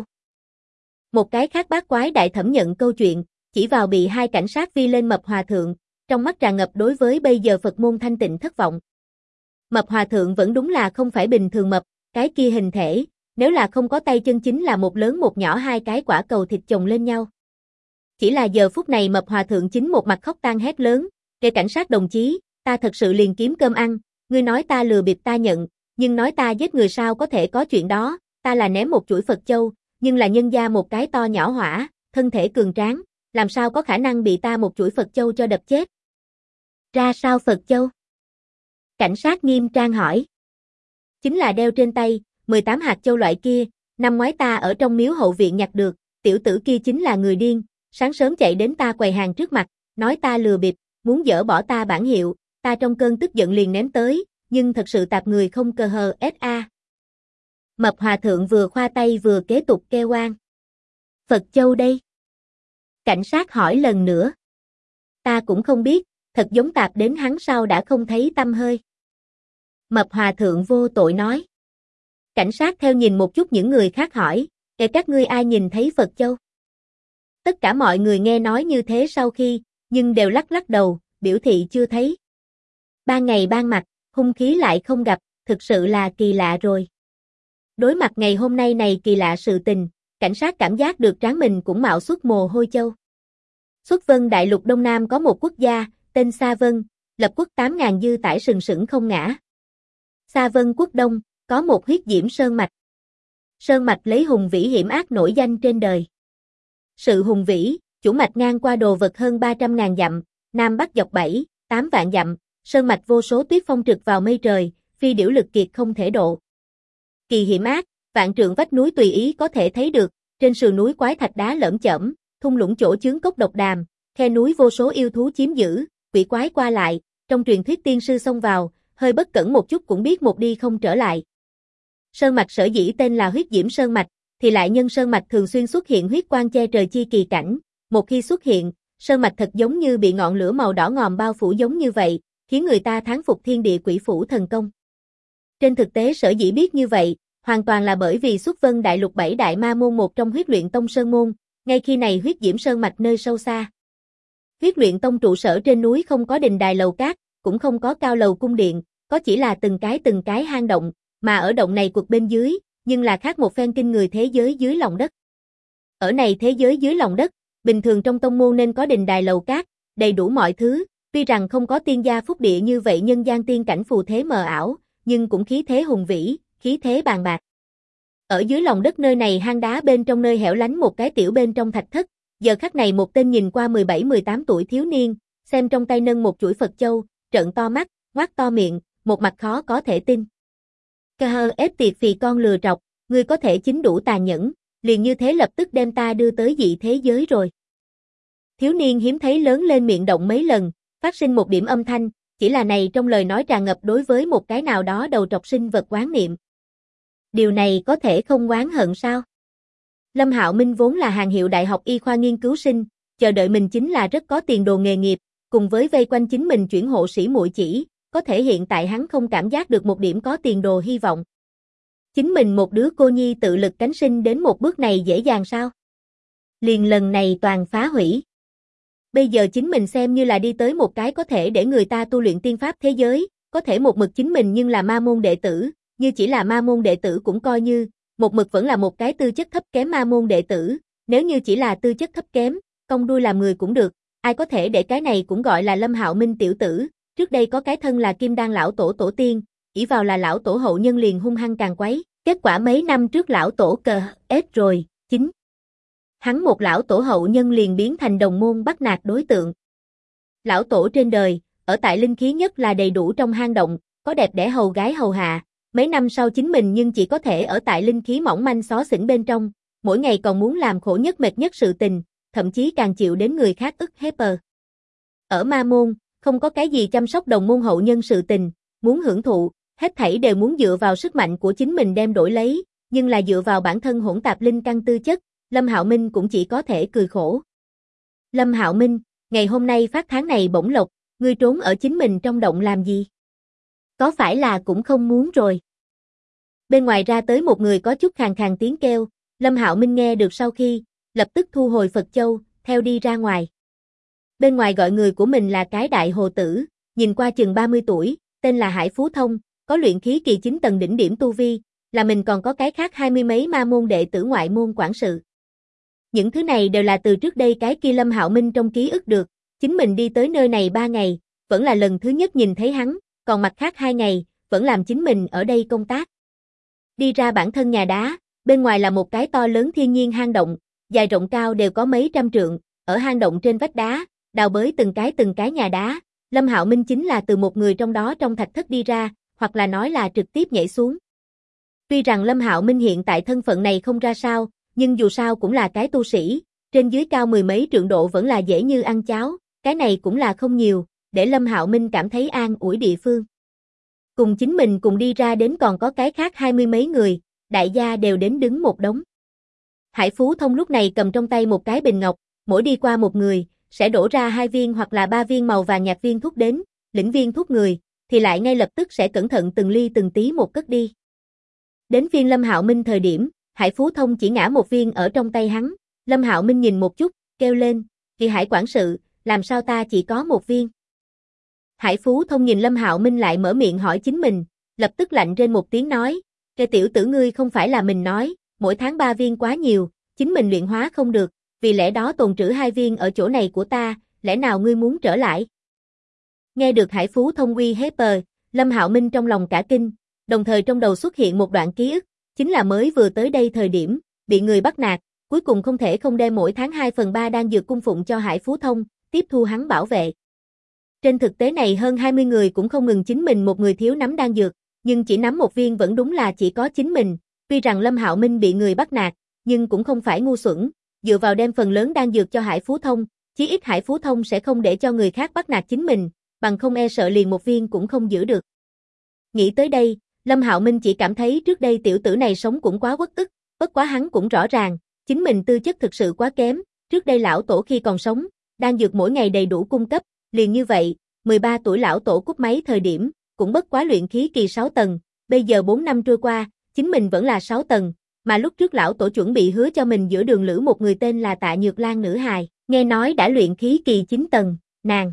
Một cái khác bác quái đại thẩm nhận câu chuyện, chỉ vào bị 2 cảnh sát vi lên mập hòa thượng, trong mắt tràn ngập đối với bây giờ Phật môn thanh tịnh thất vọng. Mập hòa thượng vẫn đúng là không phải bình thường mập, cái kia hình thể, nếu là không có tay chân chính là một lớn một nhỏ 2 cái quả cầu thịt chồng lên nhau. Chỉ là giờ phút này mập hòa thượng chính một mặt khóc tang hét lớn, cảnh sát đồng chí, ta thật sự liền kiếm cơm ăn, ngươi nói ta lừa bịp ta nhận, nhưng nói ta giết người sao có thể có chuyện đó, ta là ném một chuỗi Phật châu, nhưng là nhân gia một cái to nhỏ hỏa, thân thể cường tráng, làm sao có khả năng bị ta một chuỗi Phật châu cho đập chết. Ra sao Phật châu? Cảnh sát nghiêm trang hỏi. Chính là đeo trên tay, 18 hạt châu loại kia, năm ngoái ta ở trong miếu hậu viện nhặt được, tiểu tử kia chính là người điên, sáng sớm chạy đến ta quầy hàng trước mặt, nói ta lừa bịp, muốn dỡ bỏ ta bản hiệu, ta trong cơn tức giận liền ném tới, nhưng thật sự tạp người không cờ hờ SA. Mập hòa thượng vừa khoa tay vừa kế tục kêu oan. Phật châu đây. Cảnh sát hỏi lần nữa. Ta cũng không biết, thật giống tạp đến hắn sao đã không thấy tăm hơi. Mập hòa thượng vô tội nói. Cảnh sát theo nhìn một chút những người khác hỏi, các ngươi ai nhìn thấy Phật Châu? Tất cả mọi người nghe nói như thế sau khi, nhưng đều lắc lắc đầu, biểu thị chưa thấy. Ban ngày ban mặt, hung khí lại không gặp, thực sự là kỳ lạ rồi. Đối mặt ngày hôm nay này kỳ lạ sự tình, cảnh sát cảm giác được trán mình cũng mạo xuất mồ hôi châu. Xuất Vân Đại Lục Đông Nam có một quốc gia, tên Sa Vân, lập quốc 8.000 dư tải sừng sững không ngã. Sa Vân quốc Đông, có một huyết diễm sơn mạch. Sơn mạch lấy hùng vĩ hiểm ác nổi danh trên đời. Sự hùng vĩ, chủ mạch ngang qua đồ vật hơn 300.000 dặm, nam bắc dọc 7, 8 vạn dặm, sơn mạch vô số tuyết phong trực vào mây trời, phi điểu lực kiệt không thể độ. Kỳ hiểm ác, vạn trượng vách núi tùy ý có thể thấy được, trên sườn núi quái thạch đá lởm chởm, thung lũng chỗ chướng cốc độc đàm, khe núi vô số yêu thú chiếm giữ, quỷ quái qua lại, trong truyền thuyết tiên sư xông vào, hơi bất cẩn một chút cũng biết một đi không trở lại. Sơn mạch sở dĩ tên là huyết diễm sơn mạch, thì lại nhân sơn mạch thường xuyên xuất hiện huyết quang che trời chi kỳ cảnh, một khi xuất hiện, sơn mạch thật giống như bị ngọn lửa màu đỏ ngòm bao phủ giống như vậy, khiến người ta thán phục thiên địa quỷ phủ thần công. Trên thực tế sở dĩ biết như vậy, hoàn toàn là bởi vì Xuất Vân Đại Lục 7 đại ma môn một trong Huyết Luyện Tông sơn môn, ngay khi này huyết diễm sơn mạch nơi sâu xa. Huyết Luyện Tông trụ sở trên núi không có đình đài lầu cát, cũng không có cao lầu cung điện, có chỉ là từng cái hang động, mà ở động này quật bên dưới, nhưng là khác một phen kinh người thế giới dưới lòng đất. Ở này thế giới dưới lòng đất, bình thường trong tông môn nên có đình đài lầu cát, đầy đủ mọi thứ, tuy rằng không có tiên gia phúc địa như vậy nhân gian tiên cảnh phù thế mờ ảo, nhưng cũng khí thế hùng vĩ, khí thế bàn bạc. Ở dưới lòng đất nơi này hang đá bên trong nơi hẻo lánh một cái tiểu bên trong thạch thất, giờ khắc này một tên nhìn qua 17-18 tuổi thiếu niên, xem trong tay nâng một chuỗi Phật Châu, trợn to mắt, ngoác to miệng, một mặt khó có thể tin. Cơ hơ ép tiệt vì con lừa trọc, ngươi có thể chính đủ tàn nhẫn, liền như thế lập tức đem ta đưa tới dị thế giới rồi. Thiếu niên hiếm thấy lớn lên miệng động mấy lần, phát sinh một điểm âm thanh, chỉ là này trong lời nói tràn ngập đối với một cái nào đó đầu trọc sinh vật oán niệm. Điều này có thể không oán hận sao? Lâm Hạo Minh vốn là hàng hiệu đại học y khoa nghiên cứu sinh, chờ đợi mình chính là rất có tiền đồ nghề nghiệp, cùng với vây quanh chính mình chuyển hộ sĩ muội chỉ, có thể hiện tại hắn không cảm giác được một điểm có tiền đồ hy vọng. Chính mình một đứa cô nhi tự lực cánh sinh đến một bước này dễ dàng sao? Liền lần này toàn phá hủy. Bây giờ chính mình xem như là đi tới một cái có thể để người ta tu luyện tiên pháp thế giới, có thể một mực chính mình nhưng là ma môn đệ tử, như chỉ là ma môn đệ tử cũng coi như, một mực vẫn là một cái tư chất thấp kém ma môn đệ tử, nếu như chỉ là tư chất thấp kém, cong đuôi làm người cũng được, ai có thể để cái này cũng gọi là Lâm Hạo Minh tiểu tử, trước đây có cái thân là Kim Đan lão tổ tổ tiên, ỷ vào là lão tổ hậu nhân liền hung hăng càng quấy, kết quả mấy năm trước lão tổ cờ ết rồi, chính hắn một lão tổ hậu nhân liền biến thành đồng môn bắt nạt đối tượng. Lão tổ trên đời, ở tại linh khí nhất là đầy đủ trong hang động, có đẹp đẽ hầu gái hầu hạ, mấy năm sau chính mình nhưng chỉ có thể ở tại linh khí mỏng manh xó xỉnh bên trong, mỗi ngày còn muốn làm khổ nhất mệt nhất sự tình, thậm chí càng chịu đến người khác ức hiếp. Ở ma môn, không có cái gì chăm sóc đồng môn hậu nhân sự tình, muốn hưởng thụ, hết thảy đều muốn dựa vào sức mạnh của chính mình đem đổi lấy, nhưng là dựa vào bản thân hỗn tạp linh căn tư chất, Lâm Hạo Minh cũng chỉ có thể cười khổ. Lâm Hạo Minh, ngày hôm nay phát tháng này bổng lộc, ngươi trốn ở chính mình trong động làm gì? Có phải là cũng không muốn rồi? Bên ngoài ra tới một người có chút khàn khàn tiếng kêu, Lâm Hạo Minh nghe được sau khi, lập tức thu hồi Phật Châu, theo đi ra ngoài. Bên ngoài gọi người của mình là cái đại hồ tử, nhìn qua chừng 30 tuổi, tên là Hải Phú Thông, có luyện khí kỳ 9 tầng đỉnh điểm tu vi, là mình còn có cái khác 20 mấy ma môn đệ tử ngoại môn quản sự. Những thứ này đều là từ trước đây cái kia Lâm Hạo Minh trong ký ức được, chính mình đi tới nơi này 3 ngày, vẫn là lần thứ nhất nhìn thấy hắn, còn mặt khác 2 ngày, vẫn làm chính mình ở đây công tác. Đi ra bản thân nhà đá, bên ngoài là một cái to lớn thiên nhiên hang động, dài rộng cao đều có mấy trăm trượng, ở hang động trên vách đá, đào bới từng cái nhà đá, Lâm Hạo Minh chính là từ một người trong đó trong thạch thất đi ra, hoặc là nói là trực tiếp nhảy xuống. Tuy rằng Lâm Hạo Minh hiện tại thân phận này không ra sao, nhưng dù sao cũng là cái tu sĩ, trên dưới cao 10 mấy trượng độ vẫn là dễ như ăn cháo, cái này cũng là không nhiều, để Lâm Hạo Minh cảm thấy an ủi địa phương. Cùng chính mình cùng đi ra đến còn có cái khác 20 mấy người, đại gia đều đến đứng một đống. Hải Phú Thông lúc này cầm trong tay một cái bình ngọc, mỗi đi qua một người, sẽ đổ ra 2 viên hoặc là 3 viên màu vàng nhạt viên thuốc đến, lĩnh viên thuốc người, thì lại ngay lập tức sẽ cẩn thận từng ly từng tí một cất đi. Đến phiên Lâm Hạo Minh thời điểm, Hải Phú Thông chỉ ngã một viên ở trong tay hắn, Lâm Hạo Minh nhìn một chút, kêu lên, "Kỳ Hải quản sự, làm sao ta chỉ có một viên?" Hải Phú Thông nhìn Lâm Hạo Minh lại mở miệng hỏi chính mình, lập tức lạnh rên một tiếng nói, "Cái tiểu tử ngươi không phải là mình nói, mỗi tháng 3 viên quá nhiều, chính mình luyện hóa không được, vì lẽ đó tồn trữ 2 viên ở chỗ này của ta, lẽ nào ngươi muốn trở lại?" Nghe được Hải Phú Thông uy hiếp, Lâm Hạo Minh trong lòng cả kinh, đồng thời trong đầu xuất hiện một đoạn ký ức, chính là mới vừa tới đây thời điểm, bị người bắt nạt, cuối cùng không thể không đem mỗi tháng 2/3 đan dược cung phụng cho Hải Phú Thông, tiếp thu hắn bảo vệ. Trên thực tế này hơn 20 người cũng không ngừng chính mình một người thiếu nắm đan dược, nhưng chỉ nắm một viên vẫn đúng là chỉ có chính mình, tuy rằng Lâm Hạo Minh bị người bắt nạt, nhưng cũng không phải ngu xuẩn, dựa vào đem phần lớn đan dược cho Hải Phú Thông, chí ít Hải Phú Thông sẽ không để cho người khác bắt nạt chính mình, bằng không e sợ liền một viên cũng không giữ được. Nghĩ tới đây, Lâm Hạo Minh chỉ cảm thấy trước đây tiểu tử này sống cũng quá uất ức, bất quá hắn cũng rõ ràng, chính mình tư chất thực sự quá kém, trước đây lão tổ khi còn sống, đan dược mỗi ngày đầy đủ cung cấp, liền như vậy, 13 tuổi lão tổ cúp máy thời điểm, cũng bất quá luyện khí kỳ 6 tầng, bây giờ 4 năm trôi qua, chính mình vẫn là 6 tầng, mà lúc trước lão tổ chuẩn bị hứa cho mình giữa đường lữ một người tên là Tạ Nhược Lan nữ hài, nghe nói đã luyện khí kỳ 9 tầng, nàng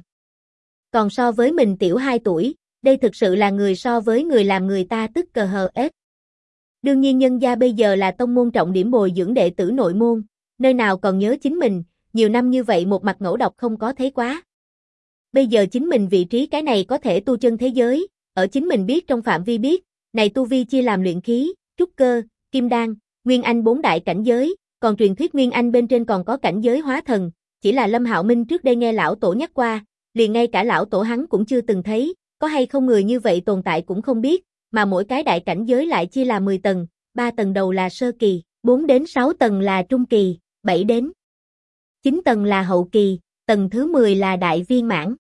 còn so với mình tiểu 2 tuổi, đây thực sự là người so với người làm người ta tức cờ hờ ết. Đương nhiên nhân gia bây giờ là tông môn trọng điểm bồi dưỡng đệ tử nội môn, nơi nào còn nhớ chính mình, nhiều năm như vậy một mặt ngẫu độc không có thấy quá. Bây giờ chính mình vị trí cái này có thể tu chân thế giới, ở chính mình biết trong phạm vi biết, này tu vi chia làm luyện khí, trúc cơ, kim đan, nguyên anh 4 đại cảnh giới, còn truyền thuyết nguyên anh bên trên còn có cảnh giới hóa thần, chỉ là Lâm Hạo Minh trước đây nghe lão tổ nhắc qua, liền ngay cả lão tổ hắn cũng chưa từng thấy, có hay không người như vậy tồn tại cũng không biết, mà mỗi cái đại cảnh giới lại chia là 10 tầng, 3 tầng đầu là sơ kỳ, 4 đến 6 tầng là trung kỳ, 7 đến 9 tầng là hậu kỳ, tầng thứ 10 là đại viên mãn.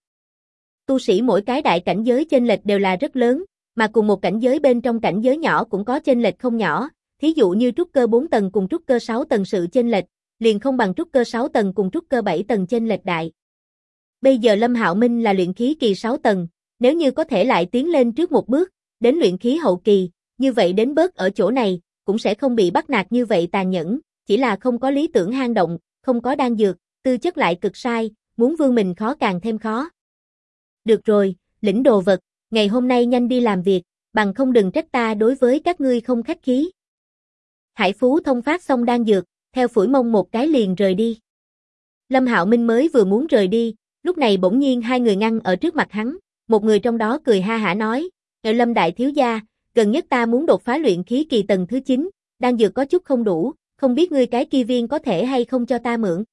Tu sĩ mỗi cái đại cảnh giới chênh lệch đều là rất lớn, mà cùng một cảnh giới bên trong cảnh giới nhỏ cũng có chênh lệch không nhỏ, thí dụ như trúc cơ 4 tầng cùng trúc cơ 6 tầng sự chênh lệch, liền không bằng trúc cơ 6 tầng cùng trúc cơ 7 tầng chênh lệch đại. Bây giờ Lâm Hạo Minh là luyện khí kỳ 6 tầng, nếu như có thể lại tiến lên trước một bước, đến luyện khí hậu kỳ, như vậy đến bớt ở chỗ này, cũng sẽ không bị bắt nạt như vậy tàn nhẫn, chỉ là không có lý tưởng hang động, không có đan dược, tư chất lại cực sai, muốn vươn mình khó càng thêm khó. Được rồi, lĩnh đồ vật, ngày hôm nay nhanh đi làm việc, bằng không đừng trách ta đối với các ngươi không khách khí. Hải Phú Thông phát xong đan dược, theo phủi mông một cái liền rời đi. Lâm Hạo Minh mới vừa muốn rời đi, lúc này bỗng nhiên hai người ngăn ở trước mặt hắn, một người trong đó cười ha hả nói, Lâm đại thiếu gia, gần nhất ta muốn đột phá luyện khí kỳ tầng thứ 9, đan dược có chút không đủ, không biết ngươi cái kia viên có thể hay không cho ta mượn.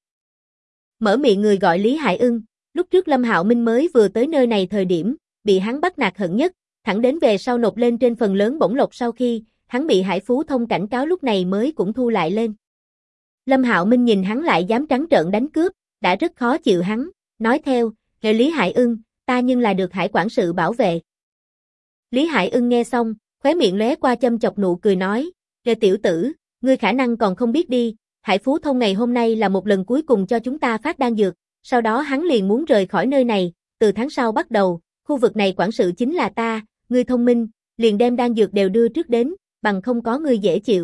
Mở miệng người gọi Lý Hải Ưng, lúc trước Lâm Hạo Minh mới vừa tới nơi này thời điểm, bị hắn bắt nạt hận nhất, thẳng đến về sau nộp lên trên phần lớn bổng lộc sau khi, hắn bị Hải Phú Thông cảnh cáo lúc này mới cũng thu lại lên. Lâm Hạo Minh nhìn hắn lại dám trắng trợn đánh cướp, đã rất khó chịu hắn, nói theo, Lý Hải Ưng, ta nhưng là được Hải quản sự bảo vệ. Lý Hải Ưng nghe xong, khóe miệng lóe qua châm chọc nụ cười nói, tiểu tử, ngươi khả năng còn không biết đi, Hải Phú Thông ngày hôm nay là một lần cuối cùng cho chúng ta phát đan dược, sau đó hắn liền muốn rời khỏi nơi này, từ tháng sau bắt đầu, khu vực này quản sự chính là ta, ngươi thông minh, liền đem đan dược đều đưa trước đến, bằng không có ngươi dễ chịu.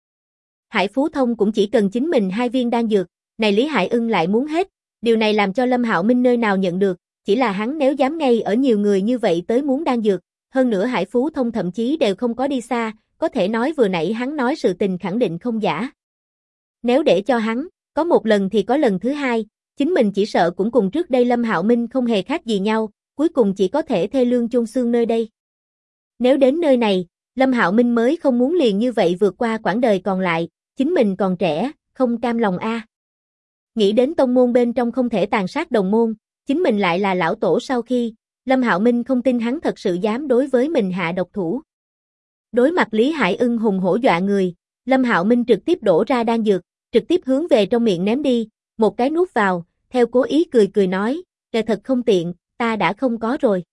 Hải Phú Thông cũng chỉ cần chính mình 2 viên đan dược, này Lý Hải Ưng lại muốn hết, điều này làm cho Lâm Hạo Minh nơi nào nhận được, chỉ là hắn nếu dám ngay ở nhiều người như vậy tới muốn đan dược, hơn nữa Hải Phú Thông thậm chí đều không có đi xa, có thể nói vừa nãy hắn nói sự tình khẳng định không giả. Nếu để cho hắn, có một lần thì có lần thứ hai, chính mình chỉ sợ cũng cùng trước đây Lâm Hạo Minh không hề khác gì nhau, cuối cùng chỉ có thể thê lương chôn xương nơi đây. Nếu đến nơi này, Lâm Hạo Minh mới không muốn liền như vậy vượt qua quãng đời còn lại, chính mình còn trẻ, không cam lòng a. Nghĩ đến tông môn bên trong không thể tàn sát đồng môn, chính mình lại là lão tổ sau khi, Lâm Hạo Minh không tin hắn thật sự dám đối với mình hạ độc thủ. Đối mặt Lý Hải Ưng hùng hổ dọa người, Lâm Hạo Minh trực tiếp đổ ra đan dược, trực tiếp hướng về trong miệng ném đi, một cái nuốt vào, theo cố ý cười cười nói, thật không tiện, ta đã không có rồi.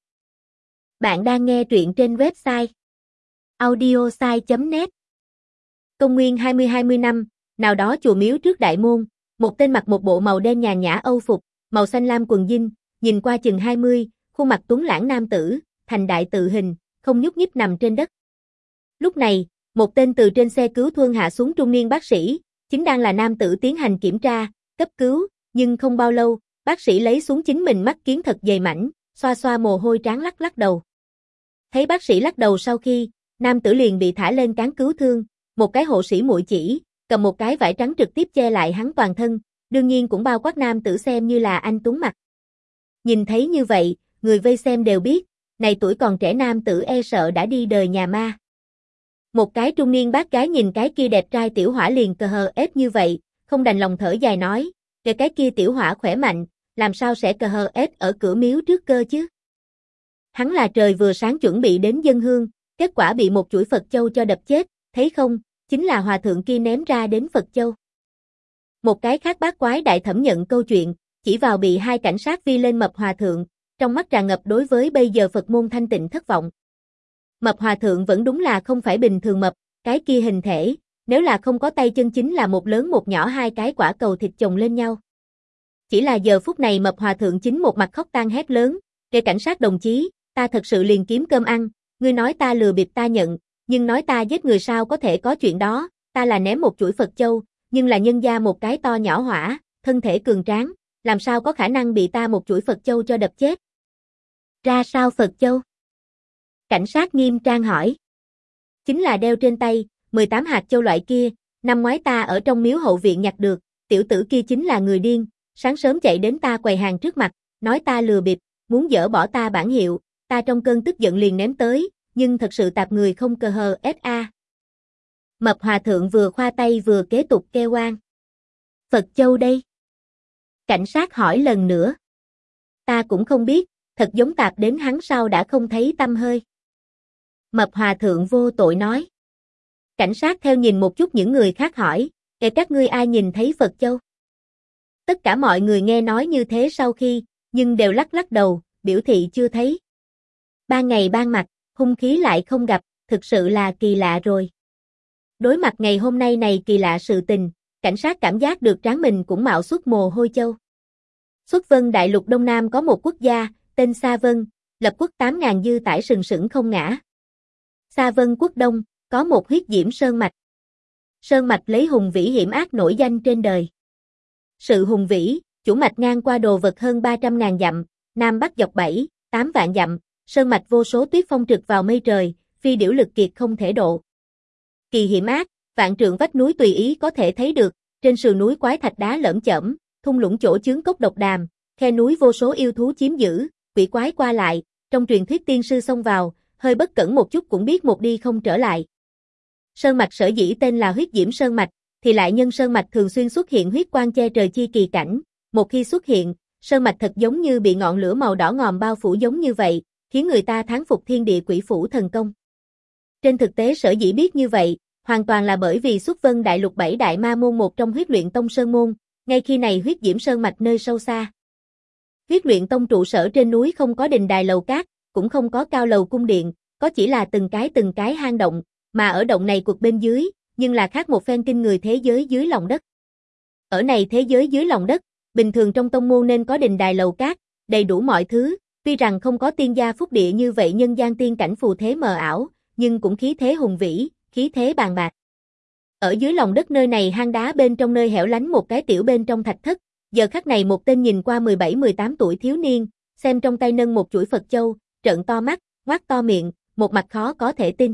Bạn đang nghe truyện trên website audiosai.net. Công nguyên 2020 năm, nào đó chùa miếu trước đại môn, Một tên mặc một bộ màu đen nhàn nhã âu phục, màu xanh lam quần jean, nhìn qua chừng 20, khuôn mặt tuấn lãng nam tử, thành đại tự hình, không nhúc nhích nằm trên đất. Lúc này, một tên từ trên xe cứu thương hạ xuống trung niên bác sĩ, chính đang là nam tử tiến hành kiểm tra, cấp cứu, nhưng không bao lâu, bác sĩ lấy xuống chính mình mắt kiến thật dày mảnh, xoa xoa mồ hôi trán lắc lắc đầu. Thấy bác sĩ lắc đầu sau khi, nam tử liền bị thả lên cáng cứu thương, một cái hộ sĩ muội chỉ, cầm một cái vải trắng trực tiếp che lại hắn toàn thân, đương nhiên cũng bao quát nam tử xem như là anh tuấn mặt. Nhìn thấy như vậy, người vây xem đều biết, này tuổi còn trẻ nam tử e sợ đã đi đời nhà ma. Một cái trung niên bác gái nhìn cái kia đẹp trai tiểu hỏa liền cờ hờ ép như vậy, không đành lòng thở dài nói, cái kia tiểu hỏa khỏe mạnh, làm sao sẽ cờ hờ ép ở cửa miếu trước cơ chứ? Hắn là trời vừa sáng chuẩn bị đến dâng hương, kết quả bị một chuỗi Phật châu cho đập chết, thấy không, chính là hòa thượng kia ném ra đến Phật châu. Một cái khác bác quái đại thẩm nhận câu chuyện, chỉ vào bị hai cảnh sát vi lên mập hòa thượng, trong mắt tràn ngập đối với bây giờ Phật môn thanh tịnh thất vọng. Mập hòa thượng vẫn đúng là không phải bình thường mập, cái kia hình thể, nếu là không có tay chân chính là một lớn một nhỏ hai cái quả cầu thịt chồng lên nhau. Chỉ là giờ phút này mập hòa thượng chính một mặt khóc tang hét lớn, kêu cảnh sát đồng chí, ta thật sự liền kiếm cơm ăn, ngươi nói ta lừa bịp ta nhận, nhưng nói ta giết người sao có thể có chuyện đó, ta là ném một chuỗi Phật châu, nhưng là nhân gia một cái to nhỏ hỏa, thân thể cường tráng, làm sao có khả năng bị ta một chuỗi Phật châu cho đập chết. Ra sao Phật châu? Cảnh sát nghiêm trang hỏi. Chính là đeo trên tay, 18 hạt châu loại kia, năm ngoái ta ở trong miếu hậu viện nhặt được, tiểu tử kia chính là người điên, sáng sớm chạy đến ta quầy hàng trước mặt, nói ta lừa bịp, muốn dỡ bỏ ta bản hiệu, ta trong cơn tức giận liền ném tới, nhưng thật sự tạp người không cờ hờ SA. Mập hòa thượng vừa khoa tay vừa kế tục kêu oan. Phật châu đây? Cảnh sát hỏi lần nữa. Ta cũng không biết, thật giống tạp đến hắn sau đã không thấy tăm hơi. Mập hòa thượng vô tội nói. Cảnh sát theo nhìn một chút những người khác hỏi, các ngươi ai nhìn thấy Phật châu? Tất cả mọi người nghe nói như thế sau khi, nhưng đều lắc lắc đầu, biểu thị chưa thấy. Ban ngày ban mặt, hung khí lại không gặp, thực sự là kỳ lạ rồi. Đối mặt ngày hôm nay này kỳ lạ sự tình, cảnh sát cảm giác được trán mình cũng mạo xuất mồ hôi châu. Xuất Vân Đại Lục Đông Nam có một quốc gia, tên Sa Vân, lập quốc 8.000 dư tải sừng sững không ngã. Sa Vân quốc Đông, có một huyết diễm sơn mạch. Sơn mạch lấy hùng vĩ hiểm ác nổi danh trên đời. Sự hùng vĩ, chủ mạch ngang qua đồ vật hơn 300.000 dặm, nam bắc dọc 7, 8 vạn dặm, sơn mạch vô số tuyết phong trực vào mây trời, phi điểu lực kiệt không thể độ. Kỳ hiểm ác, vạn trượng vách núi tùy ý có thể thấy được, trên sườn núi quái thạch đá lởm chởm, thung lũng chỗ chướng cốc độc đàm, khe núi vô số yêu thú chiếm giữ, quỷ quái qua lại, trong truyền thuyết tiên sư xông vào, hơi bất cẩn một chút cũng biết một đi không trở lại. Sơn mạch sở dĩ tên là huyết diễm sơn mạch, thì lại nhân sơn mạch thường xuyên xuất hiện huyết quang che trời chi kỳ cảnh, một khi xuất hiện, sơn mạch thật giống như bị ngọn lửa màu đỏ ngòm bao phủ giống như vậy, khiến người ta thán phục thiên địa quỷ phủ thần công. Trên thực tế sở dĩ biết như vậy, hoàn toàn là bởi vì Xuất Vân Đại Lục 7 đại ma môn một trong huyết luyện tông sơn môn, ngay khi này huyết diễm sơn mạch nơi sâu xa. Huyết luyện tông trụ sở trên núi không có đình đài lầu cát, cũng không có cao lầu cung điện, có chỉ là từng cái hang động, mà ở động này cuộc bên dưới, nhưng là khác một phen kinh người thế giới dưới lòng đất. Ở này thế giới dưới lòng đất, bình thường trong tông môn nên có đình đài lầu cát, đầy đủ mọi thứ, tuy rằng không có tiên gia phúc địa như vậy nhân gian tiên cảnh phù thế mờ ảo, nhưng cũng khí thế hùng vĩ, khí thế bàn bạc. Ở dưới lòng đất nơi này hang đá bên trong nơi hẻo lánh một cái tiểu bên trong thạch thất, giờ khắc này một tên nhìn qua 17-18 tuổi thiếu niên, xem trong tay nâng một chuỗi Phật châu, trợn to mắt, ngoác to miệng, một mặt khó có thể tin.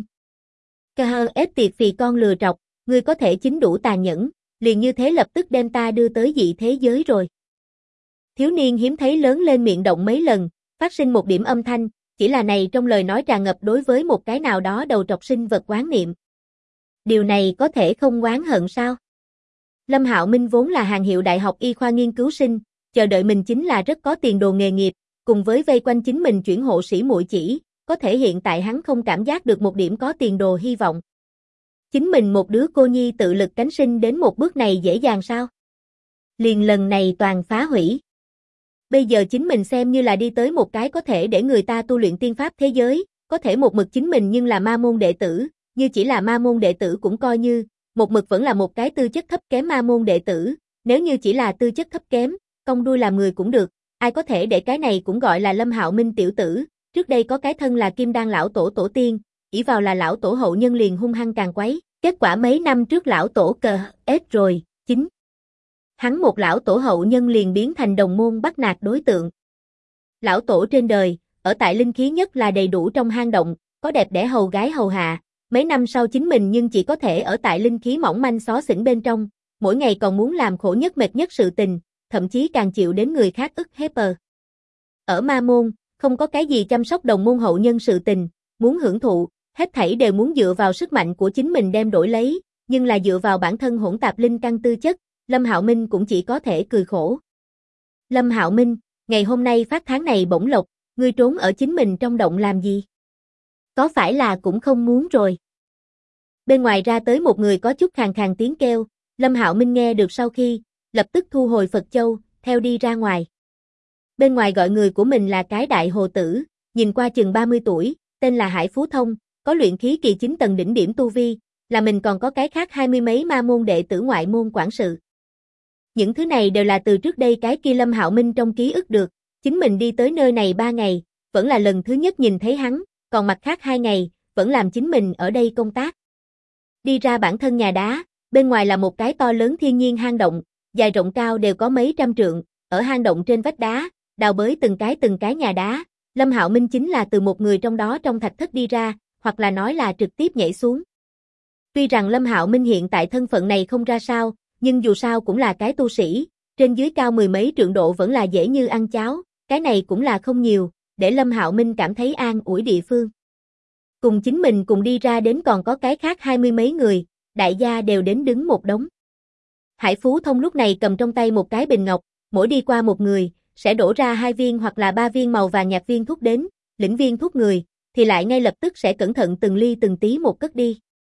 Ép tiệt phì con lừa trọc, ngươi có thể chính đủ tàn nhẫn, liền như thế lập tức đem ta đưa tới dị thế giới rồi. Thiếu niên hiếm thấy lớn lên miệng động mấy lần, phát sinh một điểm âm thanh, chỉ là này trong lời nói tràn ngập đối với một cái nào đó đầu trọc sinh vật oán niệm. Điều này có thể không oán hận sao? Lâm Hạo Minh vốn là hàng hiệu đại học y khoa nghiên cứu sinh, chờ đợi mình chính là rất có tiền đồ nghề nghiệp, cùng với vây quanh chính mình chuyển hộ sĩ muội chỉ, có thể hiện tại hắn không cảm giác được một điểm có tiền đồ hy vọng. Chính mình một đứa cô nhi tự lực cánh sinh đến một bước này dễ dàng sao? Liền lần này toàn phá hủy. Bây giờ chính mình xem như là đi tới một cái có thể để người ta tu luyện tiên pháp thế giới, có thể một mực chính mình nhưng là ma môn đệ tử, như chỉ là ma môn đệ tử cũng coi như, một mực vẫn là một cái tư chất thấp kém ma môn đệ tử, Nếu như chỉ là tư chất thấp kém, cong đuôi làm người cũng được, ai có thể để cái này cũng gọi là Lâm Hạo Minh tiểu tử, trước đây có cái thân là Kim Đan lão tổ tổ tiên, ỷ vào là lão tổ hậu nhân liền hung hăng càng quấy, kết quả mấy năm trước lão tổ cờ ết rồi, chính hắn một lão tổ hậu nhân liền biến thành đồng môn bắt nạt đối tượng. Lão tổ trên đời, ở tại linh khí nhất là đầy đủ trong hang động, có đẹp đẽ hầu gái hầu hạ, mấy năm sau chính mình nhưng chỉ có thể ở tại linh khí mỏng manh xó xỉnh bên trong, mỗi ngày còn muốn làm khổ nhất mệt nhất sự tình, thậm chí càng chịu đến người khác ức hiếp. Ở ma môn, không có cái gì chăm sóc đồng môn hậu nhân sự tình, muốn hưởng thụ, hết thảy đều muốn dựa vào sức mạnh của chính mình đem đổi lấy, nhưng là dựa vào bản thân hỗn tạp linh căn tư chất, Lâm Hạo Minh cũng chỉ có thể cười khổ. Lâm Hạo Minh, ngày hôm nay phát tháng này bổng lộc, ngươi trốn ở chính mình trong động làm gì? Có phải là cũng không muốn rồi? Bên ngoài ra tới một người có chút khàn khàn tiếng kêu, Lâm Hạo Minh nghe được sau khi, lập tức thu hồi Phật Châu, theo đi ra ngoài. Bên ngoài gọi người của mình là cái đại hồ tử, nhìn qua chừng 30 tuổi, tên là Hải Phú Thông, có luyện khí kỳ 9 tầng đỉnh điểm tu vi, là mình còn có cái khác 20 mấy ma môn đệ tử ngoại môn quản sự. Những thứ này đều là từ trước đây cái kia Lâm Hạo Minh trong ký ức được, chính mình đi tới nơi này 3 ngày, vẫn là lần thứ nhất nhìn thấy hắn, còn mặt khác 2 ngày, vẫn làm chính mình ở đây công tác. Đi ra bản thân nhà đá, bên ngoài là một cái to lớn thiên nhiên hang động, dài rộng cao đều có mấy trăm trượng, ở hang động trên vách đá, đào bới từng cái nhà đá, Lâm Hạo Minh chính là từ một người trong đó trong thạch thất đi ra, hoặc là nói là trực tiếp nhảy xuống. Tuy rằng Lâm Hạo Minh hiện tại thân phận này không ra sao, nhưng dù sao cũng là cái tu sĩ, trên dưới cao 10 mấy trượng độ vẫn là dễ như ăn cháo, cái này cũng là không nhiều, để Lâm Hạo Minh cảm thấy an ủi địa phương. Cùng chính mình cùng đi ra đến còn có cái khác 20 mấy người, đại gia đều đến đứng một đống. Hải Phú Thông lúc này cầm trong tay một cái bình ngọc, mỗi đi qua một người, sẽ đổ ra 2 viên hoặc là 3 viên màu vàng nhạt viên thuốc đến, lĩnh viên thuốc người, thì lại ngay lập tức sẽ cẩn thận từng ly từng tí một cất đi.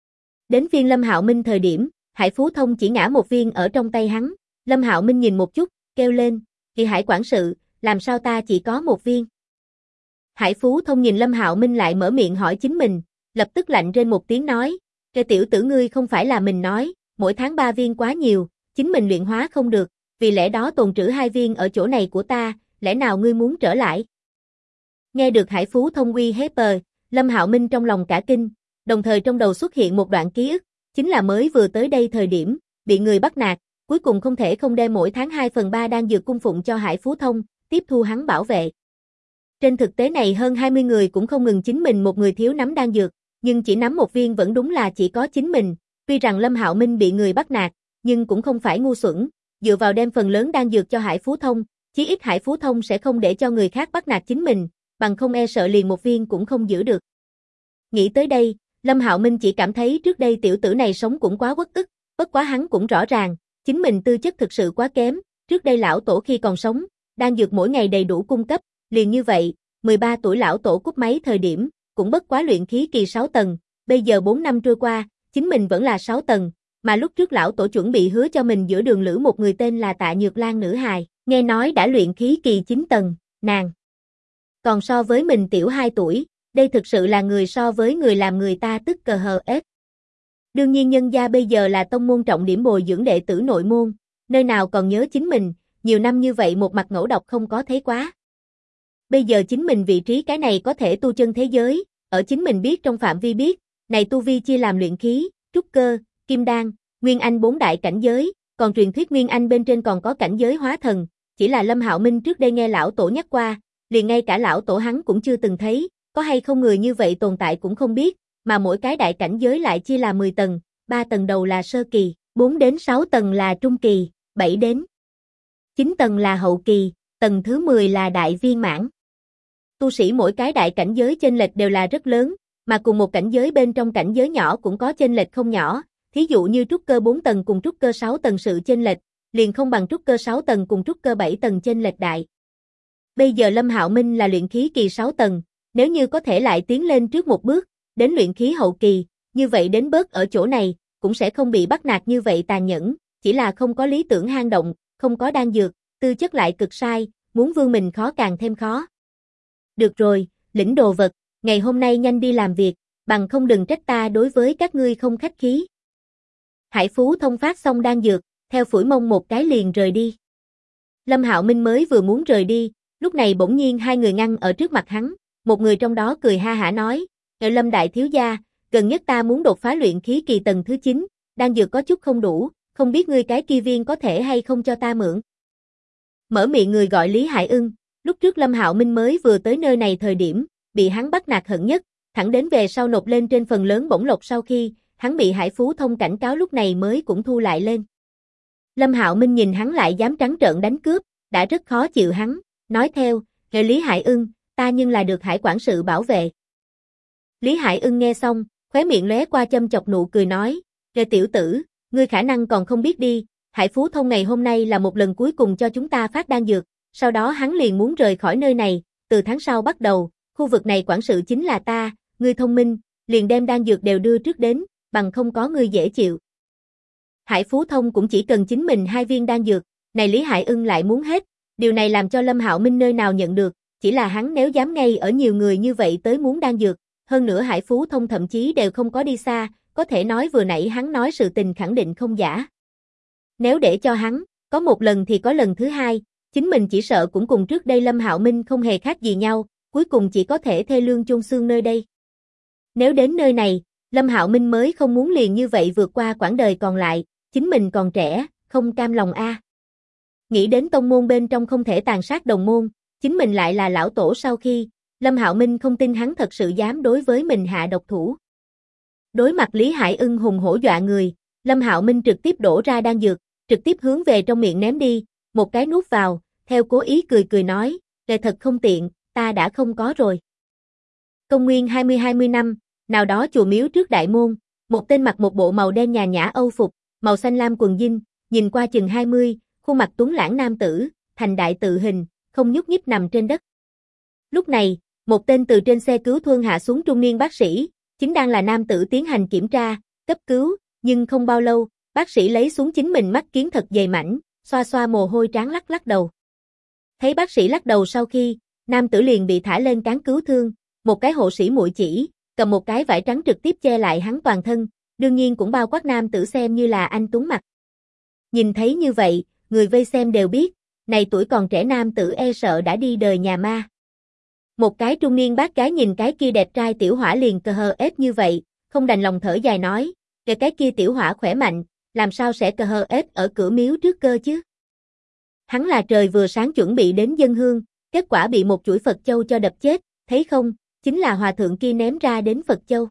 Đến viên Lâm Hạo Minh thời điểm, Hải Phú Thông chỉ ngã một viên ở trong tay hắn, Lâm Hạo Minh nhìn một chút, kêu lên, Kỳ Hải quản sự, làm sao ta chỉ có một viên? Hải Phú Thông nhìn Lâm Hạo Minh lại mở miệng hỏi chính mình, lập tức lạnh rên một tiếng nói, cái tiểu tử ngươi không phải là mình nói, mỗi tháng 3 viên quá nhiều, chính mình luyện hóa không được, vì lẽ đó tồn trữ 2 viên ở chỗ này của ta, lẽ nào ngươi muốn trở lại? Nghe được Hải Phú Thông uy hiếp, Lâm Hạo Minh trong lòng cả kinh, đồng thời trong đầu xuất hiện một đoạn ký ức, chính là mới vừa tới đây thời điểm, bị người bắt nạt, cuối cùng không thể không đem mỗi tháng 2/3 đan dược cung phụng cho Hải Phú Thông, tiếp thu hắn bảo vệ. Trên thực tế này hơn 20 người cũng không ngừng chính mình một người thiếu nắm đan dược, nhưng chỉ nắm một viên vẫn đúng là chỉ có chính mình, tuy rằng Lâm Hạo Minh bị người bắt nạt, nhưng cũng không phải ngu xuẩn, dựa vào đem phần lớn đan dược cho Hải Phú Thông, chí ít Hải Phú Thông sẽ không để cho người khác bắt nạt chính mình, bằng không e sợ liền một viên cũng không giữ được. Nghĩ tới đây, Lâm Hạo Minh chỉ cảm thấy trước đây tiểu tử này sống cũng quá uất ức, bất quá hắn cũng rõ ràng, chính mình tư chất thực sự quá kém, trước đây lão tổ khi còn sống, đan dược mỗi ngày đầy đủ cung cấp, liền như vậy, 13 tuổi lão tổ cúp máy thời điểm, cũng bất quá luyện khí kỳ 6 tầng, bây giờ 4 năm trôi qua, chính mình vẫn là 6 tầng, mà lúc trước lão tổ chuẩn bị hứa cho mình giữa đường lữ một người tên là Tạ Nhược Lan nữ hài, nghe nói đã luyện khí kỳ 9 tầng, nàng còn so với mình tiểu 2 tuổi, đây thực sự là người so với người làm người ta tức cờ hờ ết. Đương nhiên nhân gia bây giờ là tông môn trọng điểm bồi dưỡng đệ tử nội môn, nơi nào còn nhớ chính mình, nhiều năm như vậy một mặt ngẫu độc không có thấy quá. Bây giờ chính mình vị trí cái này có thể tu chân thế giới, ở chính mình biết trong phạm vi biết, này tu vi chia làm luyện khí, trúc cơ, kim đan, nguyên anh 4 đại cảnh giới, còn truyền thuyết nguyên anh bên trên còn có cảnh giới hóa thần, chỉ là Lâm Hạo Minh trước đây nghe lão tổ nhắc qua, liền ngay cả lão tổ hắn cũng chưa từng thấy, có hay không người như vậy tồn tại cũng không biết, mà mỗi cái đại cảnh giới lại chia là 10 tầng, 3 tầng đầu là sơ kỳ, 4 đến 6 tầng là trung kỳ, 7 đến 9 tầng là hậu kỳ, tầng thứ 10 là đại viên mãn. Tu sĩ mỗi cái đại cảnh giới chênh lệch đều là rất lớn, mà cùng một cảnh giới bên trong cảnh giới nhỏ cũng có chênh lệch không nhỏ, thí dụ như trúc cơ 4 tầng cùng trúc cơ 6 tầng sự chênh lệch, liền không bằng trúc cơ 6 tầng cùng trúc cơ 7 tầng chênh lệch đại. Bây giờ Lâm Hạo Minh là luyện khí kỳ 6 tầng, nếu như có thể lại tiến lên trước một bước, đến luyện khí hậu kỳ, như vậy đến bớt ở chỗ này, cũng sẽ không bị bắt nạt như vậy tàn nhẫn, chỉ là không có lý tưởng hang động, không có đan dược, tư chất lại cực sai, muốn vươn mình khó càng thêm khó. Được rồi, lĩnh đồ vật, ngày hôm nay nhanh đi làm việc, bằng không đừng trách ta đối với các ngươi không khách khí. Hải Phú Thông phát xong đan dược, theo phủi mông một cái liền rời đi. Lâm Hạo Minh mới vừa muốn rời đi, lúc này bỗng nhiên hai người ngăn ở trước mặt hắn, một người trong đó cười ha hả nói, Lâm đại thiếu gia, gần nhất ta muốn đột phá luyện khí kỳ tầng thứ 9, đan dược có chút không đủ, không biết ngươi cái kia viên có thể hay không cho ta mượn. Mở miệng người gọi Lý Hải Ưng, lúc trước Lâm Hạo Minh mới vừa tới nơi này thời điểm, bị hắn bắt nạt hận nhất, thẳng đến về sau nộp lên trên phần lớn bổng lộc sau khi, hắn bị Hải Phú Thông cảnh cáo lúc này mới cũng thu lại lên. Lâm Hạo Minh nhìn hắn lại dám trắng trợn đánh cướp, đã rất khó chịu hắn, nói theo, "Hệ Lý Hải Ưng, ta nhưng là được Hải quản sự bảo vệ." Lý Hải Ưng nghe xong, khóe miệng lóe qua châm chọc nụ cười nói, "Kệ tiểu tử, ngươi khả năng còn không biết đi, Hải Phú Thông ngày hôm nay là một lần cuối cùng cho chúng ta phát đan dược, sau đó hắn liền muốn rời khỏi nơi này, từ tháng sau bắt đầu, khu vực này quản sự chính là ta, ngươi thông minh, liền đem đan dược đều đưa trước đến, bằng không có ngươi dễ chịu." Hải Phú Thông cũng chỉ cần chính mình 2 viên đan dược, này Lý Hải Ưng lại muốn hết, điều này làm cho Lâm Hạo Minh nơi nào nhận được, chỉ là hắn nếu dám ngay ở nhiều người như vậy tới muốn đan dược, hơn nữa Hải Phú Thông thậm chí đều không có đi xa, có thể nói vừa nãy hắn nói sự tình khẳng định không giả. Nếu để cho hắn, có một lần thì có lần thứ hai, chính mình chỉ sợ cũng cùng trước đây Lâm Hạo Minh không hề khác gì nhau, cuối cùng chỉ có thể thê lương chôn xương nơi đây. Nếu đến nơi này, Lâm Hạo Minh mới không muốn liền như vậy vượt qua quãng đời còn lại, chính mình còn trẻ, không cam lòng a. Nghĩ đến tông môn bên trong không thể tàn sát đồng môn, chính mình lại là lão tổ sau khi, Lâm Hạo Minh không tin hắn thật sự dám đối với mình hạ độc thủ. Đối mặt Lý Hải Ưng hùng hổ dọa người, Lâm Hạo Minh trực tiếp đổ ra đan dược, trực tiếp hướng về trong miệng ném đi, một cái nuốt vào, theo cố ý cười cười nói, "Kệ thật không tiện, ta đã không có rồi." Công nguyên 20 năm, nào đó chùa miếu trước đại môn, một tên mặc một bộ màu đen nhàn nhã Âu phục, màu xanh lam quần jean, nhìn qua chừng 20, khuôn mặt tuấn lãng nam tử, thành đại tự hình, không nhúc nhích nằm trên đất. Lúc này, một tên từ trên xe cứu thương hạ xuống trung niên bác sĩ, chính đang là nam tử tiến hành kiểm tra, cấp cứu, nhưng không bao lâu, bác sĩ lấy xuống chính mình mắt kiến thật dày mảnh, xoa xoa mồ hôi trán lắc lắc đầu. Thấy bác sĩ lắc đầu sau khi, nam tử liền bị thả lên cáng cứu thương, một cái hộ sĩ muội chỉ, cầm một cái vải trắng trực tiếp che lại hắn toàn thân, đương nhiên cũng bao quát nam tử xem như là anh tuấn mặt. Nhìn thấy như vậy, người vây xem đều biết, này tuổi còn trẻ nam tử e sợ đã đi đời nhà ma. Một cái trung niên bác gái nhìn cái kia đẹp trai tiểu hỏa liền cờ hờ ết như vậy, không đành lòng thở dài nói, "Kìa cái kia tiểu hỏa khỏe mạnh, làm sao sẽ cờ hờ ết ở cửa miếu trước cơ chứ?" Hắn là trời vừa sáng chuẩn bị đến dâng hương, kết quả bị một chuỗi Phật châu cho đập chết, thấy không, chính là hòa thượng kia ném ra đến Phật châu.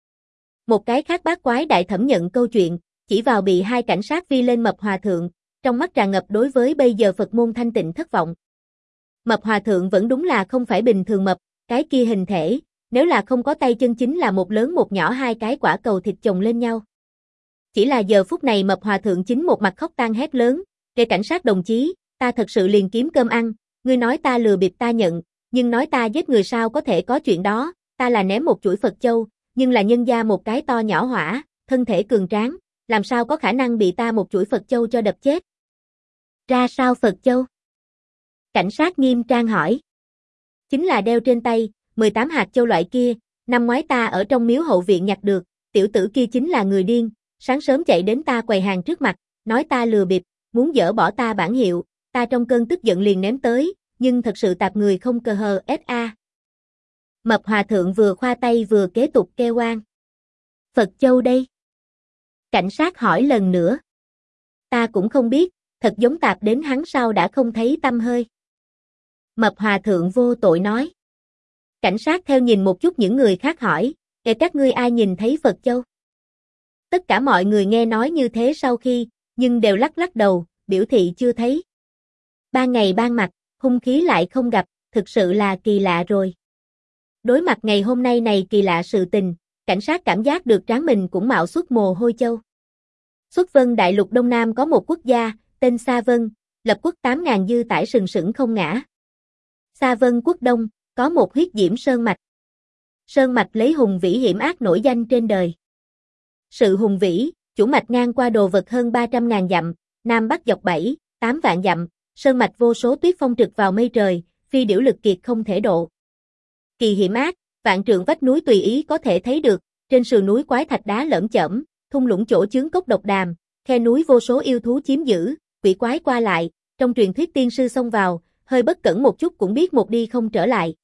Một cái khác bác quái đại thẩm nhận câu chuyện, chỉ vào bị 2 cảnh sát vi lên mập hòa thượng, trong mắt tràn ngập đối với bây giờ Phật môn thanh tịnh thất vọng. Mập hòa thượng vẫn đúng là không phải bình thường mập, cái kia hình thể, nếu là không có tay chân chính là một lớn một nhỏ 2 cái quả cầu thịt chồng lên nhau. Chỉ là giờ phút này mập hòa thượng chính một mặt khóc tang hét lớn, "Kệ cảnh sát đồng chí, ta thật sự liền kiếm cơm ăn, ngươi nói ta lừa bịp ta nhận, nhưng nói ta giết người sao có thể có chuyện đó, ta là ném một chuỗi Phật châu, nhưng là nhân gia một cái to nhỏ hỏa, thân thể cường tráng, làm sao có khả năng bị ta một chuỗi Phật châu cho đập chết." "Ra sao Phật châu?" Cảnh sát nghiêm trang hỏi. "Chính là đeo trên tay, 18 hạt châu loại kia, năm ngoái ta ở trong miếu hậu viện nhặt được, tiểu tử kia chính là người điên, sáng sớm chạy đến ta quầy hàng trước mặt, nói ta lừa bịp, muốn dỡ bỏ ta bản hiệu, ta trong cơn tức giận liền ném tới, nhưng thật sự tạp người không cờ hờ SA." Mập hòa thượng vừa khoa tay vừa kế tục kêu oan. "Phật châu đây?" Cảnh sát hỏi lần nữa. "Ta cũng không biết, thật giống tạp đến hắn sau đã không thấy tăm hơi." Mập hòa thượng vô tội nói. Cảnh sát theo nhìn một chút những người khác hỏi, "Kể các ngươi ai nhìn thấy Phật châu?" Tất cả mọi người nghe nói như thế sau khi, nhưng đều lắc lắc đầu, biểu thị chưa thấy. Ban ngày ban mặt, hung khí lại không gặp, thực sự là kỳ lạ rồi. Đối mặt ngày hôm nay này kỳ lạ sự tình, cảnh sát cảm giác được trán mình cũng mạo xuất mồ hôi châu. Xuất Vân Đại Lục Đông Nam có một quốc gia, tên Sa Vân, lập quốc 8.000 dư tải sừng sững không ngã. Sa Vân quốc Đông, có một huyết diễm sơn mạch. Sơn mạch lấy hùng vĩ hiểm ác nổi danh trên đời. Sự hùng vĩ, chủ mạch ngang qua đồ vật hơn 300.000 dặm, nam bắc dọc 7, 8 vạn dặm, sơn mạch vô số tuyết phong trực vào mây trời, phi điểu lực kiệt không thể độ. Kỳ hiểm ác, vạn trượng vách núi tùy ý có thể thấy được, trên sườn núi quái thạch đá lởm chởm, thung lũng chỗ chướng cốc độc đàm, khe núi vô số yêu thú chiếm giữ, quỷ quái qua lại, trong truyền thuyết tiên sư xông vào, hơi bất cẩn một chút cũng biết một đi không trở lại.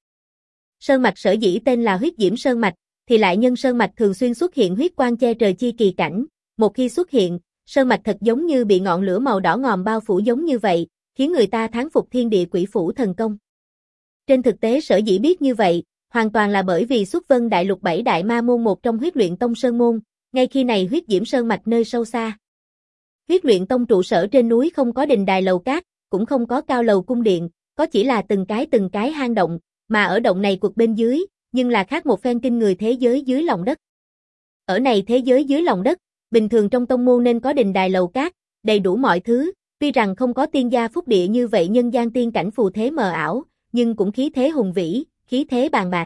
Sơn mạch sở dĩ tên là huyết diễm sơn mạch, thì lại nhân sơn mạch thường xuyên xuất hiện huyết quang che trời chi kỳ cảnh, một khi xuất hiện, sơn mạch thật giống như bị ngọn lửa màu đỏ ngòm bao phủ giống như vậy, khiến người ta thán phục thiên địa quỷ phủ thần công. Trên thực tế sở dĩ biết như vậy, hoàn toàn là bởi vì xuất vân đại lục 7 đại ma môn một trong huyết luyện tông sơn môn, ngay khi này huyết diễm sơn mạch nơi sâu xa. Huyết luyện tông trụ sở trên núi không có đình đài lầu cát, cũng không có cao lầu cung điện, có chỉ là từng cái hang động, mà ở động này cuộc bên dưới, nhưng là khác một phen kinh người thế giới dưới lòng đất. Ở này thế giới dưới lòng đất, bình thường trong tông môn nên có đình đài lầu cát, đầy đủ mọi thứ, tuy rằng không có tiên gia phúc địa như vậy nhân gian tiên cảnh phù thế mờ ảo, nhưng cũng khí thế hùng vĩ, khí thế bàn bạc.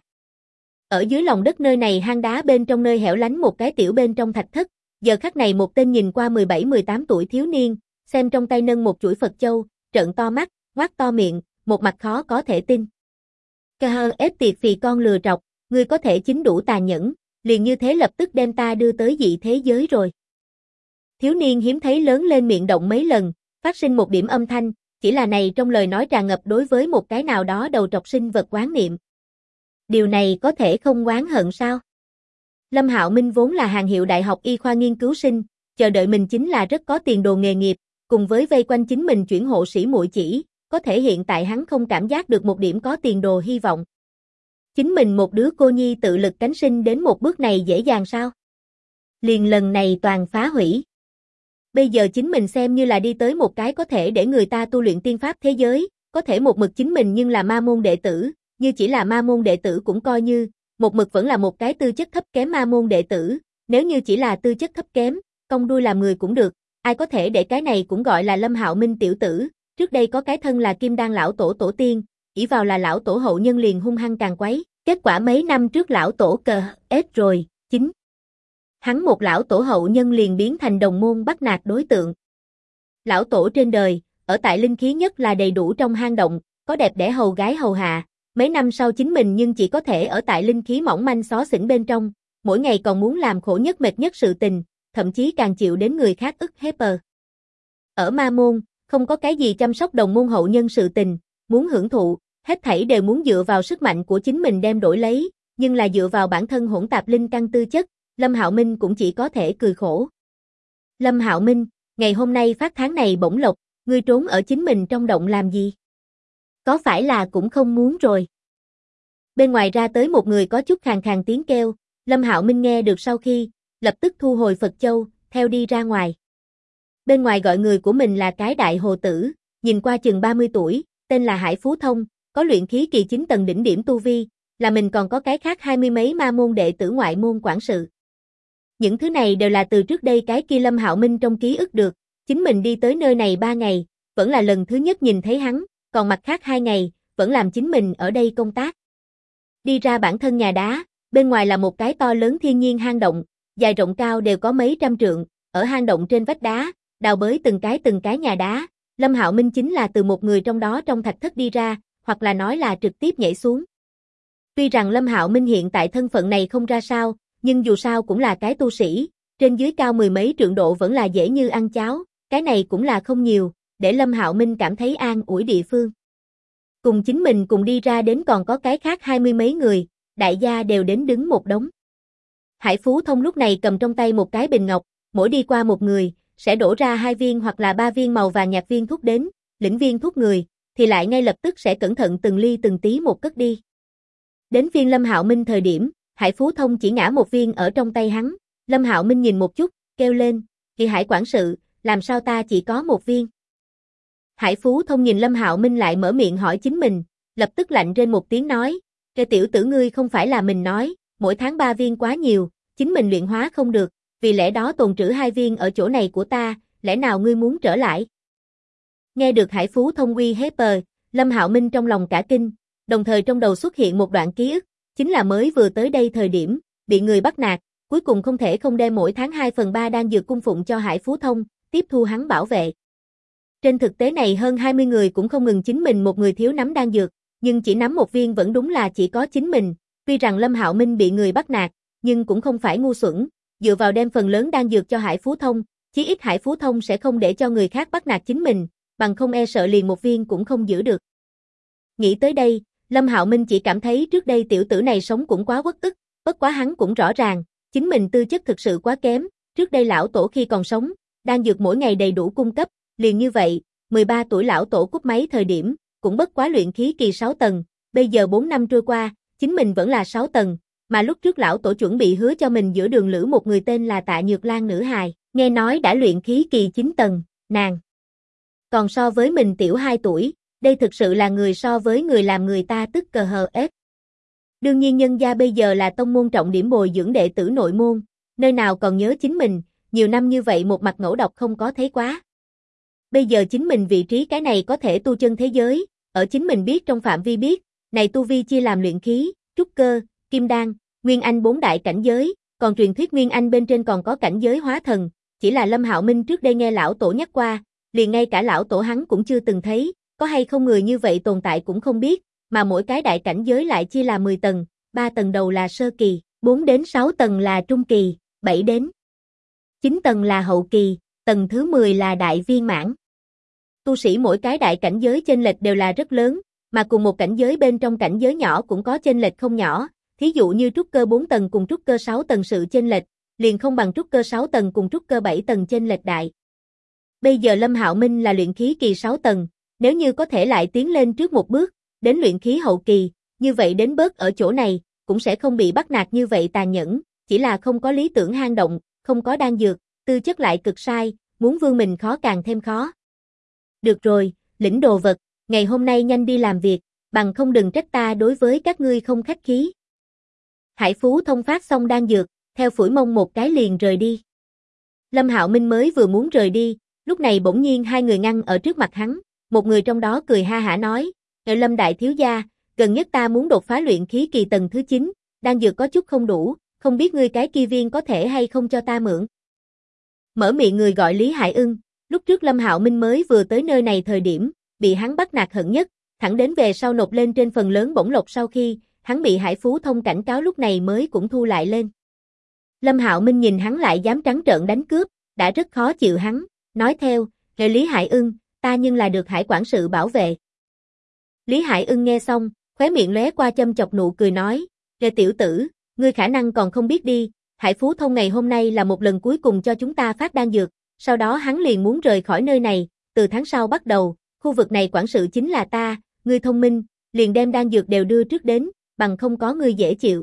Ở dưới lòng đất nơi này hang đá bên trong nơi hẻo lánh một cái tiểu bên trong thạch thất, giờ khắc này một tên nhìn qua 17-18 tuổi thiếu niên, xem trong tay nâng một chuỗi Phật châu, trợn to mắt, ngoác to miệng, một mặt khó có thể tin. Cơ hơ ép tiệt vì con lừa trọc, ngươi có thể chính đủ tàn nhẫn, liền như thế lập tức đem ta đưa tới dị thế giới rồi. Thiếu niên hiếm thấy lớn lên miệng động mấy lần, phát sinh một điểm âm thanh, chỉ là này trong lời nói tràn ngập đối với một cái nào đó đầu trọc sinh vật oán niệm. Điều này có thể không oán hận sao? Lâm Hạo Minh vốn là hàng hiệu đại học y khoa nghiên cứu sinh, chờ đợi mình chính là rất có tiền đồ nghề nghiệp, cùng với vây quanh chính mình chuyển hộ sĩ muội chỉ, có thể hiện tại hắn không cảm giác được một điểm có tiền đồ hy vọng. Chính mình một đứa cô nhi tự lực cánh sinh đến một bước này dễ dàng sao? Liền lần này toàn phá hủy. Bây giờ chính mình xem như là đi tới một cái có thể để người ta tu luyện tiên pháp thế giới, có thể một mực chính mình nhưng là ma môn đệ tử, như chỉ là ma môn đệ tử cũng coi như, một mực vẫn là một cái tư chất thấp kém ma môn đệ tử, nếu như chỉ là tư chất thấp kém, cong đuôi làm người cũng được, ai có thể để cái này cũng gọi là Lâm Hạo Minh tiểu tử, trước đây có cái thân là Kim Đan lão tổ tổ tiên, ỷ vào là lão tổ hậu nhân liền hung hăng càng quấy, kết quả mấy năm trước lão tổ cờ ết rồi, chính hắn một lão tổ hậu nhân liền biến thành đồng môn bắt nạt đối tượng. Lão tổ trên đời, ở tại linh khí nhất là đầy đủ trong hang động, có đẹp đẽ hầu gái hầu hạ, mấy năm sau chính mình nhưng chỉ có thể ở tại linh khí mỏng manh xó xỉnh bên trong, mỗi ngày còn muốn làm khổ nhất mệt nhất sự tình, thậm chí càng chịu đến người khác ức hiếp. Ở ma môn, không có cái gì chăm sóc đồng môn hậu nhân sự tình, muốn hưởng thụ, hết thảy đều muốn dựa vào sức mạnh của chính mình đem đổi lấy, nhưng là dựa vào bản thân hỗn tạp linh căn tư chất, Lâm Hạo Minh cũng chỉ có thể cười khổ. Lâm Hạo Minh, ngày hôm nay phát tháng này bổng lộc, ngươi trốn ở chính mình trong động làm gì? Có phải là cũng không muốn rồi? Bên ngoài ra tới một người có chút khàn khàn tiếng kêu, Lâm Hạo Minh nghe được sau khi, lập tức thu hồi Phật Châu, theo đi ra ngoài. Bên ngoài gọi người của mình là cái đại hồ tử, nhìn qua chừng 30 tuổi, tên là Hải Phú Thông, có luyện khí kỳ 9 tầng đỉnh điểm tu vi, là mình còn có cái khác 20 mấy ma môn đệ tử ngoại môn quản sự. Những thứ này đều là từ trước đây cái kia Lâm Hạo Minh trong ký ức được, chính mình đi tới nơi này 3 ngày, vẫn là lần thứ nhất nhìn thấy hắn, còn mặt khác 2 ngày, vẫn làm chính mình ở đây công tác. Đi ra bản thân nhà đá, bên ngoài là một cái to lớn thiên nhiên hang động, dài rộng cao đều có mấy trăm trượng, ở hang động trên vách đá, đào bới từng cái nhà đá, Lâm Hạo Minh chính là từ một người trong đó trong thạch thất đi ra, hoặc là nói là trực tiếp nhảy xuống. Tuy rằng Lâm Hạo Minh hiện tại thân phận này không ra sao, nhưng dù sao cũng là cái tu sĩ, trên dưới cao 10 mấy trượng độ vẫn là dễ như ăn cháo, cái này cũng là không nhiều, để Lâm Hạo Minh cảm thấy an ủi địa phương. Cùng chính mình cùng đi ra đến còn có cái khác 20 mấy người, đại gia đều đến đứng một đống. Hải Phú Thông lúc này cầm trong tay một cái bình ngọc, mỗi đi qua một người, sẽ đổ ra 2 viên hoặc là 3 viên màu vàng nhạt viên thuốc đến, lĩnh viên thuốc người, thì lại ngay lập tức sẽ cẩn thận từng ly từng tí một cất đi. Đến phiên Lâm Hạo Minh thời điểm, Hải Phú Thông chỉ ngã một viên ở trong tay hắn, Lâm Hạo Minh nhìn một chút, kêu lên, Kỳ Hải quản sự, làm sao ta chỉ có một viên? Hải Phú Thông nhìn Lâm Hạo Minh lại mở miệng hỏi chính mình, lập tức lạnh rên một tiếng nói, cái tiểu tử ngươi không phải là mình nói, mỗi tháng 3 viên quá nhiều, chính mình luyện hóa không được, vì lẽ đó tồn trữ 2 viên ở chỗ này của ta, lẽ nào ngươi muốn trở lại? Nghe được Hải Phú Thông uy hiếp, Lâm Hạo Minh trong lòng cả kinh, đồng thời trong đầu xuất hiện một đoạn ký ức, chính là mới vừa tới đây thời điểm, bị người bắt nạt, cuối cùng không thể không đem mỗi tháng 2/3 đan dược cung phụng cho Hải Phú Thông, tiếp thu hắn bảo vệ. Trên thực tế này hơn 20 người cũng không ngừng chính mình một người thiếu nắm đan dược, nhưng chỉ nắm một viên vẫn đúng là chỉ có chính mình, tuy rằng Lâm Hạo Minh bị người bắt nạt, nhưng cũng không phải ngu xuẩn, dựa vào đem phần lớn đan dược cho Hải Phú Thông, chí ít Hải Phú Thông sẽ không để cho người khác bắt nạt chính mình, bằng không e sợ liền một viên cũng không giữ được. Nghĩ tới đây, Lâm Hạo Minh chỉ cảm thấy trước đây tiểu tử này sống cũng quá uất ức, bất quá hắn cũng rõ ràng, chính mình tư chất thực sự quá kém, trước đây lão tổ khi còn sống, đan dược mỗi ngày đầy đủ cung cấp, liền như vậy, 13 tuổi lão tổ cúp máy thời điểm, cũng bất quá luyện khí kỳ 6 tầng, bây giờ 4 năm trôi qua, chính mình vẫn là 6 tầng, mà lúc trước lão tổ chuẩn bị hứa cho mình giữa đường lữ một người tên là Tạ Nhược Lan nữ hài, nghe nói đã luyện khí kỳ 9 tầng, nàng còn so với mình tiểu 2 tuổi, đây thực sự là người so với người làm người ta tức cờ hờ ép. Đương nhiên nhân gia bây giờ là tông môn trọng điểm bồi dưỡng đệ tử nội môn, nơi nào còn nhớ chính mình, nhiều năm như vậy một mặt ngẫu độc không có thấy quá. Bây giờ chính mình vị trí cái này có thể tu chân thế giới, ở chính mình biết trong phạm vi biết, này tu vi chia làm luyện khí, trúc cơ, kim đan, nguyên anh 4 đại cảnh giới, còn truyền thuyết nguyên anh bên trên còn có cảnh giới hóa thần, chỉ là Lâm Hạo Minh trước đây nghe lão tổ nhắc qua, liền ngay cả lão tổ hắn cũng chưa từng thấy, có hay không người như vậy tồn tại cũng không biết, mà mỗi cái đại cảnh giới lại chia làm 10 tầng, 3 tầng đầu là sơ kỳ, 4 đến 6 tầng là trung kỳ, 7 đến 9 tầng là hậu kỳ, tầng thứ 10 là đại viên mãn. Tu sĩ mỗi cái đại cảnh giới chênh lệch đều là rất lớn, mà cùng một cảnh giới bên trong cảnh giới nhỏ cũng có chênh lệch không nhỏ, thí dụ như trúc cơ 4 tầng cùng trúc cơ 6 tầng sự chênh lệch, liền không bằng trúc cơ 6 tầng cùng trúc cơ 7 tầng chênh lệch đại. Bây giờ Lâm Hạo Minh là luyện khí kỳ 6 tầng, nếu như có thể lại tiến lên trước một bước, đến luyện khí hậu kỳ, như vậy đến bớt ở chỗ này, cũng sẽ không bị bắt nạt như vậy tàn nhẫn, chỉ là không có lý tưởng hang động, không có đan dược, tư chất lại cực sai, muốn vươn mình khó càng thêm khó. Được rồi, lĩnh đồ vật, ngày hôm nay nhanh đi làm việc, bằng không đừng trách ta đối với các ngươi không khách khí. Hải Phú Thông phát xong đan dược, theo phủi mông một cái liền rời đi. Lâm Hạo Minh mới vừa muốn rời đi, lúc này bỗng nhiên hai người ngăn ở trước mặt hắn, một người trong đó cười ha hả nói, Lâm đại thiếu gia, gần nhất ta muốn đột phá luyện khí kỳ tầng thứ 9, đan dược có chút không đủ, không biết ngươi cái kia viên có thể hay không cho ta mượn. Mở miệng người gọi Lý Hải Ưng, lúc trước Lâm Hạo Minh mới vừa tới nơi này thời điểm, bị hắn bắt nạt hận nhất, thẳng đến về sau nộp lên trên phần lớn bổng lộc sau khi, hắn bị Hải Phú Thông cảnh cáo lúc này mới cũng thu lại lên. Lâm Hạo Minh nhìn hắn lại dám trắng trợn đánh cướp, đã rất khó chịu hắn, nói theo, Lý Hải Ưng, ta nhưng là được Hải quản sự bảo vệ. Lý Hải Ưng nghe xong, khóe miệng lóe qua châm chọc nụ cười nói, tiểu tử, ngươi khả năng còn không biết đi, Hải Phú Thông ngày hôm nay là một lần cuối cùng cho chúng ta phát đan dược, sau đó hắn liền muốn rời khỏi nơi này, từ tháng sau bắt đầu, khu vực này quản sự chính là ta, ngươi thông minh, liền đem đan dược đều đưa trước đến, bằng không có ngươi dễ chịu.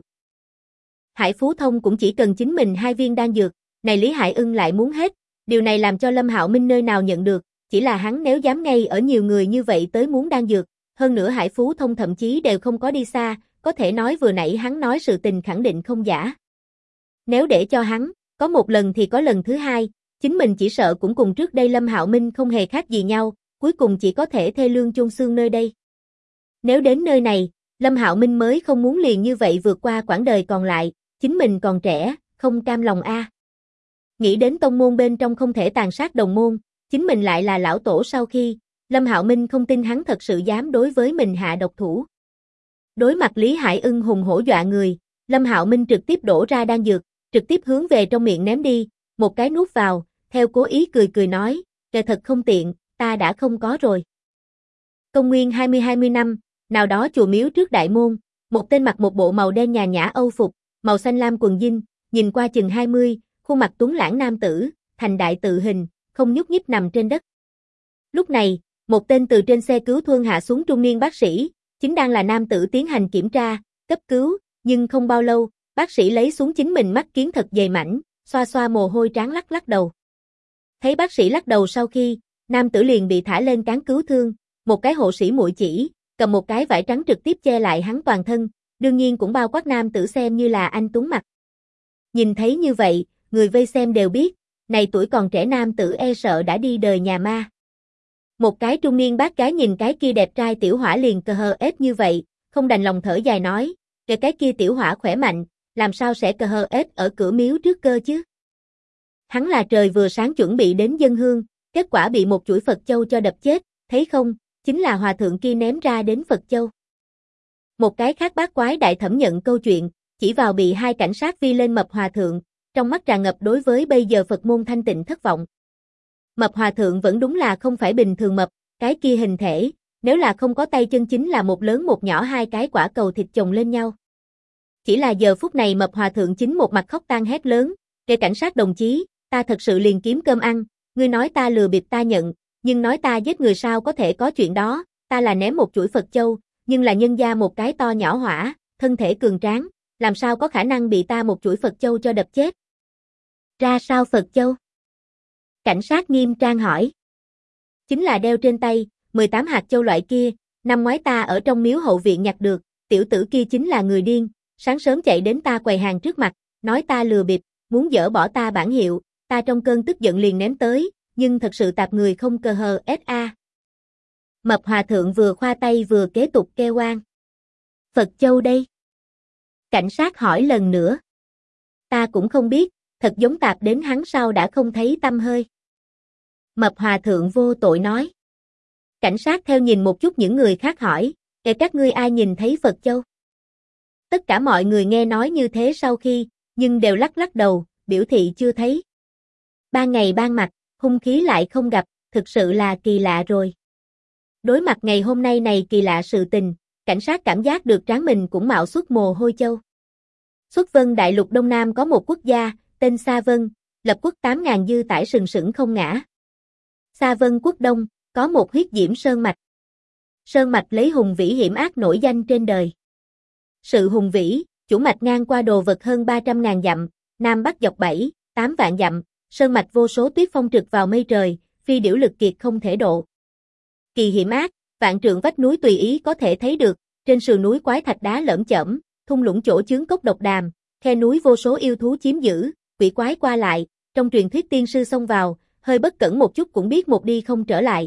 Hải Phú Thông cũng chỉ cần chính mình 2 viên đan dược, này Lý Hải Ưng lại muốn hết, điều này làm cho Lâm Hạo Minh nơi nào nhận được, chỉ là hắn nếu dám ngay ở nhiều người như vậy tới muốn đan dược, hơn nữa Hải Phú Thông thậm chí đều không có đi xa, có thể nói vừa nãy hắn nói sự tình khẳng định không giả. Nếu để cho hắn, có một lần thì có lần thứ hai, chính mình chỉ sợ cũng cùng trước đây Lâm Hạo Minh không hề khác gì nhau, cuối cùng chỉ có thể thê lương chôn xương nơi đây. Nếu đến nơi này, Lâm Hạo Minh mới không muốn liền như vậy vượt qua quãng đời còn lại, chính mình còn trẻ, không cam lòng a. Nghĩ đến tông môn bên trong không thể tàn sát đồng môn, chính mình lại là lão tổ sau khi, Lâm Hạo Minh không tin hắn thật sự dám đối với mình hạ độc thủ. Đối mặt Lý Hải Ưng hùng hổ dọa người, Lâm Hạo Minh trực tiếp đổ ra đan dược, trực tiếp hướng về trong miệng ném đi, một cái nuốt vào, theo cố ý cười cười nói, thật không tiện, ta đã không có rồi. Công nguyên 20 năm, nào đó chùa miếu trước đại môn, một tên mặc một bộ màu đen nhàn nhã âu phục, màu xanh lam quần jean, nhìn qua chừng 20, khuôn mặt tuấn lãng nam tử, thành đại tự hình, không nhúc nhích nằm trên đất. Lúc này, một tên từ trên xe cứu thương hạ xuống trung niên bác sĩ, chính đang là nam tử tiến hành kiểm tra, cấp cứu, nhưng không bao lâu, bác sĩ lấy xuống chính mình mắt kiến thật dày mảnh, xoa xoa mồ hôi trán lắc lắc đầu. Thấy bác sĩ lắc đầu sau khi, nam tử liền bị thả lên cáng cứu thương, một cái hộ sĩ muội chỉ, cầm một cái vải trắng trực tiếp che lại hắn toàn thân, đương nhiên cũng bao quát nam tử xem như là anh tuấn mặt. Nhìn thấy như vậy, người vây xem đều biết, này tuổi còn trẻ nam tử e sợ đã đi đời nhà ma. Một cái trung niên bác gái nhìn cái kia đẹp trai tiểu hỏa liền cờ hờ ết như vậy, không đành lòng thở dài nói, cái kia tiểu hỏa khỏe mạnh, làm sao sẽ cờ hờ ết ở cửa miếu trước cơ chứ? Hắn là trời vừa sáng chuẩn bị đến dân hương, kết quả bị một chuỗi Phật châu cho đập chết, thấy không, chính là hòa thượng kia ném ra đến Phật châu. Một cái khác bác quái đại thẩm nhận câu chuyện, chỉ vào bị 2 cảnh sát vi lên mập hòa thượng, trong mắt tràn ngập đối với bây giờ Phật môn thanh tịnh thất vọng. Mập hòa thượng vẫn đúng là không phải bình thường mập, cái kia hình thể, nếu là không có tay chân chính là một lớn một nhỏ hai cái quả cầu thịt chồng lên nhau. Chỉ là giờ phút này mập hòa thượng chính một mặt khóc tang hét lớn, kêu cảnh sát đồng chí, ta thật sự liền kiếm cơm ăn, ngươi nói ta lừa bịp ta nhận, nhưng nói ta giết người sao có thể có chuyện đó, ta là ném một chuỗi Phật châu, nhưng là nhân gia một cái to nhỏ hỏa, thân thể cường tráng, làm sao có khả năng bị ta một chuỗi Phật châu cho đập chết. Ra sao Phật châu? Cảnh sát nghiêm trang hỏi. Chính là đeo trên tay, 18 hạt châu loại kia, năm ngoái ta ở trong miếu hậu viện nhặt được, tiểu tử kia chính là người điên, sáng sớm chạy đến ta quầy hàng trước mặt, nói ta lừa bịp, muốn dỡ bỏ ta bản hiệu, ta trong cơn tức giận liền ném tới, nhưng thật sự tạp người không cờ hờ SA. Mập hòa thượng vừa khoa tay vừa kế tục kêu oan. Phật châu đây? Cảnh sát hỏi lần nữa. Ta cũng không biết, thật giống tạp đến hắn sau đã không thấy tăm hơi. Mập hòa thượng vô tội nói. Cảnh sát theo nhìn một chút những người khác hỏi, các ngươi ai nhìn thấy Phật châu? Tất cả mọi người nghe nói như thế sau khi, nhưng đều lắc lắc đầu, biểu thị chưa thấy. Ban ngày ban mặt, hung khí lại không gặp, thực sự là kỳ lạ rồi. Đối mặt ngày hôm nay này kỳ lạ sự tình, cảnh sát cảm giác được trán mình cũng mạo xuất mồ hôi châu. Xuất Vân Đại Lục Đông Nam có một quốc gia, tên Sa Vân, lập quốc 8.000 dư tải sừng sững không ngã. Sa Vân quốc Đông, có một huyết diễm sơn mạch. Sơn mạch lấy hùng vĩ hiểm ác nổi danh trên đời. Sự hùng vĩ, chủ mạch ngang qua đồ vật hơn 300.000 dặm, nam bắc dọc 7, 8 vạn dặm, sơn mạch vô số tuyết phong trực vào mây trời, phi điểu lực kiệt không thể độ. Kỳ hiểm ác, vạn trượng vách núi tùy ý có thể thấy được, trên sườn núi quái thạch đá lởm chởm, thung lũng chỗ chướng cốc độc đàm, khe núi vô số yêu thú chiếm giữ, quỷ quái qua lại, trong truyền thuyết tiên sư xông vào, hơi bất cẩn một chút cũng biết một đi không trở lại.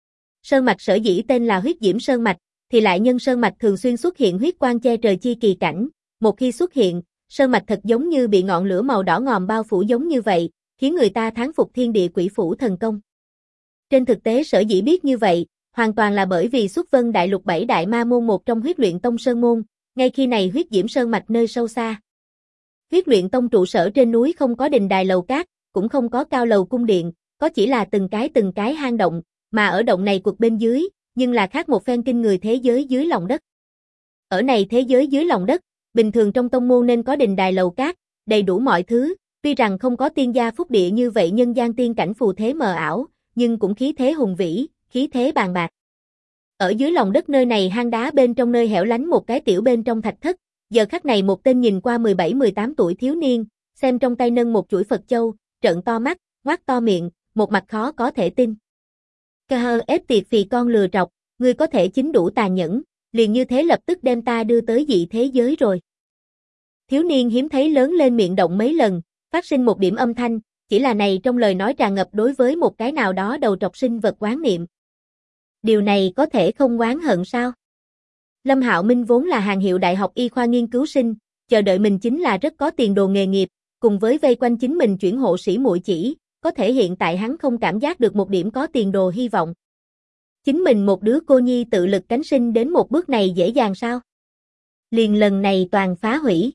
Sơn mạch sở dĩ tên là huyết diễm sơn mạch, thì lại nhân sơn mạch thường xuyên xuất hiện huyết quang che trời chi kỳ cảnh, một khi xuất hiện, sơn mạch thật giống như bị ngọn lửa màu đỏ ngòm bao phủ giống như vậy, khiến người ta thán phục thiên địa quỷ phủ thần công. Trên thực tế sở dĩ biết như vậy, hoàn toàn là bởi vì Xuất Vân Đại Lục 7 đại ma môn một trong huyết luyện tông sơn môn, ngay khi này huyết diễm sơn mạch nơi sâu xa. Huyết luyện tông trụ sở trên núi không có đình đài lầu cát, cũng không có cao lầu cung điện, có chỉ là từng cái hang động, mà ở động này cuộc bên dưới, nhưng là khác một phen kinh người thế giới dưới lòng đất. Ở này thế giới dưới lòng đất, bình thường trong tông môn nên có đình đài lầu cát, đầy đủ mọi thứ, tuy rằng không có tiên gia phúc địa như vậy nhân gian tiên cảnh phù thế mờ ảo, nhưng cũng khí thế hùng vĩ, khí thế bàn bạc. Ở dưới lòng đất nơi này hang đá bên trong nơi hẻo lánh một cái tiểu bên trong thạch thất, giờ khắc này một tên nhìn qua 17-18 tuổi thiếu niên, xem trong tay nâng một chuỗi Phật châu, trợn to mắt, ngoác to miệng, một mặt khó có thể tin. Cơ hơ ép tiệt phì con lừa trọc, ngươi có thể chính đủ tàn nhẫn, liền như thế lập tức đem ta đưa tới dị thế giới rồi. Thiếu niên hiếm thấy lớn lên miệng động mấy lần, phát sinh một điểm âm thanh, chỉ là này trong lời nói tràn ngập đối với một cái nào đó đầu trọc sinh vật oán niệm. Điều này có thể không oán hận sao? Lâm Hạo Minh vốn là hàng hiệu đại học y khoa nghiên cứu sinh, chờ đợi mình chính là rất có tiền đồ nghề nghiệp, cùng với vây quanh chính mình chuyển hộ sĩ muội chỉ, có thể hiện tại hắn không cảm giác được một điểm có tiền đồ hy vọng. Chính mình một đứa cô nhi tự lực cánh sinh đến một bước này dễ dàng sao? Liền lần này toàn phá hủy.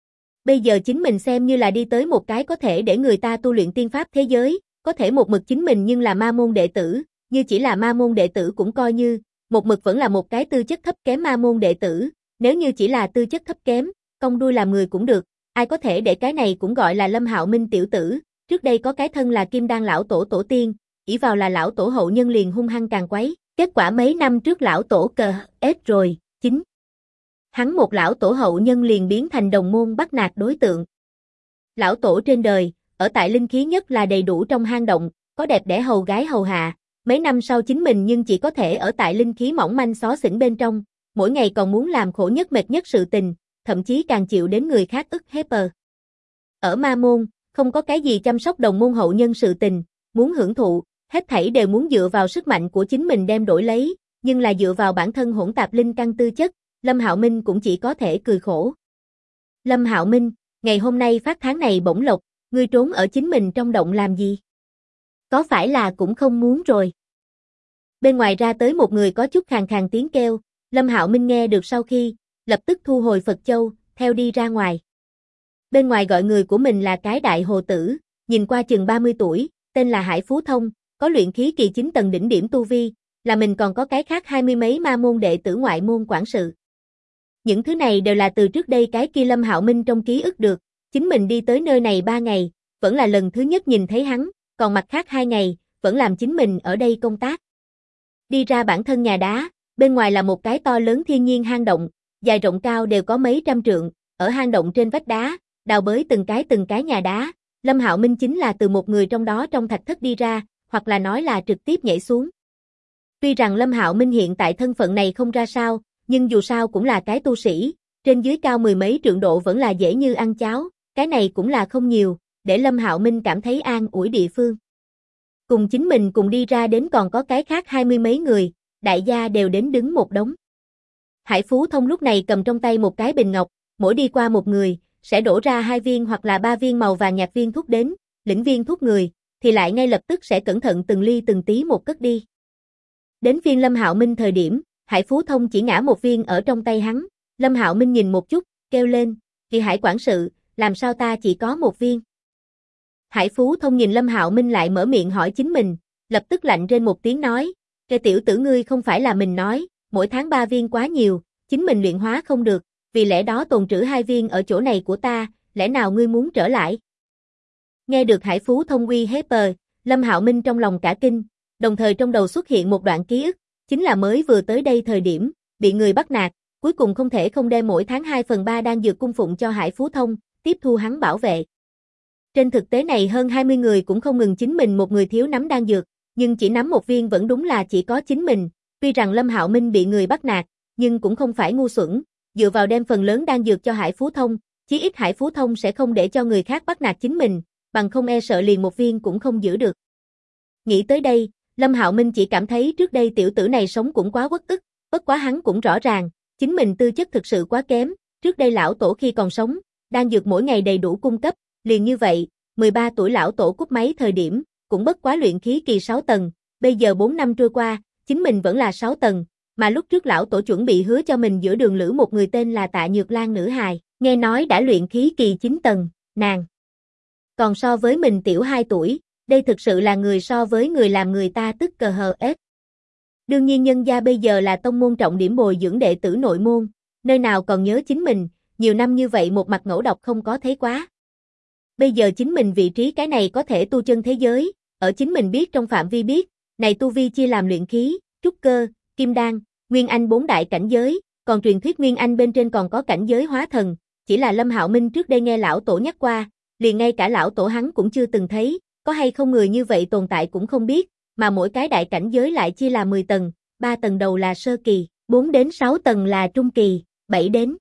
Bây giờ chính mình xem như là đi tới một cái có thể để người ta tu luyện tiên pháp thế giới, có thể một mực chính mình nhưng là ma môn đệ tử, như chỉ là ma môn đệ tử cũng coi như, một mực vẫn là một cái tư chất thấp kém ma môn đệ tử, nếu như chỉ là tư chất thấp kém, cong đuôi làm người cũng được, ai có thể để cái này cũng gọi là Lâm Hạo Minh tiểu tử, trước đây có cái thân là Kim Đan lão tổ tổ tiên, ỷ vào là lão tổ hậu nhân liền hung hăng càng quấy, kết quả mấy năm trước lão tổ cờ ết rồi, chính. Hắn một lão tổ hậu nhân liền biến thành đồng môn bắt nạt đối tượng. Lão tổ trên đời, ở tại linh khí nhất là đầy đủ trong hang động, có đẹp đẽ hầu gái hầu hạ, mấy năm sau chính mình nhưng chỉ có thể ở tại linh khí mỏng manh xó xỉnh bên trong, mỗi ngày còn muốn làm khổ nhất mệt nhất sự tình, thậm chí càng chịu đến người khác ức hiếp. Ở ma môn, không có cái gì chăm sóc đồng môn hậu nhân sự tình, muốn hưởng thụ, hết thảy đều muốn dựa vào sức mạnh của chính mình đem đổi lấy, nhưng là dựa vào bản thân hỗn tạp linh căn tư chất, Lâm Hạo Minh cũng chỉ có thể cười khổ. Lâm Hạo Minh, ngày hôm nay phát tháng này bổng lộc, ngươi trốn ở chính mình trong động làm gì? Có phải là cũng không muốn rồi? Bên ngoài ra tới một người có chút khàn khàn tiếng kêu, Lâm Hạo Minh nghe được sau khi, lập tức thu hồi Phật Châu, theo đi ra ngoài. Bên ngoài gọi người của mình là cái đại hồ tử, nhìn qua chừng 30 tuổi, tên là Hải Phú Thông, có luyện khí kỳ 9 tầng đỉnh điểm tu vi, là mình còn có cái khác 20 mấy ma môn đệ tử ngoại môn quản sự. Những thứ này đều là từ trước đây cái kia Lâm Hạo Minh trong ký ức được, chính mình đi tới nơi này 3 ngày, vẫn là lần thứ nhất nhìn thấy hắn, còn mặt khác 2 ngày, vẫn làm chính mình ở đây công tác. Đi ra bản thân nhà đá, bên ngoài là một cái to lớn thiên nhiên hang động, dài rộng cao đều có mấy trăm trượng, ở hang động trên vách đá, đào bới từng cái nhà đá, Lâm Hạo Minh chính là từ một người trong đó trong thạch thất đi ra, hoặc là nói là trực tiếp nhảy xuống. Tuy rằng Lâm Hạo Minh hiện tại thân phận này không ra sao, nhưng dù sao cũng là cái tu sĩ, trên dưới cao mười mấy trượng độ vẫn là dễ như ăn cháo, cái này cũng là không nhiều, để Lâm Hạo Minh cảm thấy an ủi địa phương. Cùng chính mình cùng đi ra đến còn có cái khác 20 mấy người, đại gia đều đến đứng một đống. Hải Phú Thông lúc này cầm trong tay một cái bình ngọc, mỗi đi qua một người, sẽ đổ ra 2 viên hoặc là 3 viên màu vàng nhạt viên thuốc đến, lĩnh viên thuốc người, thì lại ngay lập tức sẽ cẩn thận từng ly từng tí một cất đi. Đến phiên Lâm Hạo Minh thời điểm, Hải Phú Thông chỉ ngã một viên ở trong tay hắn, Lâm Hạo Minh nhìn một chút, kêu lên, Kỳ Hải quản sự, làm sao ta chỉ có một viên? Hải Phú Thông nhìn Lâm Hạo Minh lại mở miệng hỏi chính mình, lập tức lạnh rên một tiếng nói, cái tiểu tử ngươi không phải là mình nói, mỗi tháng 3 viên quá nhiều, chính mình luyện hóa không được, vì lẽ đó tồn trữ 2 viên ở chỗ này của ta, lẽ nào ngươi muốn trở lại? Nghe được Hải Phú Thông uy hiếp, Lâm Hạo Minh trong lòng cả kinh, đồng thời trong đầu xuất hiện một đoạn ký ức, chính là mới vừa tới đây thời điểm, bị người bắt nạt, cuối cùng không thể không đem mỗi tháng 2/3 đan dược cung phụng cho Hải Phú Thông, tiếp thu hắn bảo vệ. Trên thực tế này hơn 20 người cũng không ngừng chính mình một người thiếu nắm đan dược, nhưng chỉ nắm một viên vẫn đúng là chỉ có chính mình, tuy rằng Lâm Hạo Minh bị người bắt nạt, nhưng cũng không phải ngu xuẩn, dựa vào đem phần lớn đan dược cho Hải Phú Thông, chí ít Hải Phú Thông sẽ không để cho người khác bắt nạt chính mình, bằng không e sợ liền một viên cũng không giữ được. Nghĩ tới đây, Lâm Hạo Minh chỉ cảm thấy trước đây tiểu tử này sống cũng quá uất ức, bất quá hắn cũng rõ ràng, chính mình tư chất thực sự quá kém, trước đây lão tổ khi còn sống, đan dược mỗi ngày đầy đủ cung cấp, liền như vậy, 13 tuổi lão tổ cúp máy thời điểm, cũng bất quá luyện khí kỳ 6 tầng, bây giờ 4 năm trôi qua, chính mình vẫn là 6 tầng, mà lúc trước lão tổ chuẩn bị hứa cho mình giữa đường lữ một người tên là Tạ Nhược Lan nữ hài, nghe nói đã luyện khí kỳ 9 tầng, nàng còn so với mình tiểu 2 tuổi, đây thực sự là người so với người làm người ta tức cờ hờ ết. Đương nhiên nhân gia bây giờ là tông môn trọng điểm bồi dưỡng đệ tử nội môn, nơi nào còn nhớ chính mình, nhiều năm như vậy một mặt ngẫu độc không có thấy quá. Bây giờ chính mình vị trí cái này có thể tu chân thế giới, ở chính mình biết trong phạm vi biết, này tu vi chia làm luyện khí, trúc cơ, kim đan, nguyên anh 4 đại cảnh giới, còn truyền thuyết nguyên anh bên trên còn có cảnh giới hóa thần, chỉ là Lâm Hạo Minh trước đây nghe lão tổ nhắc qua, liền ngay cả lão tổ hắn cũng chưa từng thấy, có hay không người như vậy tồn tại cũng không biết, mà mỗi cái đại cảnh giới lại chia là 10 tầng, 3 tầng đầu là sơ kỳ, 4 đến 6 tầng là trung kỳ, 7 đến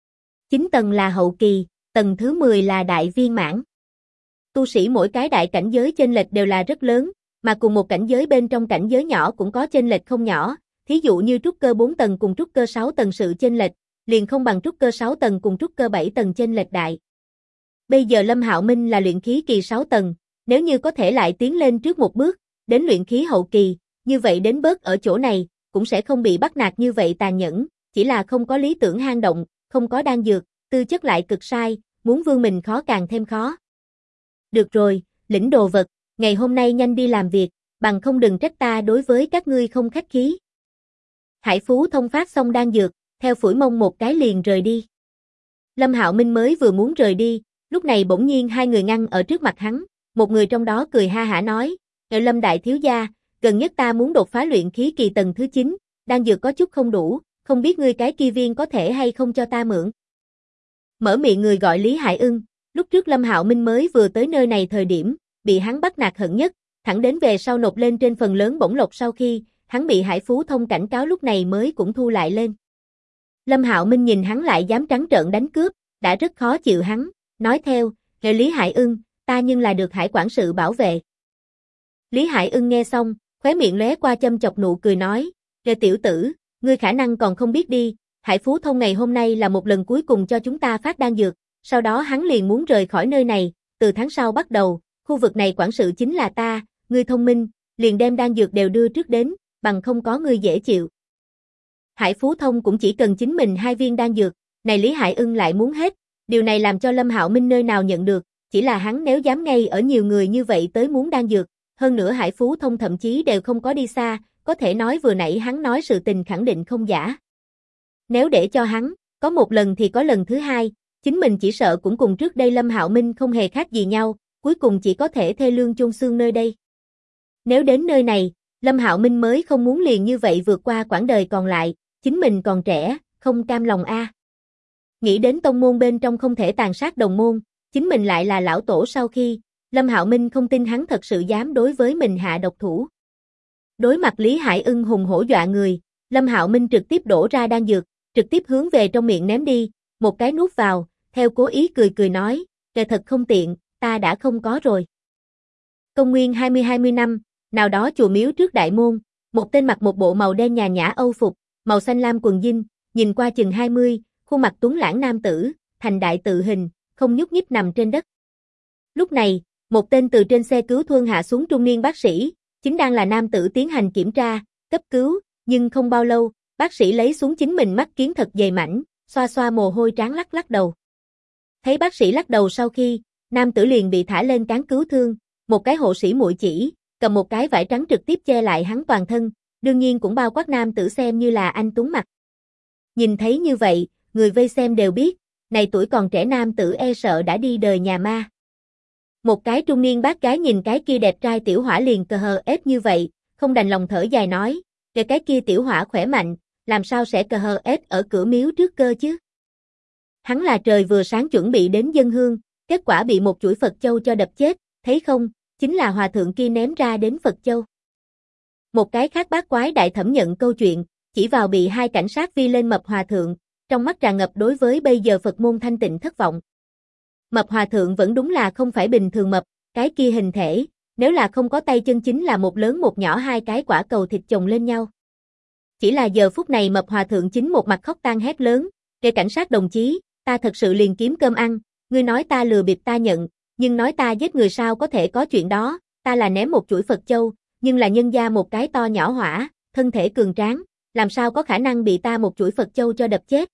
9 tầng là hậu kỳ, tầng thứ 10 là đại viên mãn. Tu sĩ mỗi cái đại cảnh giới chênh lệch đều là rất lớn, mà cùng một cảnh giới bên trong cảnh giới nhỏ cũng có chênh lệch không nhỏ, thí dụ như trúc cơ 4 tầng cùng trúc cơ 6 tầng sự chênh lệch, liền không bằng trúc cơ 6 tầng cùng trúc cơ 7 tầng chênh lệch đại. Bây giờ Lâm Hạo Minh là luyện khí kỳ 6 tầng, nếu như có thể lại tiến lên trước một bước, đến luyện khí hậu kỳ, như vậy đến bớt ở chỗ này, cũng sẽ không bị bắt nạt như vậy tàn nhẫn, chỉ là không có lý tưởng hang động, không có đan dược, tư chất lại cực sai, muốn vươn mình khó càng thêm khó. Được rồi, lĩnh đồ vật, ngày hôm nay nhanh đi làm việc, bằng không đừng trách ta đối với các ngươi không khách khí. Hải Phú Thông phát xong đan dược, theo phủi mông một cái liền rời đi. Lâm Hạo Minh mới vừa muốn rời đi, lúc này bỗng nhiên 2 người ngăn ở trước mặt hắn, một người trong đó cười ha hả nói, Lâm đại thiếu gia, gần nhất ta muốn đột phá luyện khí kỳ tầng thứ 9, đan dược có chút không đủ, không biết ngươi cái kia viên có thể hay không cho ta mượn. Mở miệng người gọi Lý Hải Ưng, lúc trước Lâm Hạo Minh mới vừa tới nơi này thời điểm, bị hắn bắt nạt hận nhất, thẳng đến về sau nộp lên trên phần lớn bổng lộc sau khi, hắn bị Hải Phú Thông cảnh cáo lúc này mới cũng thu lại lên. Lâm Hạo Minh nhìn hắn lại dám trắng trợn đánh cướp, đã rất khó chịu hắn, nói theo, Lý Hải Ưng, ta nhưng là được Hải quản sự bảo vệ. Lý Hải Ưng nghe xong, khóe miệng lóe qua châm chọc nụ cười nói, tiểu tử, ngươi khả năng còn không biết đi, Hải Phú Thông ngày hôm nay là một lần cuối cùng cho chúng ta phát đan dược, sau đó hắn liền muốn rời khỏi nơi này, từ tháng sau bắt đầu, khu vực này quản sự chính là ta, ngươi thông minh, liền đem đan dược đều đưa trước đến, bằng không có ngươi dễ chịu. Hải Phú Thông cũng chỉ cần chính mình 2 viên đan dược, này Lý Hải Ưng lại muốn hết, điều này làm cho Lâm Hạo Minh nơi nào nhận được, chỉ là hắn nếu dám ngay ở nhiều người như vậy tới muốn đan dược, hơn nữa Hải Phú Thông thậm chí đều không có đi xa, có thể nói vừa nãy hắn nói sự tình khẳng định không giả. Nếu để cho hắn, có một lần thì có lần thứ hai, chính mình chỉ sợ cũng cùng trước đây Lâm Hạo Minh không hề khác gì nhau, cuối cùng chỉ có thể thê lương chôn xương nơi đây. Nếu đến nơi này, Lâm Hạo Minh mới không muốn liền như vậy vượt qua quãng đời còn lại, chính mình còn trẻ, không cam lòng a. Nghĩ đến tông môn bên trong không thể tàn sát đồng môn, chính mình lại là lão tổ sau khi, Lâm Hạo Minh không tin hắn thật sự dám đối với mình hạ độc thủ. Đối mặt Lý Hải Ưng hùng hổ dọa người, Lâm Hạo Minh trực tiếp đổ ra đan dược, trực tiếp hướng về trong miệng ném đi, một cái nuốt vào, theo cố ý cười cười nói, kẻ thật không tiện, ta đã không có rồi. Công nguyên 20 năm, nào đó chùa miếu trước đại môn, một tên mặc một bộ màu đen nhàn nhã âu phục, màu xanh lam quần jean, nhìn qua chừng 20, khuôn mặt tuấn lãng nam tử, thành đại tự hình, không nhúc nhích nằm trên đất. Lúc này, một tên từ trên xe cứu thương hạ xuống trung niên bác sĩ, chính đang là nam tử tiến hành kiểm tra, cấp cứu, nhưng không bao lâu, bác sĩ lấy xuống chính mình mắt kiến thật dày mảnh, xoa xoa mồ hôi trán lắc lắc đầu. Thấy bác sĩ lắc đầu sau khi, nam tử liền bị thả lên cáng cứu thương, một cái hộ sĩ muội chỉ, cầm một cái vải trắng trực tiếp che lại hắn toàn thân, đương nhiên cũng bao quát nam tử xem như là anh tuấn mặt. Nhìn thấy như vậy, người vây xem đều biết, này tuổi còn trẻ nam tử e sợ đã đi đời nhà ma. Một cái trung niên bác gái nhìn cái kia đẹp trai tiểu hỏa liền cờ hờ ép như vậy, không đành lòng thở dài nói, cái kia tiểu hỏa khỏe mạnh, làm sao sẽ cờ hờ ép ở cửa miếu trước cơ chứ? Hắn là trời vừa sáng chuẩn bị đến dân hương, kết quả bị một chuỗi Phật châu cho đập chết, thấy không, chính là hòa thượng kia ném ra đến Phật châu. Một cái khác bác quái đại thẩm nhận câu chuyện, chỉ vào bị hai cảnh sát vi lên mập hòa thượng, trong mắt tràn ngập đối với bây giờ Phật môn thanh tịnh thất vọng. Mập hòa thượng vẫn đúng là không phải bình thường mập, cái kia hình thể, nếu là không có tay chân chính là một lớn một nhỏ hai cái quả cầu thịt chồng lên nhau. Chỉ là giờ phút này mập hòa thượng chính một mặt khóc tang hét lớn, kêu cảnh sát đồng chí, ta thật sự liền kiếm cơm ăn, ngươi nói ta lừa bịp ta nhận, nhưng nói ta giết người sao có thể có chuyện đó, ta là ném một chuỗi Phật châu, nhưng là nhân gia một cái to nhỏ hỏa, thân thể cường tráng, làm sao có khả năng bị ta một chuỗi Phật châu cho đập chết.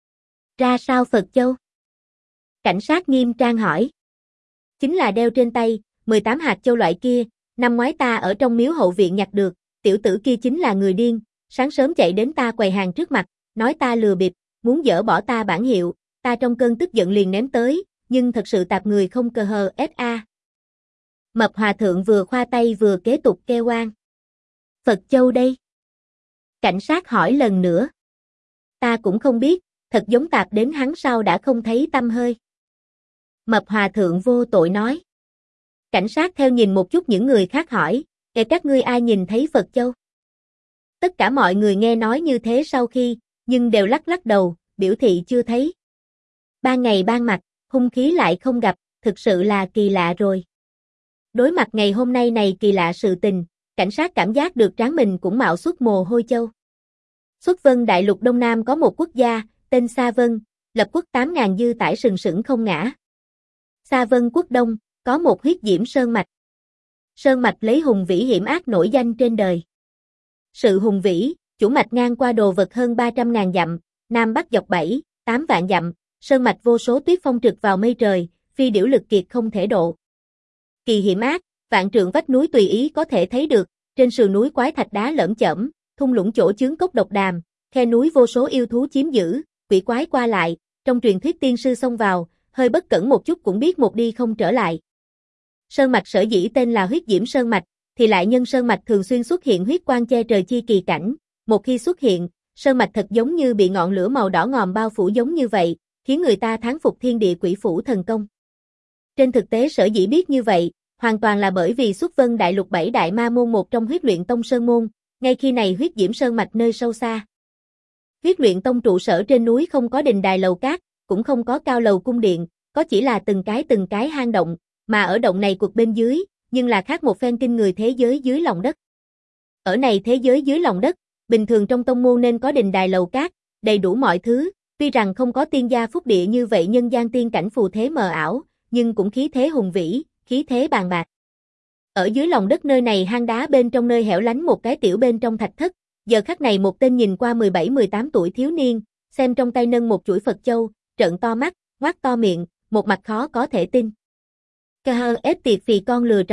Ra sao Phật châu? Cảnh sát nghiêm trang hỏi. Chính là đeo trên tay, 18 hạt châu loại kia, năm ngoái ta ở trong miếu hậu viện nhặt được, tiểu tử kia chính là người điên, sáng sớm chạy đến ta quầy hàng trước mặt, nói ta lừa bịp, muốn dỡ bỏ ta bản hiệu, ta trong cơn tức giận liền ném tới, nhưng thật sự tạp người không cờ hờ SA. Mập hòa thượng vừa khoa tay vừa kế tục kêu oan. Phật châu đây? Cảnh sát hỏi lần nữa. Ta cũng không biết, thật giống tạp đến hắn sau đã không thấy tăm hơi. Mập hòa thượng vô tội nói. Cảnh sát theo nhìn một chút những người khác hỏi, các ngươi ai nhìn thấy Phật châu? Tất cả mọi người nghe nói như thế sau khi, nhưng đều lắc lắc đầu, biểu thị chưa thấy. Ban ngày ban mặt, hung khí lại không gặp, thực sự là kỳ lạ rồi. Đối mặt ngày hôm nay này kỳ lạ sự tình, cảnh sát cảm giác được trán mình cũng mạo xuất mồ hôi châu. Xuất Vân Đại Lục Đông Nam có một quốc gia, tên Sa Vân, lập quốc 8.000 dư tải sừng sững không ngã. Sa Vân quốc Đông, có một huyết diễm sơn mạch. Sơn mạch lấy hùng vĩ hiểm ác nổi danh trên đời. Sự hùng vĩ, chủ mạch ngang qua đồ vật hơn 300.000 dặm, nam bắc dọc 7, 8 vạn dặm, sơn mạch vô số tuyết phong trực vào mây trời, phi điểu lực kiệt không thể độ. Kỳ hiểm ác, vạn trượng vách núi tùy ý có thể thấy được, trên sườn núi quái thạch đá lởm chởm, thung lũng chỗ chướng cốc độc đàm, khe núi vô số yêu thú chiếm giữ, quỷ quái qua lại, trong truyền thuyết tiên sư xông vào, hơi bất cẩn một chút cũng biết một đi không trở lại. Sơn mạch sở dĩ tên là huyết diễm sơn mạch, thì lại nhân sơn mạch thường xuyên xuất hiện huyết quang che trời chi kỳ cảnh, một khi xuất hiện, sơn mạch thật giống như bị ngọn lửa màu đỏ ngòm bao phủ giống như vậy, khiến người ta thán phục thiên địa quỷ phủ thần công. Trên thực tế sở dĩ biết như vậy, hoàn toàn là bởi vì Xuất Vân Đại Lục 7 đại ma môn một trong huyết luyện tông sơn môn, ngay khi này huyết diễm sơn mạch nơi sâu xa. Huyết luyện tông trụ sở trên núi không có đình đài lầu cát, cũng không có cao lầu cung điện, có chỉ là từng cái hang động, mà ở động này cuộc bên dưới, nhưng là khác một phen kinh người thế giới dưới lòng đất. Ở này thế giới dưới lòng đất, bình thường trong tông môn nên có đình đài lầu cát, đầy đủ mọi thứ, tuy rằng không có tiên gia phúc địa như vậy nhân gian tiên cảnh phù thế mờ ảo, nhưng cũng khí thế hùng vĩ, khí thế bàn bạc. Ở dưới lòng đất nơi này hang đá bên trong nơi hẻo lánh một cái tiểu bên trong thạch thất, giờ khắc này một tên nhìn qua 17-18 tuổi thiếu niên, xem trong tay nâng một chuỗi Phật châu, trợn to mắt, ngoác to miệng, một mặt khó có thể tin. KHF tiệt phì con lừa trọc,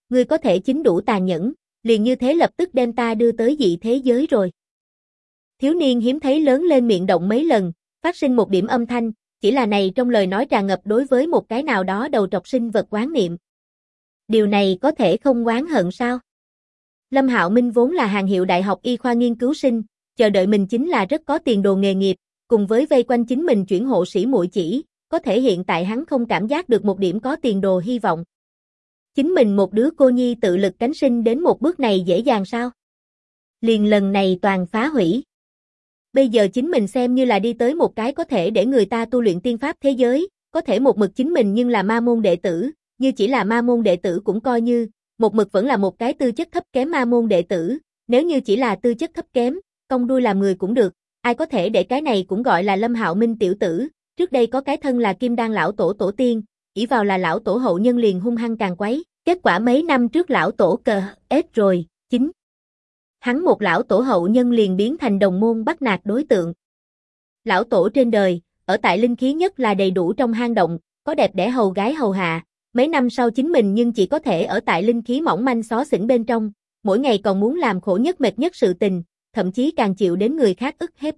ngươi có thể chính đủ tàn nhẫn, liền như thế lập tức đem ta đưa tới dị thế giới rồi. Thiếu niên hiếm thấy lớn lên miệng động mấy lần, phát sinh một điểm âm thanh, chỉ là này trong lời nói tràn ngập đối với một cái nào đó đầu trọc sinh vật oán niệm. Điều này có thể không oán hận sao? Lâm Hạo Minh vốn là hàng hiệu đại học y khoa nghiên cứu sinh, chờ đợi mình chính là rất có tiền đồ nghề nghiệp, cùng với vây quanh chính mình chuyển hộ sĩ muội chỉ, có thể hiện tại hắn không cảm giác được một điểm có tiền đồ hy vọng. Chính mình một đứa cô nhi tự lực cánh sinh đến một bước này dễ dàng sao? Liền lần này toàn phá hủy. Bây giờ chính mình xem như là đi tới một cái có thể để người ta tu luyện tiên pháp thế giới, có thể một mực chính mình nhưng là ma môn đệ tử, như chỉ là ma môn đệ tử cũng coi như, một mực vẫn là một cái tư chất thấp kém ma môn đệ tử, nếu như chỉ là tư chất thấp kém, cong đuôi làm người cũng được, ai có thể để cái này cũng gọi là Lâm Hạo Minh tiểu tử, trước đây có cái thân là Kim Đan lão tổ tổ tiên, ỷ vào là lão tổ hậu nhân liền hung hăng càng quấy, kết quả mấy năm trước lão tổ cờ ết rồi, chính hắn một lão tổ hậu nhân liền biến thành đồng môn bắt nạt đối tượng. Lão tổ trên đời, ở tại linh khí nhất là đầy đủ trong hang động, có đẹp đẽ hầu gái hầu hạ, mấy năm sau chính mình nhưng chỉ có thể ở tại linh khí mỏng manh xó xỉnh bên trong, mỗi ngày còn muốn làm khổ nhất mệt nhất sự tình, thậm chí càng chịu đến người khác ức hiếp.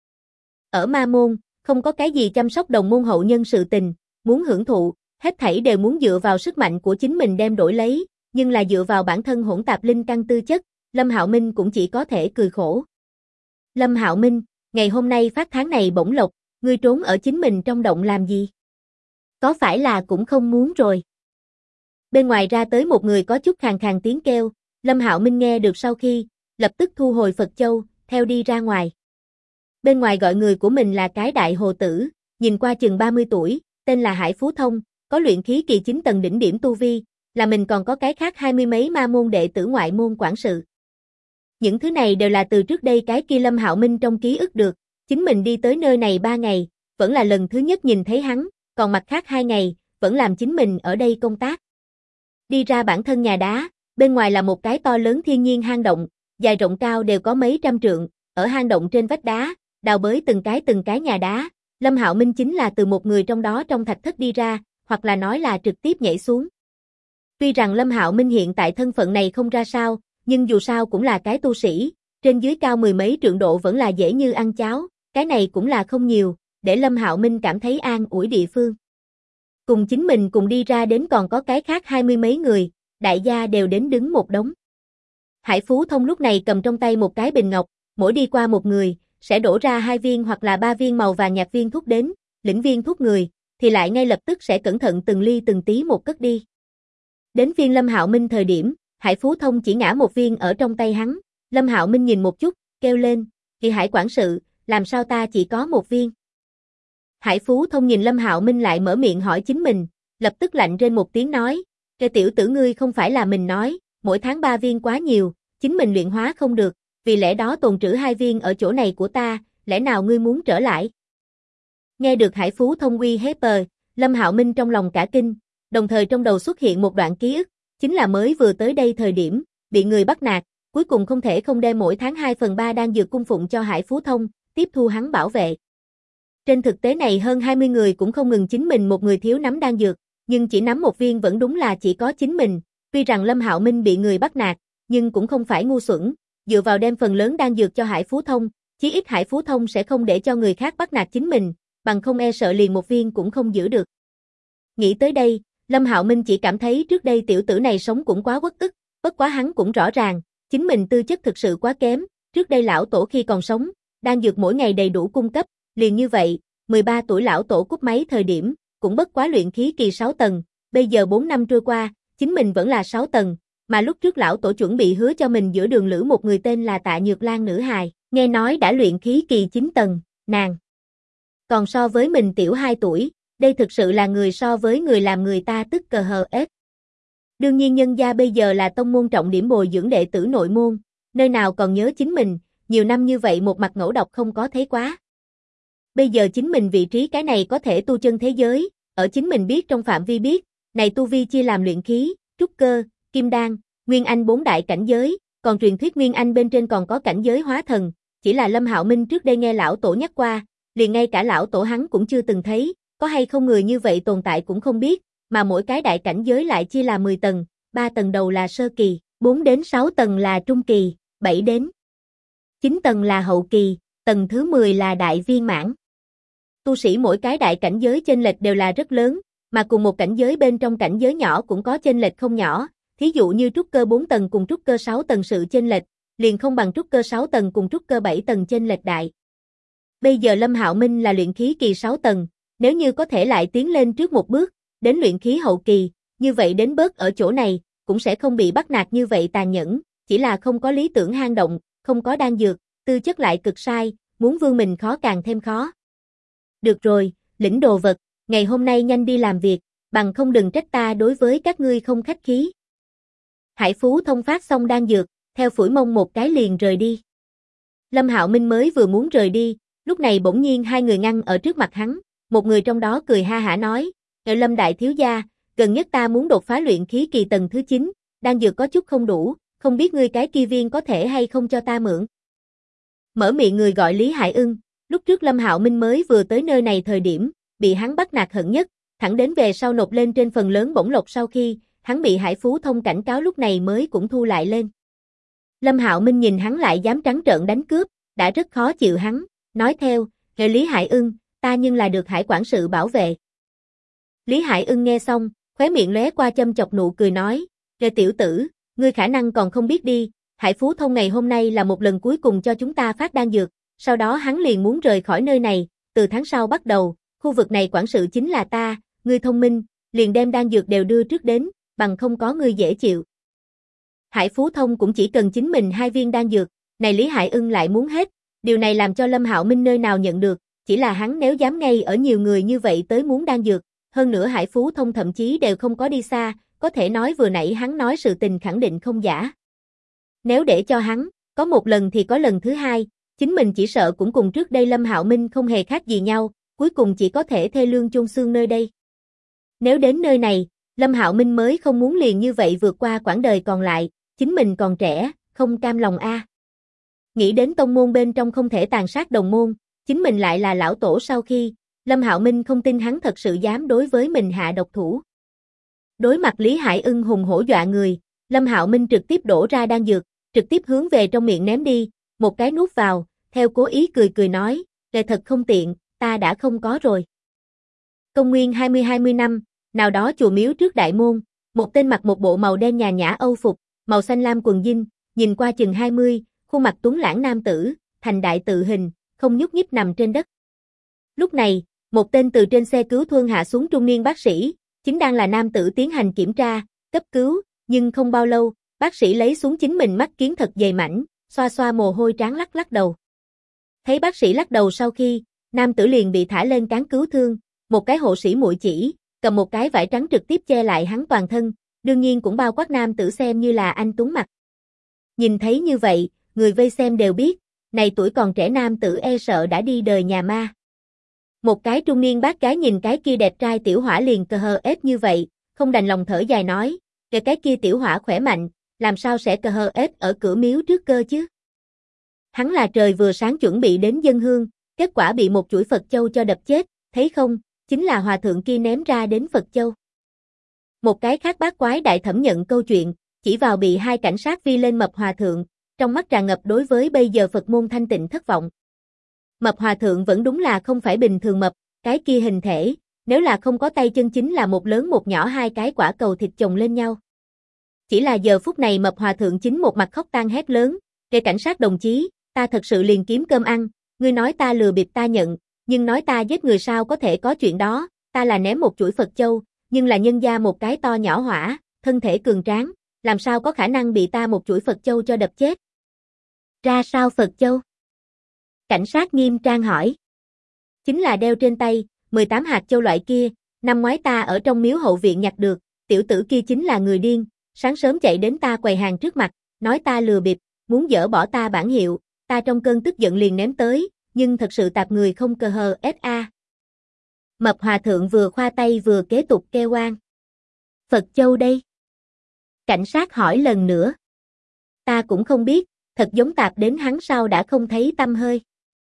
Ở ma môn, không có cái gì chăm sóc đồng môn hậu nhân sự tình, muốn hưởng thụ, hết thảy đều muốn dựa vào sức mạnh của chính mình đem đổi lấy, nhưng là dựa vào bản thân hỗn tạp linh căn tư chất, Lâm Hạo Minh cũng chỉ có thể cười khổ. Lâm Hạo Minh, ngày hôm nay phát tháng này bổng lộc, ngươi trốn ở chính mình trong động làm gì? Có phải là cũng không muốn rồi? Bên ngoài ra tới một người có chút khàn khàn tiếng kêu, Lâm Hạo Minh nghe được sau khi, lập tức thu hồi Phật Châu, theo đi ra ngoài. Bên ngoài gọi người của mình là cái đại hồ tử, nhìn qua chừng 30 tuổi, tên là Hải Phú Thông, có luyện khí kỳ 9 tầng đỉnh điểm tu vi, là mình còn có cái khác 20 mấy ma môn đệ tử ngoại môn quản sự. Những thứ này đều là từ trước đây cái kia Lâm Hạo Minh trong ký ức được, chính mình đi tới nơi này 3 ngày, vẫn là lần thứ nhất nhìn thấy hắn, còn mặt khác 2 ngày, vẫn làm chính mình ở đây công tác. Đi ra bản thân nhà đá, bên ngoài là một cái to lớn thiên nhiên hang động, dài rộng cao đều có mấy trăm trượng, ở hang động trên vách đá, đào bới từng cái nhà đá, Lâm Hạo Minh chính là từ một người trong đó trong thạch thất đi ra, hoặc là nói là trực tiếp nhảy xuống. Tuy rằng Lâm Hạo Minh hiện tại thân phận này không ra sao, nhưng dù sao cũng là cái tu sĩ, trên dưới cao 10 mấy trượng độ vẫn là dễ như ăn cháo, cái này cũng là không nhiều, để Lâm Hạo Minh cảm thấy an ủi địa phương. Cùng chính mình cùng đi ra đến còn có cái khác 20 mấy người, đại gia đều đến đứng một đống. Hải Phú Thông lúc này cầm trong tay một cái bình ngọc, mỗi đi qua một người, sẽ đổ ra 2 viên hoặc là 3 viên màu vàng nhạt viên thuốc đến, lĩnh viên thuốc người, thì lại ngay lập tức sẽ cẩn thận từng ly từng tí một cất đi. Đến phiên Lâm Hạo Minh thời điểm, Hải Phú Thông chỉ ngã một viên ở trong tay hắn, Lâm Hạo Minh nhìn một chút, kêu lên, "Kỳ Hải quản sự, làm sao ta chỉ có một viên?" Hải Phú Thông nhìn Lâm Hạo Minh lại mở miệng hỏi chính mình, lập tức lạnh rên một tiếng nói, "Cái tiểu tử ngươi không phải là mình nói, mỗi tháng 3 viên quá nhiều, chính mình luyện hóa không được, vì lẽ đó tồn trữ 2 viên ở chỗ này của ta, lẽ nào ngươi muốn trở lại?" Nghe được Hải Phú Thông uy hiếp, Lâm Hạo Minh trong lòng cả kinh, đồng thời trong đầu xuất hiện một đoạn ký ức, chính là mới vừa tới đây thời điểm, bị người bắt nạt, cuối cùng không thể không đem mỗi tháng 2/3 đan dược cung phụng cho Hải Phú Thông, tiếp thu hắn bảo vệ. Trên thực tế này hơn 20 người cũng không ngừng chính mình một người thiếu nắm đan dược, nhưng chỉ nắm một viên vẫn đúng là chỉ có chính mình, tuy rằng Lâm Hạo Minh bị người bắt nạt, nhưng cũng không phải ngu xuẩn, dựa vào đem phần lớn đan dược cho Hải Phú Thông, chí ít Hải Phú Thông sẽ không để cho người khác bắt nạt chính mình, bằng không e sợ liền một viên cũng không giữ được. Nghĩ tới đây, Lâm Hạo Minh chỉ cảm thấy trước đây tiểu tử này sống cũng quá uất ức, bất quá hắn cũng rõ ràng, chính mình tư chất thực sự quá kém, trước đây lão tổ khi còn sống, đan dược mỗi ngày đầy đủ cung cấp, liền như vậy, 13 tuổi lão tổ cúp máy thời điểm, cũng bất quá luyện khí kỳ 6 tầng, bây giờ 4 năm trôi qua, chính mình vẫn là 6 tầng, mà lúc trước lão tổ chuẩn bị hứa cho mình giữa đường lữ một người tên là Tạ Nhược Lan nữ hài, nghe nói đã luyện khí kỳ 9 tầng, nàng còn so với mình tiểu 2 tuổi, đây thực sự là người so với người làm người ta tức cờ hờ ết. Đương nhiên nhân gia bây giờ là tông môn trọng điểm bồi dưỡng đệ tử nội môn, nơi nào còn nhớ chính mình, nhiều năm như vậy một mặt ngẫu độc không có thấy quá. Bây giờ chính mình vị trí cái này có thể tu chân thế giới, ở chính mình biết trong phạm vi biết, này tu vi chia làm luyện khí, trúc cơ, kim đan, nguyên anh 4 đại cảnh giới, còn truyền thuyết nguyên anh bên trên còn có cảnh giới hóa thần, chỉ là Lâm Hạo Minh trước đây nghe lão tổ nhắc qua, liền ngay cả lão tổ hắn cũng chưa từng thấy, có hay không người như vậy tồn tại cũng không biết, mà mỗi cái đại cảnh giới lại chia là 10 tầng, 3 tầng đầu là sơ kỳ, 4 đến 6 tầng là trung kỳ, 7 đến 9 tầng là hậu kỳ, tầng thứ 10 là đại viên mãn. Tu sĩ mỗi cái đại cảnh giới chênh lệch đều là rất lớn, mà cùng một cảnh giới bên trong cảnh giới nhỏ cũng có chênh lệch không nhỏ, thí dụ như trúc cơ 4 tầng cùng trúc cơ 6 tầng sự chênh lệch, liền không bằng trúc cơ 6 tầng cùng trúc cơ 7 tầng chênh lệch đại. Bây giờ Lâm Hạo Minh là luyện khí kỳ 6 tầng, nếu như có thể lại tiến lên trước một bước, đến luyện khí hậu kỳ, như vậy đến bớt ở chỗ này, cũng sẽ không bị bắt nạt như vậy tàn nhẫn, chỉ là không có lý tưởng hang động, không có đan dược, tư chất lại cực sai, muốn vươn mình khó càng thêm khó. Được rồi, lĩnh đồ vật, ngày hôm nay nhanh đi làm việc, bằng không đừng trách ta đối với các ngươi không khách khí. Hải Phú Thông phát xong đan dược, theo phủi mông một cái liền rời đi. Lâm Hạo Minh mới vừa muốn rời đi, lúc này bỗng nhiên hai người ngăn ở trước mặt hắn, một người trong đó cười ha hả nói, Lâm đại thiếu gia, gần nhất ta muốn đột phá luyện khí kỳ tầng thứ 9, đan dược có chút không đủ, không biết ngươi cái kia viên có thể hay không cho ta mượn. Mở miệng người gọi Lý Hải Ưng, lúc trước Lâm Hạo Minh mới vừa tới nơi này thời điểm, bị hắn bắt nạt hận nhất, thẳng đến về sau nộp lên trên phần lớn bổng lộc sau khi, hắn bị Hải Phú Thông cảnh cáo lúc này mới cũng thu lại lên. Lâm Hạo Minh nhìn hắn lại dám trắng trợn đánh cướp, đã rất khó chịu hắn, nói theo, "Hệ Lý Hải Ưng, ta nhưng là được Hải quản sự bảo vệ." Lý Hải Ưng nghe xong, khóe miệng lóe qua châm chọc nụ cười nói, "Hệ tiểu tử, ngươi khả năng còn không biết đi, Hải Phú Thông ngày hôm nay là một lần cuối cùng cho chúng ta phát đan dược, sau đó hắn liền muốn rời khỏi nơi này, từ tháng sau bắt đầu, khu vực này quản sự chính là ta, ngươi thông minh, liền đem đan dược đều đưa trước đến, bằng không có ngươi dễ chịu." Hải Phú Thông cũng chỉ cần chính mình 2 viên đan dược, này Lý Hải Ưng lại muốn hết, điều này làm cho Lâm Hạo Minh nơi nào nhận được, chỉ là hắn nếu dám ngay ở nhiều người như vậy tới muốn đan dược, hơn nữa Hải Phú Thông thậm chí đều không có đi xa, có thể nói vừa nãy hắn nói sự tình khẳng định không giả. Nếu để cho hắn, có một lần thì có lần thứ hai, chính mình chỉ sợ cũng cùng trước đây Lâm Hạo Minh không hề khác gì nhau, cuối cùng chỉ có thể thê lương chôn xương nơi đây. Nếu đến nơi này, Lâm Hạo Minh mới không muốn liền như vậy vượt qua quãng đời còn lại, chính mình còn trẻ, không cam lòng a. Nghĩ đến tông môn bên trong không thể tàn sát đồng môn, chính mình lại là lão tổ sau khi, Lâm Hạo Minh không tin hắn thật sự dám đối với mình hạ độc thủ. Đối mặt Lý Hải Ưng hùng hổ dọa người, Lâm Hạo Minh trực tiếp đổ ra đan dược, trực tiếp hướng về trong miệng ném đi, một cái nuốt vào, theo cố ý cười cười nói, "Kệ thật không tiện, ta đã không có rồi." Công nguyên 20 năm, nào đó chùa miếu trước đại môn, một tên mặc một bộ màu đen nhàn nhã âu phục, màu xanh lam quần jean, nhìn qua chừng 20, khuôn mặt tuấn lãng nam tử, thành đại tự hình, không nhúc nhích nằm trên đất. Lúc này, một tên từ trên xe cứu thương hạ xuống trung niên bác sĩ, chính đang là nam tử tiến hành kiểm tra, cấp cứu, nhưng không bao lâu, bác sĩ lấy xuống chính mình mắt kiến thật dày mảnh, xoa xoa mồ hôi trán lắc lắc đầu. Thấy bác sĩ lắc đầu sau khi, nam tử liền bị thả lên cáng cứu thương, một cái hộ sĩ muội chỉ, cầm một cái vải trắng trực tiếp che lại hắn toàn thân, đương nhiên cũng bao quát nam tử xem như là anh tuấn mặt. Nhìn thấy như vậy, người vây xem đều biết, này tuổi còn trẻ nam tử e sợ đã đi đời nhà ma. Một cái trung niên bác gái nhìn cái kia đẹp trai tiểu hỏa liền cờ hờ ết như vậy, không đành lòng thở dài nói, kìa cái kia tiểu hỏa khỏe mạnh, làm sao sẽ cờ hờ ết ở cửa miếu trước cơ chứ? Hắn là trời vừa sáng chuẩn bị đến dâng hương, kết quả bị một chuỗi Phật châu cho đập chết, thấy không, chính là hòa thượng kia ném ra đến Phật châu. Một cái khác bác quái đại thẩm nhận câu chuyện, chỉ vào bị 2 cảnh sát vi lên mập hòa thượng, trong mắt tràn ngập đối với bây giờ Phật môn thanh tịnh thất vọng. Mập hòa thượng vẫn đúng là không phải bình thường mập, cái kia hình thể, nếu là không có tay chân chính là một lớn một nhỏ 2 cái quả cầu thịt chồng lên nhau. Chỉ là giờ phút này mập hòa thượng chính một mặt khóc tang hét lớn, "Kẻ cảnh sát đồng chí, ta thật sự liền kiếm cơm ăn, ngươi nói ta lừa bịp ta nhận, nhưng nói ta giết người sao có thể có chuyện đó, ta là ném một chuỗi Phật châu, nhưng là nhân gia một cái to nhỏ hỏa, thân thể cường tráng, làm sao có khả năng bị ta một chuỗi Phật châu cho đập chết?" "Ra sao Phật châu?" Cảnh sát nghiêm trang hỏi. "Chính là đeo trên tay, 18 hạt châu loại kia, năm ngoái ta ở trong miếu hậu viện nhặt được, tiểu tử kia chính là người điên, sáng sớm chạy đến ta quầy hàng trước mặt, nói ta lừa bịp, muốn dỡ bỏ ta bản hiệu, ta trong cơn tức giận liền ném tới, nhưng thật sự tạp người không cờ hờ SA." Mập hòa thượng vừa khoa tay vừa kế tục kêu oan. "Phật châu đây?" Cảnh sát hỏi lần nữa. "Ta cũng không biết, thật giống tạp đến hắn sau đã không thấy tăm hơi."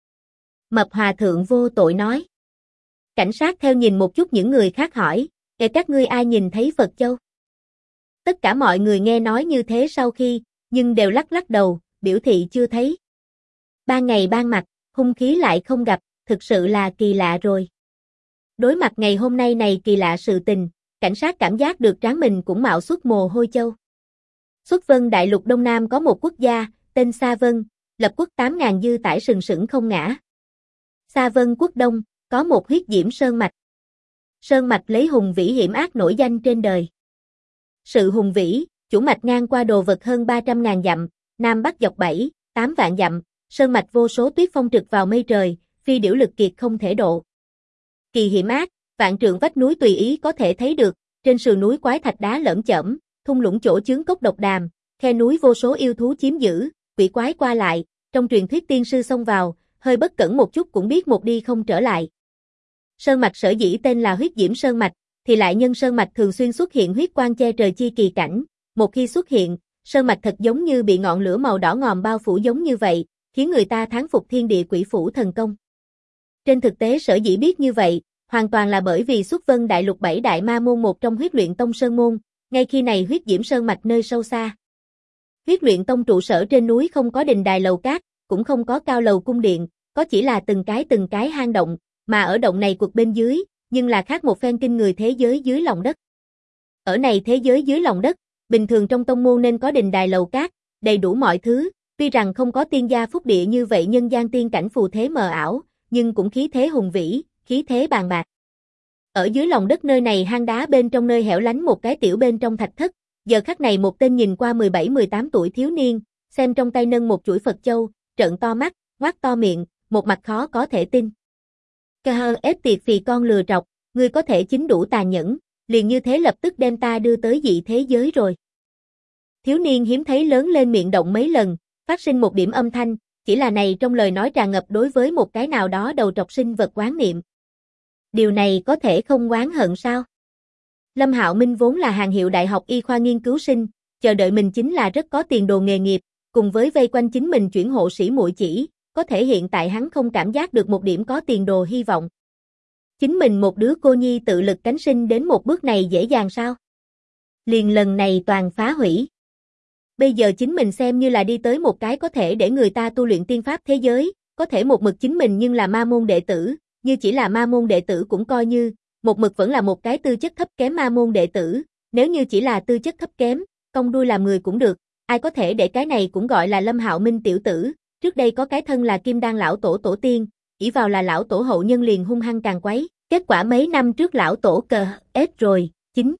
Mập hòa thượng vô tội nói. Cảnh sát theo nhìn một chút những người khác hỏi, "Các ngươi ai nhìn thấy Phật châu?" Tất cả mọi người nghe nói như thế sau khi, nhưng đều lắc lắc đầu, biểu thị chưa thấy. Ban ngày ban mặt, hung khí lại không gặp, thực sự là kỳ lạ rồi. Đối mặt ngày hôm nay này kỳ lạ sự tình, cảnh sát cảm giác được trán mình cũng mạo xuất mồ hôi châu. Xuất Vân Đại Lục Đông Nam có một quốc gia, tên Sa Vân, lập quốc 8.000 dư tải sừng sững không ngã. Sa Vân quốc Đông, có một huyết diễm sơn mạch. Sơn mạch lấy hùng vĩ hiểm ác nổi danh trên đời. Sự hùng vĩ, chủ mạch ngang qua đồ vật hơn 300.000 dặm, nam bắc dọc 7, 8 vạn dặm, sơn mạch vô số tuyết phong trực vào mây trời, phi điểu lực kiệt không thể độ. Kỳ hiểm ác, vạn trượng vách núi tùy ý có thể thấy được, trên sườn núi quái thạch đá lởm chởm, thung lũng chỗ chướng cốc độc đàm, khe núi vô số yêu thú chiếm giữ, quỷ quái qua lại, trong truyền thuyết tiên sư xông vào, hơi bất cẩn một chút cũng biết một đi không trở lại. Sơn mạch sở dĩ tên là huyết diễm sơn mạch, thì lại nhân sơn mạch thường xuyên xuất hiện huyết quang che trời chi kỳ cảnh, một khi xuất hiện, sơn mạch thật giống như bị ngọn lửa màu đỏ ngòm bao phủ giống như vậy, khiến người ta thán phục thiên địa quỷ phủ thần công. Trên thực tế sở dĩ biết như vậy, hoàn toàn là bởi vì Xuất Vân Đại Lục 7 đại ma môn một trong Huyết Luyện Tông sơn môn, ngay khi này huyết diễm sơn mạch nơi sâu xa. Huyết Luyện Tông trụ sở trên núi không có đình đài lầu cát, cũng không có cao lầu cung điện, có chỉ là từng cái hang động, mà ở động này cuộc bên dưới, nhưng là khác một phen kinh người thế giới dưới lòng đất. Ở này thế giới dưới lòng đất, bình thường trong tông môn nên có đình đài lầu cát, đầy đủ mọi thứ, tuy rằng không có tiên gia phúc địa như vậy nhân gian tiên cảnh phù thế mờ ảo, nhưng cũng khí thế hùng vĩ, khí thế bàn bạc. Ở dưới lòng đất nơi này hang đá bên trong nơi hẻo lánh một cái tiểu bên trong thạch thất, giờ khắc này một tên nhìn qua 17-18 tuổi thiếu niên, xem trong tay nâng một chuỗi Phật châu, trợn to mắt, ngoác to miệng, một mặt khó có thể tin. Cơ hơ ép tiệt phì con lừa trọc, ngươi có thể chính đủ tàn nhẫn, liền như thế lập tức đem ta đưa tới dị thế giới rồi. Thiếu niên hiếm thấy lớn lên miệng động mấy lần, phát sinh một điểm âm thanh, chỉ là này trong lời nói tràn ngập đối với một cái nào đó đầu trọc sinh vật oán niệm. Điều này có thể không oán hận sao? Lâm Hạo Minh vốn là hàng hiệu đại học y khoa nghiên cứu sinh, chờ đợi mình chính là rất có tiền đồ nghề nghiệp, cùng với vây quanh chính mình chuyển hộ sĩ muội chỉ, có thể hiện tại hắn không cảm giác được một điểm có tiền đồ hy vọng. Chính mình một đứa cô nhi tự lực cánh sinh đến một bước này dễ dàng sao? Liền lần này toàn phá hủy. Bây giờ chính mình xem như là đi tới một cái có thể để người ta tu luyện tiên pháp thế giới, có thể một mực chính mình nhưng là ma môn đệ tử, như chỉ là ma môn đệ tử cũng coi như, một mực vẫn là một cái tư chất thấp kém ma môn đệ tử, nếu như chỉ là tư chất thấp kém, cong đuôi làm người cũng được, ai có thể để cái này cũng gọi là Lâm Hạo Minh tiểu tử, trước đây có cái thân là Kim Đan lão tổ tổ tiên, ỷ vào là lão tổ hậu nhân liền hung hăng càng quấy, kết quả mấy năm trước lão tổ cờ ết rồi, chính.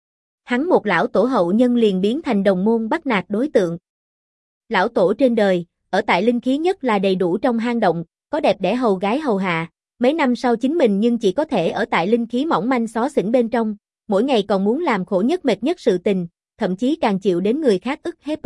Hắn một lão tổ hậu nhân liền biến thành đồng môn bắt nạt đối tượng. Lão tổ trên đời, ở tại linh khí nhất là đầy đủ trong hang động, có đẹp đẽ hầu gái hầu hạ, mấy năm sau chính mình nhưng chỉ có thể ở tại linh khí mỏng manh xó xỉnh bên trong, mỗi ngày còn muốn làm khổ nhất mệt nhất sự tình, thậm chí càng chịu đến người khác ức hiếp.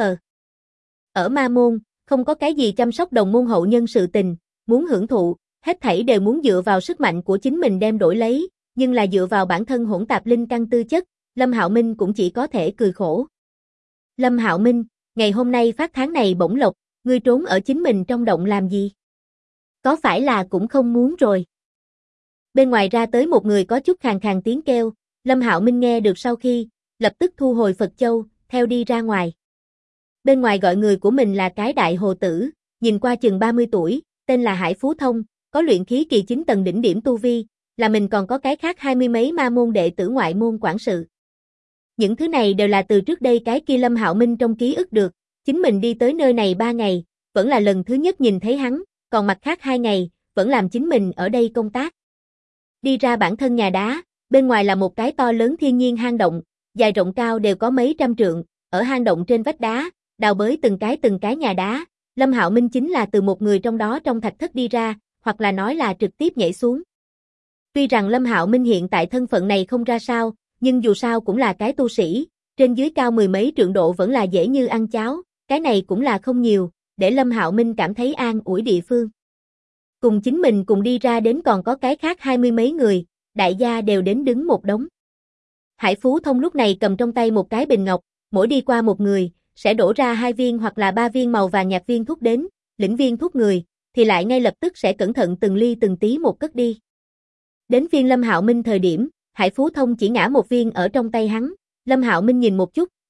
Ở ma môn, không có cái gì chăm sóc đồng môn hậu nhân sự tình, muốn hưởng thụ, hết thảy đều muốn dựa vào sức mạnh của chính mình đem đổi lấy, nhưng là dựa vào bản thân hỗn tạp linh căn tư chất, Lâm Hạo Minh cũng chỉ có thể cười khổ. Lâm Hạo Minh, ngày hôm nay phát tháng này bổng lộc, ngươi trốn ở chính mình trong động làm gì? Có phải là cũng không muốn rồi? Bên ngoài ra tới một người có chút khàn khàn tiếng kêu, Lâm Hạo Minh nghe được sau khi, lập tức thu hồi Phật Châu, theo đi ra ngoài. Bên ngoài gọi người của mình là cái đại hồ tử, nhìn qua chừng 30 tuổi, tên là Hải Phú Thông, có luyện khí kỳ 9 tầng đỉnh điểm tu vi, là mình còn có cái khác 20 mấy ma môn đệ tử ngoại môn quản sự. Những thứ này đều là từ trước đây cái kia Lâm Hạo Minh trong ký ức được, chính mình đi tới nơi này 3 ngày, vẫn là lần thứ nhất nhìn thấy hắn, còn mặt khác 2 ngày, vẫn làm chính mình ở đây công tác. Đi ra bản thân nhà đá, bên ngoài là một cái to lớn thiên nhiên hang động, dài rộng cao đều có mấy trăm trượng, ở hang động trên vách đá, đào bới từng cái nhà đá, Lâm Hạo Minh chính là từ một người trong đó trong thạch thất đi ra, hoặc là nói là trực tiếp nhảy xuống. Tuy rằng Lâm Hạo Minh hiện tại thân phận này không ra sao, nhưng dù sao cũng là cái tu sĩ, trên dưới cao 10 mấy trượng độ vẫn là dễ như ăn cháo, cái này cũng là không nhiều, để Lâm Hạo Minh cảm thấy an ủi địa phương. Cùng chính mình cùng đi ra đến còn có cái khác 20 mấy người, đại gia đều đến đứng một đống. Hải Phú Thông lúc này cầm trong tay một cái bình ngọc, mỗi đi qua một người, sẽ đổ ra 2 viên hoặc là 3 viên màu vàng nhạt viên thuốc đến, lĩnh viên thuốc người, thì lại ngay lập tức sẽ cẩn thận từng ly từng tí một cất đi. Đến viên Lâm Hạo Minh thời điểm, Hải Phú Thông chỉ ngã một viên ở trong tay hắn, Lâm Hạo Minh nhìn một chút,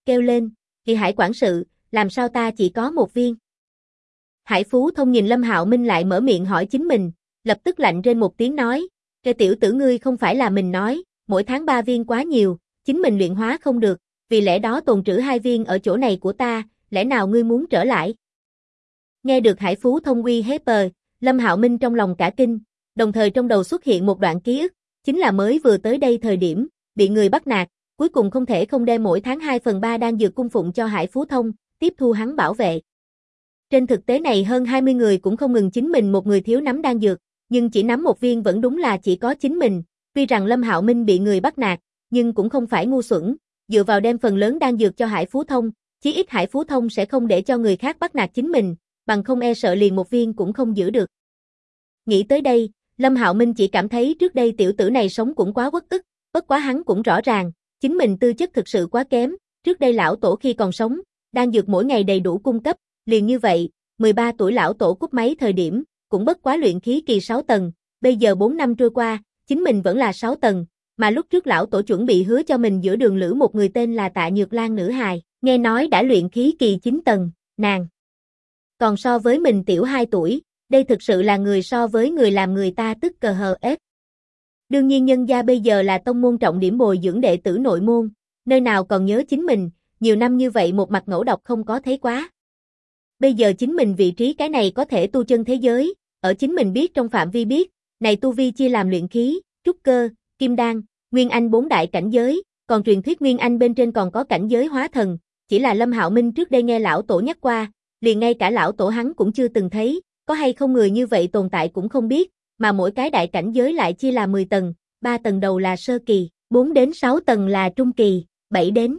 kêu lên, Kỳ Hải quản sự, làm sao ta chỉ có một viên? Hải Phú Thông nhìn Lâm Hạo Minh lại mở miệng hỏi chính mình, lập tức lạnh rên một tiếng nói, "Kẻ tiểu tử ngươi không phải là mình nói, mỗi tháng 3 viên quá nhiều, chính mình luyện hóa không được, vì lẽ đó tồn trữ 2 viên ở chỗ này của ta, lẽ nào ngươi muốn trở lại?" Nghe được Hải Phú Thông uy hiếp, Lâm Hạo Minh trong lòng cả kinh, đồng thời trong đầu xuất hiện một đoạn ký ức, chính là mới vừa tới đây thời điểm, bị người bắt nạt, cuối cùng không thể không đem mỗi tháng 2/3 đan dược cung phụng cho Hải Phú Thông, tiếp thu hắn bảo vệ. Trên thực tế này hơn 20 người cũng không ngừng chính mình một người thiếu nắm đan dược, nhưng chỉ nắm một viên vẫn đúng là chỉ có chính mình, tuy rằng Lâm Hạo Minh bị người bắt nạt, nhưng cũng không phải ngu xuẩn, dựa vào đem phần lớn đan dược cho Hải Phú Thông, chí ít Hải Phú Thông sẽ không để cho người khác bắt nạt chính mình, bằng không e sợ liền một viên cũng không giữ được. Nghĩ tới đây, Lâm Hạo Minh chỉ cảm thấy trước đây tiểu tử này sống cũng quá uất ức, bất quá hắn cũng rõ ràng, chính mình tư chất thực sự quá kém, trước đây lão tổ khi còn sống, đan dược mỗi ngày đầy đủ cung cấp, liền như vậy, 13 tuổi lão tổ cúp máy thời điểm, cũng bất quá luyện khí kỳ 6 tầng, bây giờ 4 năm trôi qua, chính mình vẫn là 6 tầng, mà lúc trước lão tổ chuẩn bị hứa cho mình giữa đường lữ một người tên là Tạ Nhược Lan nữ hài, nghe nói đã luyện khí kỳ 9 tầng, nàng còn so với mình tiểu 2 tuổi, đây thực sự là người so với người làm người ta tức cờ hờ ép. Đương nhiên nhân gia bây giờ là tông môn trọng điểm bồi dưỡng đệ tử nội môn, nơi nào còn nhớ chính mình, nhiều năm như vậy một mặt ngẫu độc không có thấy quá. Bây giờ chính mình vị trí cái này có thể tu chân thế giới, ở chính mình biết trong phạm vi biết, này tu vi chia làm luyện khí, trúc cơ, kim đan, nguyên anh 4 đại cảnh giới, còn truyền thuyết nguyên anh bên trên còn có cảnh giới hóa thần, chỉ là Lâm Hạo Minh trước đây nghe lão tổ nhắc qua, liền ngay cả lão tổ hắn cũng chưa từng thấy, có hay không người như vậy tồn tại cũng không biết, mà mỗi cái đại cảnh giới lại chia làm 10 tầng, 3 tầng đầu là sơ kỳ, 4 đến 6 tầng là trung kỳ, 7 đến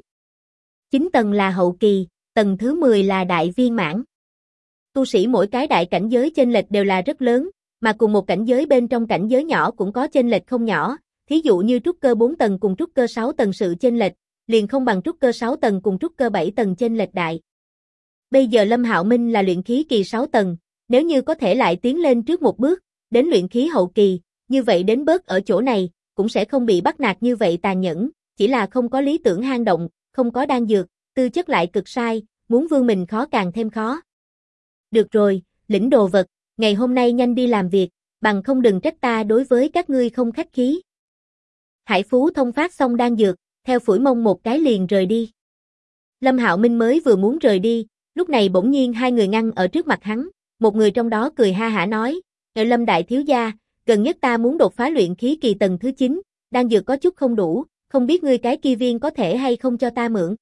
9 tầng là hậu kỳ, tầng thứ 10 là đại viên mãn. Tu sĩ mỗi cái đại cảnh giới chênh lệch đều là rất lớn, mà cùng một cảnh giới bên trong cảnh giới nhỏ cũng có chênh lệch không nhỏ, thí dụ như trúc cơ 4 tầng cùng trúc cơ 6 tầng sự chênh lệch, liền không bằng trúc cơ 6 tầng cùng trúc cơ 7 tầng chênh lệch đại. Bây giờ Lâm Hạo Minh là luyện khí kỳ 6 tầng, nếu như có thể lại tiến lên trước một bước, đến luyện khí hậu kỳ, như vậy đến bớt ở chỗ này, cũng sẽ không bị bắt nạt như vậy tàn nhẫn, chỉ là không có lý tưởng hang động, không có đan dược, tư chất lại cực sai, muốn vươn mình khó càng thêm khó. Được rồi, lĩnh đồ vật, ngày hôm nay nhanh đi làm việc, bằng không đừng trách ta đối với các ngươi không khách khí. Hải Phú Thông phát xong đan dược, theo phủi mông một cái liền rời đi. Lâm Hạo Minh mới vừa muốn rời đi, lúc này bỗng nhiên hai người ngăn ở trước mặt hắn, một người trong đó cười ha hả nói, Lâm đại thiếu gia, gần nhất ta muốn đột phá luyện khí kỳ tầng thứ 9, đan dược có chút không đủ, không biết ngươi cái kia viên có thể hay không cho ta mượn.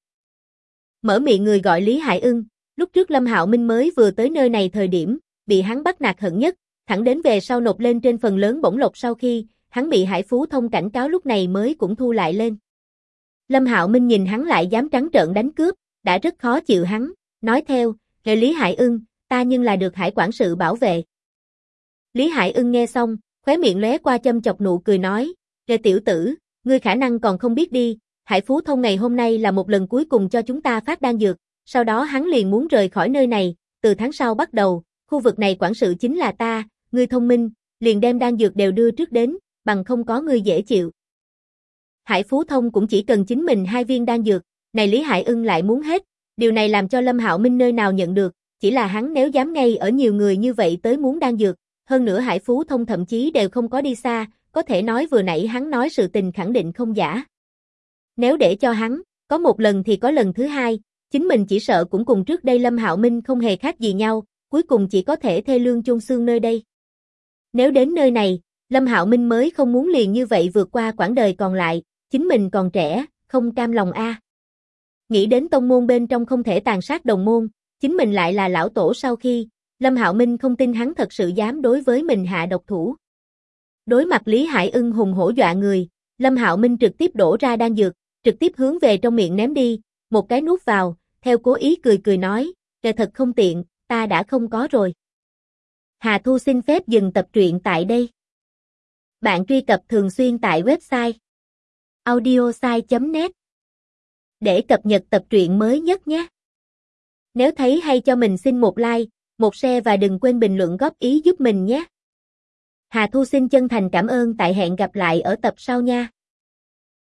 Mở miệng người gọi Lý Hải Ưng, lúc trước Lâm Hạo Minh mới vừa tới nơi này thời điểm, bị hắn bắt nạt hận nhất, thẳng đến về sau nộp lên trên phần lớn bổng lộc sau khi, hắn bị Hải Phú Thông cảnh cáo lúc này mới cũng thu lại lên. Lâm Hạo Minh nhìn hắn lại dám trắng trợn đánh cướp, đã rất khó chịu hắn, nói theo, Lý Hải Ưng, ta nhưng là được Hải quản sự bảo vệ. Lý Hải Ưng nghe xong, khóe miệng lóe qua châm chọc nụ cười nói, tiểu tử, ngươi khả năng còn không biết đi, Hải Phú Thông ngày hôm nay là một lần cuối cùng cho chúng ta phát đan dược, sau đó hắn liền muốn rời khỏi nơi này, từ tháng sau bắt đầu, khu vực này quản sự chính là ta, ngươi thông minh, liền đem đan dược đều đưa trước đến, bằng không có ngươi dễ chịu. Hải Phú Thông cũng chỉ cần chính mình 2 viên đan dược, này Lý Hải Ưng lại muốn hết, điều này làm cho Lâm Hạo Minh nơi nào nhận được, chỉ là hắn nếu dám ngay ở nhiều người như vậy tới muốn đan dược, hơn nữa Hải Phú Thông thậm chí đều không có đi xa, có thể nói vừa nãy hắn nói sự tình khẳng định không giả. Nếu để cho hắn, có một lần thì có lần thứ hai, chính mình chỉ sợ cũng cùng trước đây Lâm Hạo Minh không hề khác gì nhau, cuối cùng chỉ có thể thê lương chôn xương nơi đây. Nếu đến nơi này, Lâm Hạo Minh mới không muốn liền như vậy vượt qua quãng đời còn lại, chính mình còn trẻ, không cam lòng a. Nghĩ đến tông môn bên trong không thể tàn sát đồng môn, chính mình lại là lão tổ sau khi, Lâm Hạo Minh không tin hắn thật sự dám đối với mình hạ độc thủ. Đối mặt Lý Hải Ưng hùng hổ dọa người, Lâm Hạo Minh trực tiếp đổ ra đan dược, trực tiếp hướng về trong miệng ném đi, một cái nuốt vào, theo cố ý cười cười nói, thật không tiện, ta đã không có rồi. Hà Thu xin phép dừng tập truyện tại đây. Bạn truy cập thường xuyên tại website audiosai.net để cập nhật tập truyện mới nhất nhé. Nếu thấy hay cho mình xin một like, một share và đừng quên bình luận góp ý giúp mình nhé. Hà Thu xin chân thành cảm ơn, tại hẹn gặp lại ở tập sau nha.